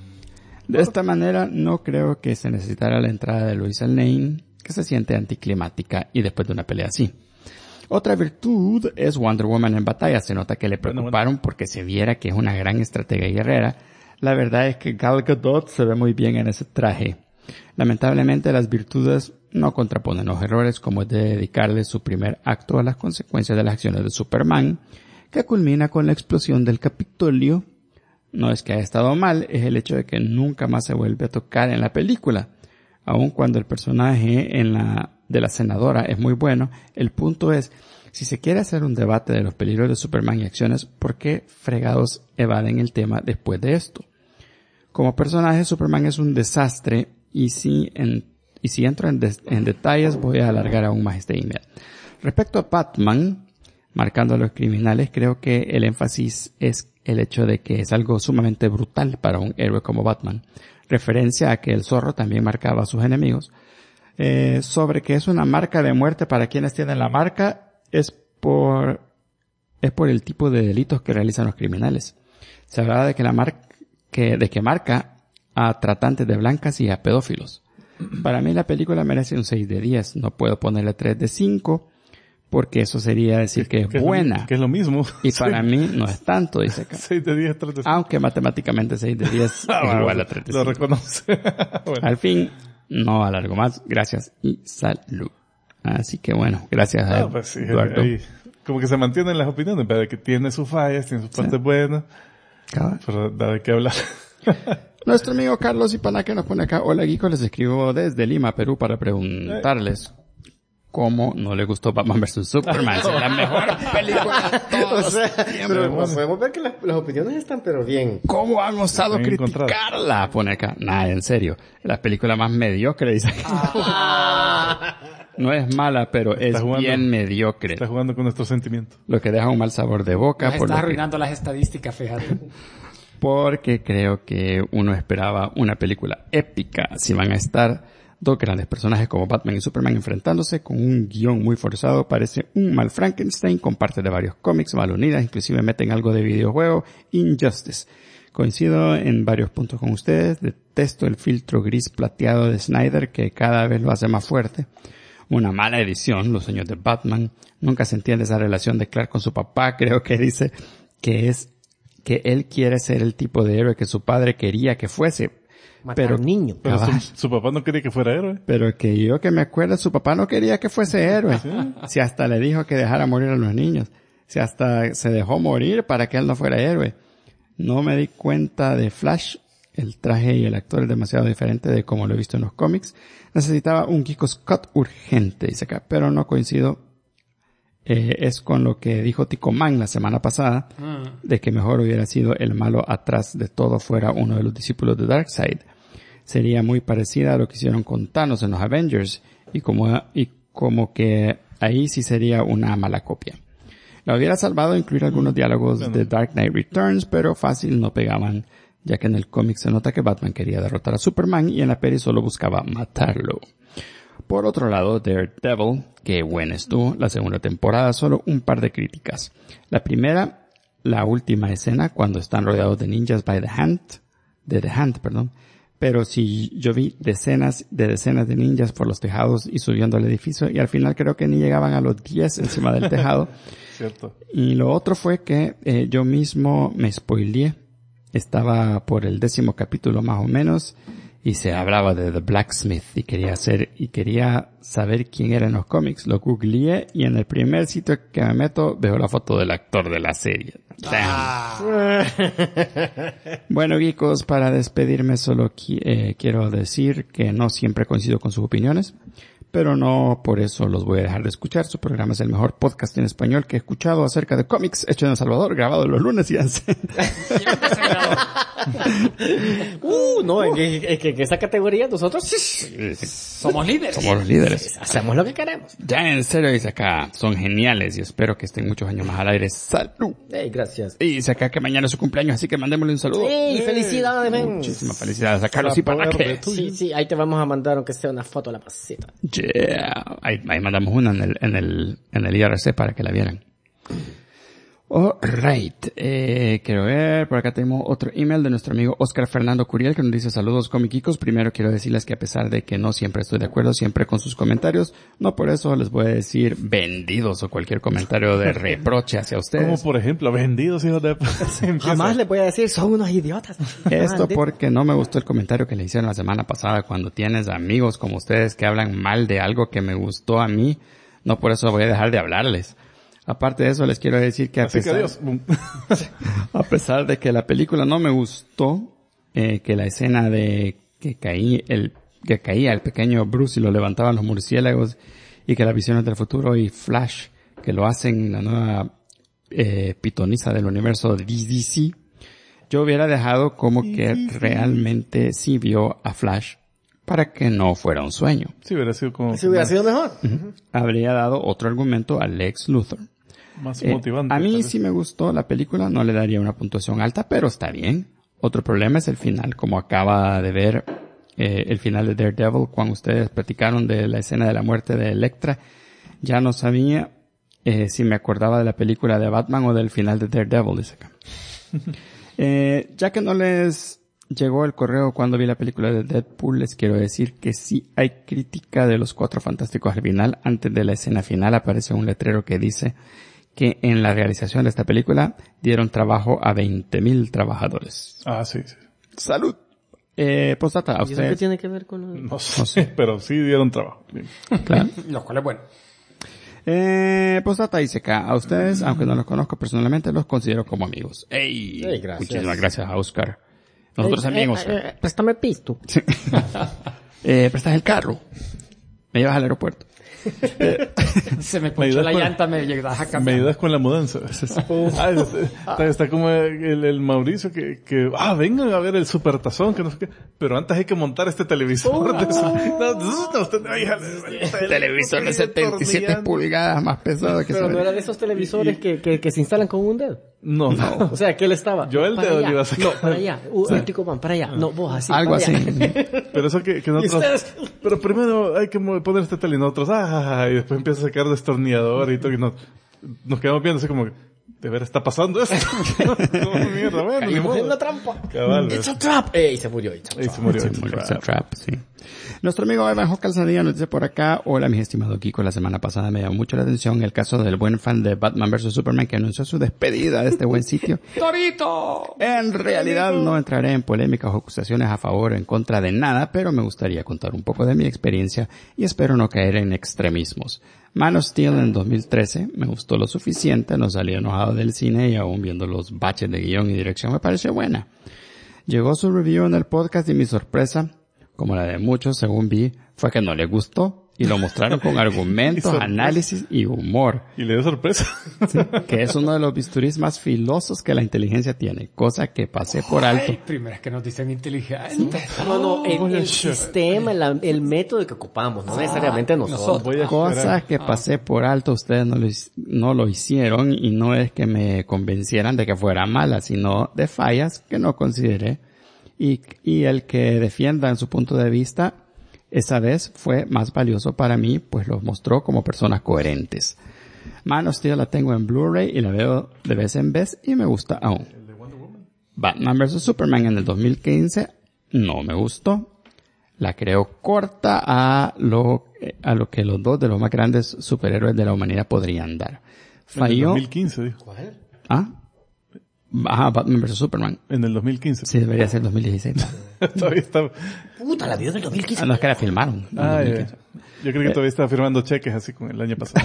de esta manera no creo que se necesitara la entrada de Lois Lane, que se siente anticlimática y después de una pelea así. Otra virtud es Wonder Woman en batalla. Se nota que le preocuparon porque se viera que es una gran estratega y guerrera. La verdad es que Gal Gadot se ve muy bien en ese traje. Lamentablemente las virtudes no contraponen los errores, como es de dedicarle su primer acto a las consecuencias de las acciones de Superman, que culmina con la explosión del Capitolio. No es que haya estado mal, es el hecho de que nunca más se vuelve a tocar en la película. Aun cuando el personaje de la senadora es muy bueno, el punto es, si se quiere hacer un debate de los peligros de Superman y acciones, ¿por qué fregados evaden el tema después de esto? Como personaje, Superman es un desastre, y si entro en detalles voy a alargar aún más esta idea. Respecto a Batman, marcando a los criminales, creo que el énfasis es el hecho de que es algo sumamente brutal para un héroe como Batman. Referencia a que el Zorro también marcaba a sus enemigos. Sobre que es una marca de muerte para quienes tienen la marca, es por el tipo de delitos que realizan los criminales. Se hablaba de que marca a tratantes de blancas y a pedófilos. Para mí la película merece un 6 de 10. No puedo ponerle 3 de 5 porque eso sería decir que es buena. Que es lo mismo. Y para mí no es tanto, dice acá. 6 de 10, 3 de 5. Aunque matemáticamente 6 de 10 es igual a 3 de 5. Lo reconoce. Bueno. Al fin, no alargo más. Gracias y salud. Así que bueno, gracias a Pues sí, Eduardo. ahí, como que se mantienen las opiniones, pero que tiene sus fallas, tiene sus partes buenas, Cabal. pero da de qué hablar. Nuestro amigo Carlos Ipanaque nos pone acá: hola Geeko, les escribo desde Lima, Perú, para preguntarles cómo no le gustó Batman vs Superman. Es la mejor película de todos O sea, los tiempos. pero podemos ver que las opiniones están pero bien. ¿Cómo han osado Bien criticarla? Pone acá. Nada, en serio. La película más mediocre, dice. No es mala, pero es jugando. bien mediocre. Está jugando con nuestros sentimientos. Lo que deja un mal sabor de boca. Nos por está lo que- arruinando las estadísticas, fíjate. porque creo que uno esperaba una película épica. Si van a estar dos grandes personajes como Batman y Superman enfrentándose con un guión muy forzado, parece un mal Frankenstein con partes de varios cómics mal unidas, inclusive meten algo de videojuego. Injustice. Coincido en varios puntos con ustedes. Detesto el filtro gris plateado de Snyder, que cada vez lo hace más fuerte. Una mala edición, Los sueños de Batman. Nunca se entiende esa relación de Clark con su papá. Creo que dice que él quiere ser el tipo de héroe que su padre quería que fuese. Matar Pero a un niño. Pero cabal. su papá no quería que fuera héroe. Pero que yo que me acuerdo, su papá no quería que fuese héroe. Si hasta le dijo que dejara morir a los niños. Si hasta se dejó morir para que él no fuera héroe. No me di cuenta de Flash. El traje y el actor es demasiado diferente de como lo he visto en los cómics. Necesitaba un Kiko Scott urgente, dice acá. Pero no coincido. Es con lo que dijo Tico Man la semana pasada. De que mejor hubiera sido el malo atrás de todo fuera uno de los discípulos de Darkseid. Sería muy parecida a lo que hicieron con Thanos en los Avengers, y como que ahí sí sería una mala copia. La hubiera salvado incluir algunos diálogos de Dark Knight Returns, pero fácil no pegaban, ya que en el cómic se nota que Batman quería derrotar a Superman y en la peli solo buscaba matarlo. Por otro lado, Daredevil, que buena estuvo, la segunda temporada, solo un par de críticas. La primera, la última escena, cuando están rodeados de ninjas de The Hand, pero sí, yo vi decenas de ninjas por los tejados y subiendo al edificio, y al final creo que ni llegaban a los 10 encima del tejado. Cierto. Y lo otro fue que yo mismo me spoileé. Estaba por el 10º capítulo más o menos, y se hablaba de The Blacksmith, y quería saber quién era en los cómics. Lo googleé, y en el primer sitio que me meto veo la foto del actor de la serie. Damn. Bueno, geekos, para despedirme solo quiero decir que no siempre coincido con sus opiniones, pero no por eso los voy a dejar de escuchar. Su programa es el mejor podcast en español que he escuchado acerca de cómics hecho en El Salvador, grabado los lunes y No, es que en esa categoría nosotros Somos líderes. somos los líderes. hacemos lo que queremos. Ya en serio, dice acá, son geniales y espero que estén muchos años más al aire. ¡Salud! Gracias. Y dice acá que mañana es su cumpleaños, así que mandémosle un saludo. ¡Ey, felicidades, men! Muchísimas felicidades a Carlos y para que. Sí, ahí te vamos a mandar aunque sea una foto de la pasita. Yeah. Ahí mandamos una en el IRC para que la vieran. Alright, quiero ver, por acá tenemos otro email de nuestro amigo Oscar Fernando Curiel que nos dice saludos comiquicos. Primero quiero decirles que a pesar de que no siempre estoy de acuerdo siempre con sus comentarios, no por eso les voy a decir vendidos o cualquier comentario de reproche hacia ustedes. Como por ejemplo, vendidos, hijos de... Jamás le voy a decir, son unos idiotas. Esto porque no me gustó el comentario que le hicieron la semana pasada. Cuando tienes amigos como ustedes que hablan mal de algo que me gustó a mí, no por eso voy a dejar de hablarles. Aparte de eso, les quiero decir que a pesar de que la película no me gustó, que la escena de que caía el pequeño Bruce y lo levantaban los murciélagos, y que las visiones del futuro y Flash, que lo hacen la nueva pitoniza del universo de DC, yo hubiera dejado como que realmente sí vio a Flash para que no fuera un sueño. Sí, hubiera sido como... Si hubiera sido mejor. Habría dado otro argumento a Lex Luthor. Más motivante. A mí tal vez. sí me gustó la película, no le daría una puntuación alta, pero está bien. Otro problema es el final, como acaba de ver el final de Daredevil, cuando ustedes platicaron de la escena de la muerte de Elektra, ya no sabía si me acordaba de la película de Batman o del final de Daredevil, dice acá. Ya que no les llegó el correo cuando vi la película de Deadpool, les quiero decir que sí hay crítica de los Cuatro Fantásticos al final. Antes de la escena final aparece un letrero que dice que en la realización de esta película dieron trabajo a 20,000 trabajadores. Ah, sí. ¡Salud! Postdata, a ¿Y eso qué ustedes. tiene que ver con lo... No sé, pero sí dieron trabajo. Bien. Claro. Lo cual es bueno. Postdata dice acá, a ustedes, aunque no los conozco personalmente, los considero como amigos. ¡Ey! Ey, gracias. Muchísimas gracias a Oscar. Nosotros también, Oscar. Préstame pisto. Prestas el carro. Me llevas al aeropuerto. Se me ¿Me ponchó ayudas la con- llanta, me llegas a Me cambiar. ayudas con la mudanza. Está como el Mauricio que vengan a ver el supertazón, que no sé qué. Pero antes hay que montar este televisor. Televisor de 77 pulgadas más pesado que Pero sabe. no era de esos televisores que se instalan con un dedo. No. O sea, que él estaba. Yo el para dedo allá. le iba a sacar. No, para allá. Tico Man, para allá. No, vos así. Algo para así. allá. Pero eso que nosotros... ustedes? Pero primero hay que poner este tele y nosotros, y después empieza a sacar destornillador y todo, y nos quedamos viendo así como, ¿de veras está pasando esto? No, mierda, bueno, ni Caímos en modo. la trampa. Cabal, It's a trap. Ey, se murió. It's a Ahí trap. se murió. Sí, It's a murió, trap. it's a trap, sí. Nuestro amigo Evan Calzadilla nos dice por acá, hola mis estimados Kiko, la semana pasada me llamó mucho la atención el caso del buen fan de Batman vs Superman que anunció su despedida de este buen sitio. ¡Torito! En realidad no entraré en polémicas o acusaciones a favor o en contra de nada, pero me gustaría contar un poco de mi experiencia y espero no caer en extremismos. Man of Steel en 2013 me gustó lo suficiente, no salí enojado del cine y aún viendo los baches de guión y dirección me pareció buena. Llegó su review en el podcast y mi sorpresa, como la de muchos según vi, fue que no le gustó y lo mostraron con argumentos, análisis y humor. Y le dio sorpresa. Que es uno de los bisturís más filosos que la inteligencia tiene, cosa que pasé por alto. Ay, primera vez que nos dicen inteligente. No, el sistema, el método que ocupamos, no necesariamente nosotros. Voy a Cosas esperar. que pasé por alto, ustedes no lo hicieron y no es que me convencieran de que fuera mala, sino de fallas que no consideré. Y el que defiendan su punto de vista, esa vez fue más valioso para mí, pues los mostró como personas coherentes. Man of Steel la tengo en Blu-ray y la veo de vez en vez y me gusta aún. Batman vs Superman en el 2015 no me gustó. La creo corta a lo que los dos de los más grandes superhéroes de la humanidad podrían dar. En el Falló. 2015, dijo. ¿Ah? Ajá, Batman vs Superman. En el 2015. Sí, debería ser 2016. Todavía está... Puta, la vida del 2015. Ah, no, es que la filmaron. en Ah, 2015. ya. Yo creo que todavía estaba firmando cheques así con el año pasado.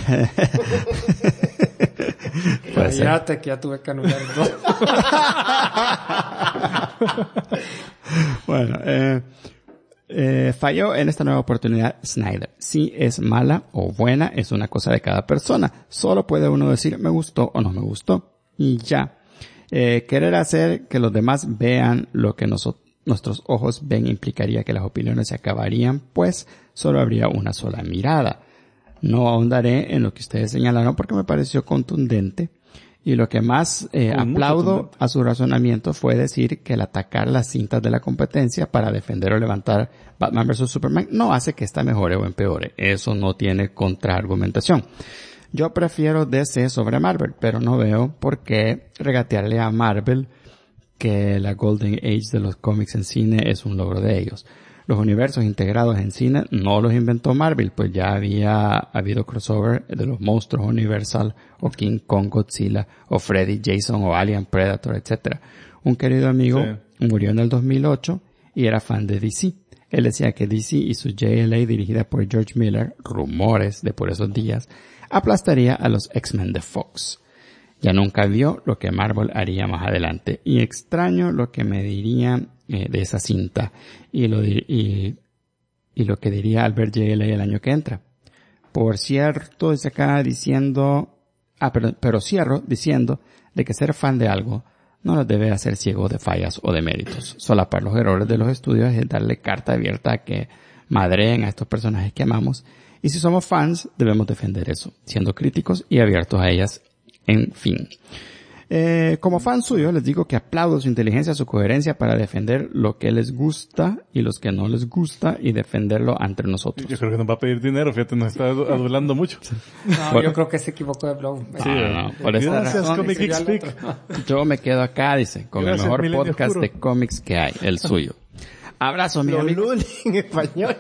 Puede ser. Cállate que ya tuve que anular dos. Bueno, Falló en esta nueva oportunidad Snyder. Si es mala o buena, es una cosa de cada persona. Solo puede uno decir me gustó o no me gustó. Y ya. Querer hacer que los demás vean lo que nuestros ojos ven implicaría que las opiniones se acabarían, pues solo habría una sola mirada. No ahondaré en lo que ustedes señalaron porque me pareció contundente. Y lo que más aplaudo a su razonamiento fue decir que el atacar las cintas de la competencia para defender o levantar Batman vs. Superman no hace que esta mejore o empeore. Eso no tiene contraargumentación. Yo prefiero DC sobre Marvel, pero no veo por qué regatearle a Marvel que la Golden Age de los cómics en cine es un logro de ellos. Los universos integrados en cine no los inventó Marvel, pues ya había habido crossover de los monstruos Universal, o King Kong, Godzilla, o Freddy, Jason, o Alien, Predator, etc. Un querido amigo murió en el 2008 y era fan de DC. Él decía que DC y su JLA dirigida por George Miller, rumores de por esos días, aplastaría a los X-Men de Fox. Ya nunca vio lo que Marvel haría más adelante. Y extraño lo que me diría de esa cinta y lo que diría Albert JLA el año que entra. Por cierto, desde acá diciendo, pero cierro diciendo de que ser fan de algo no nos debe hacer ciego de fallas o de méritos. Solapar los errores de los estudios es darle carta abierta a que madreen a estos personajes que amamos. Y si somos fans, debemos defender eso, siendo críticos y abiertos a ellas. En fin. Como fan suyo, les digo que aplaudo su inteligencia, su coherencia para defender lo que les gusta y los que no les gusta y defenderlo entre nosotros. Yo creo que nos va a pedir dinero, fíjate, nos está adulando mucho. No, yo creo que se equivocó de blog. Sí, por esa Gracias, razón, Comic dice, Geek Speak. yo me quedo acá, dice, con Gracias, el mejor Milenio podcast Oscuro. de cómics que hay, el suyo. Abrazo, mi Los amigo. lunes en español.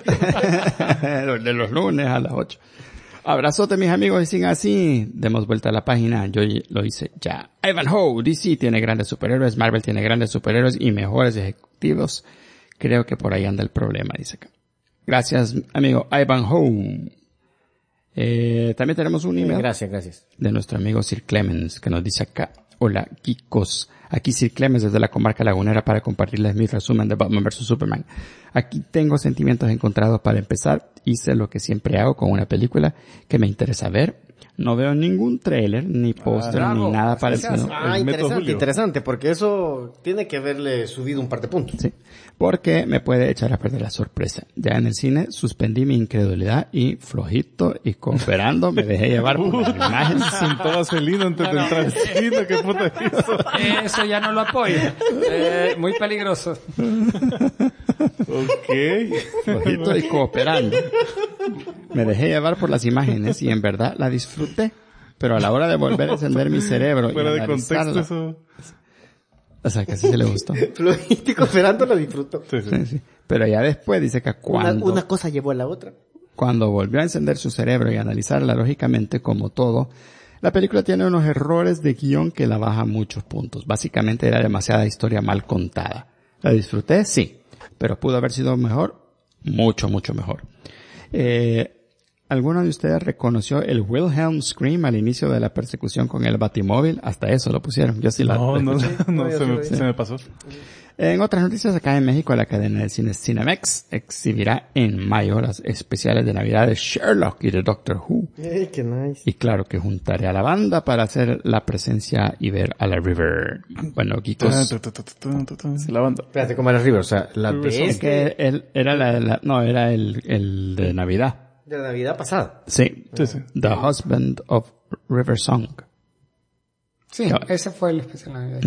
De los lunes a las 8. Abrazote, mis amigos, y sigan así. Demos vuelta a la página. Yo lo hice ya. Ivanhoe, DC tiene grandes superhéroes, Marvel tiene grandes superhéroes y mejores ejecutivos. Creo que por ahí anda el problema, dice acá. Gracias, amigo Ivanhoe. También tenemos un email Gracias. de nuestro amigo Sir Clemens, que nos dice acá: hola, geekos. Aquí Sir Clemens desde la comarca lagunera para compartirles mi resumen de Batman vs. Superman. Aquí tengo sentimientos encontrados para empezar. Hice lo que siempre hago con una película que me interesa ver. No veo ningún tráiler, ni póster, ni nada parecido. El Método Julio. Interesante, porque eso tiene que haberle subido un par de puntos. Sí, porque me puede echar a perder la sorpresa. Ya en el cine suspendí mi incredulidad y flojito y cooperando me dejé llevar por las imágenes. Sentó vaselina antes de entrar al cine, qué puta hizo. Eso ya no lo apoyo. Muy peligroso. Ok. Flojito y cooperando. Me dejé llevar por las imágenes y en verdad la disfruté. Pero a la hora de volver a encender mi cerebro y Fuera de contexto analizarla, eso. o sea, que así se le gustó. Flojito y cooperando lo disfruto. Sí, sí. Sí, sí. Pero ya después dice que Una cosa llevó a la otra. cuando volvió a encender su cerebro y analizarla lógicamente como todo, la película tiene unos errores de guión que la baja muchos puntos. Básicamente era demasiada historia mal contada. ¿La disfruté? Sí. Pero pudo haber sido mejor, mucho, mucho mejor. ¿Alguno de ustedes reconoció el Wilhelm Scream al inicio de la persecución con el Batimóvil? Hasta eso lo pusieron. Yo sí la No, escuché. se me pasó. En otras noticias, acá en México, la cadena de cine Cinemex exhibirá en mayo las especiales de Navidad de Sherlock y de Doctor Who. Qué nice. Y claro que juntaré a la banda para hacer la presencia y ver a la River. Bueno, geekos. La banda. Espérate, ¿cómo era River? O sea, la River de Song. Es que él era era el de Navidad. de la Navidad pasada. Sí. Sí, sí. The Husband of River Song. Sí, ese fue el especial Navidad.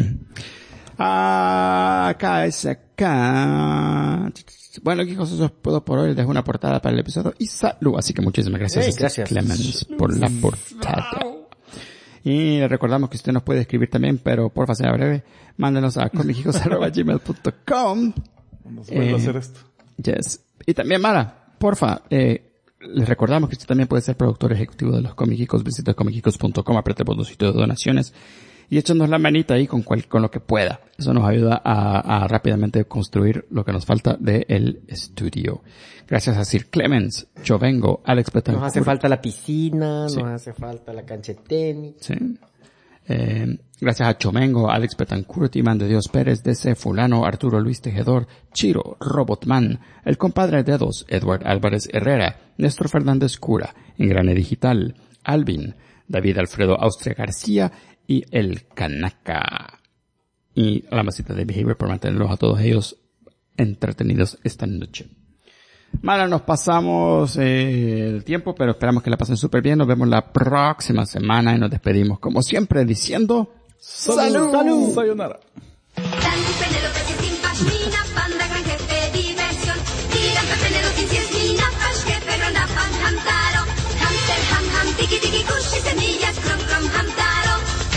Acá es acá. Bueno, chicos, eso es todo por hoy. Les dejo una portada para el episodio y salud. Así que muchísimas gracias, Hey, gracias. Clemens, por la portada. Y le recordamos que usted nos puede escribir también, pero porfa sea breve. Mándenos a comicicos@gmail.com. Cuando se vuelva a hacer esto. Yes. Y también, Mara, porfa, les recordamos que usted también puede ser productor ejecutivo de los Comicicos. Visita comicicos.com, apriete el botoncito de donaciones y échanos la manita ahí con lo que pueda. Eso nos ayuda a rápidamente construir lo que nos falta del estudio. Gracias a Sir Clemens, yo vengo, Alex Nos Betancourt. hace falta la piscina, Sí. nos hace falta la cancha de tenis. Sí. Gracias a Chomengo, Alex Betancourt, Iván de Dios Pérez, DC Fulano, Arturo Luis Tejedor, Chiro, Robotman, el compadre Dedos, Edward Álvarez Herrera, Néstor Fernández Cura, Engrane Digital, Alvin, David Alfredo Austria García y el Kanaka. Y a la masita de Behavior por mantenerlos a todos ellos entretenidos esta noche. Mala, nos pasamos el tiempo, pero esperamos que la pasen súper bien. Nos vemos la próxima semana y nos despedimos como siempre diciendo ¡Salud! ¡Salud! ¡Sayonara! Sandy, Penélope, Cintas, Mina, Panda, Gran Jefe, Diversión. Gigante, Penélope, Nina, Pash, Jefe, Ronda, Pan, Hamtaro. Hamster, Ham, Ham, Tiki, Tiki, Kushi, Semillas, Crom, Crom, Hamtaro.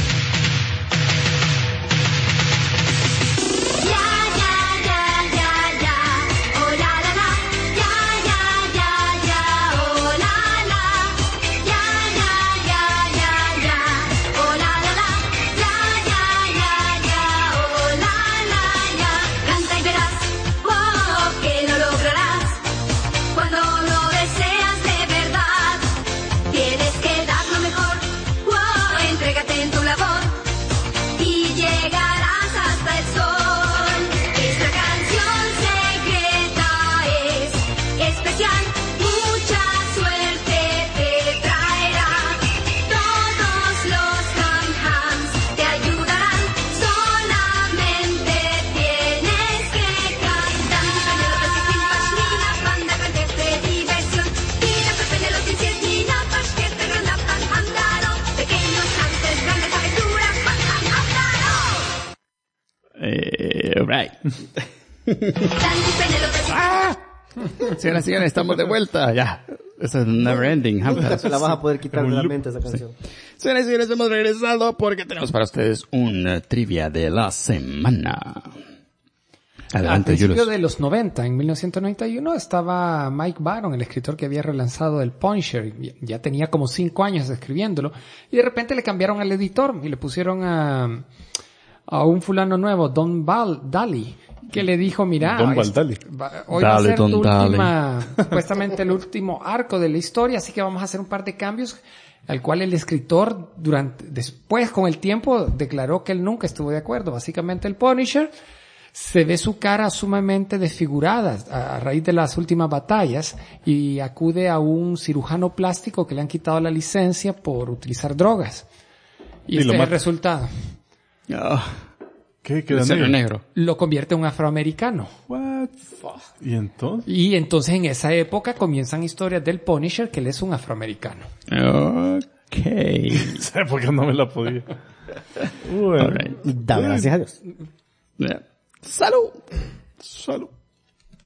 Ya, ya, ya, ya, ya. Oh, la, la, la. Ya, ya, ya, ya. Oh, la, la. Ya, ya, ya, ya, ya. Oh, la, la, la. Ya, ya, ya, ya. Oh, la, la, ya. Canta y verás, oh, que lo lograrás. Cuando lo deseas de verdad, tienes que dar lo mejor. Oh, entrégate en tu labor y llegarás hasta el sol. Esta canción secreta es especial, mucha suerte te traerá. Todos los ham-hams te ayudarán, solamente tienes que cantar. Penélope, Nina, Panda, Gran Jefe, Diversión. Gigante, Penélope, Nina, Pash, Jefe, Ronda, Pan, Hamtaro. Pequeños hamsters, grandes aventuras, Pan, Hamtaro. Right. Sandy, Penélope, Señoras y señores, estamos de vuelta. Ya. Eso es never ending. Nunca se la vas a poder quitar de la mente esa canción. Señoras y señores, hemos regresado porque tenemos para ustedes un trivia de la semana. Al Adelante, principio Jules. de los 90, en 1991, estaba Mike Baron, el escritor que había relanzado el Punisher. Ya tenía como 5 años escribiéndolo. Y de repente le cambiaron al editor y le pusieron a un fulano nuevo, Don Daly, que le dijo, mira, Don Baldali. hoy va a Dale, ser tu Don Daly. última, supuestamente el último arco de la historia, así que vamos a hacer un par de cambios, al cual el escritor después con el tiempo declaró que él nunca estuvo de acuerdo. Básicamente el Punisher se ve su cara sumamente desfigurada a raíz de las últimas batallas y acude a un cirujano plástico que le han quitado la licencia por utilizar drogas. Y Y este lo es el mata. resultado. ¿Qué? ¿Queda Cerro negro? negro. Lo convierte en un afroamericano. What? ¿Y entonces? Y entonces en esa época comienzan historias del Punisher, que él es un afroamericano. Okay. ¿Sabes por qué no me la podía? Bueno. All right. Da gracias a Dios. Yeah. Salud. Salud.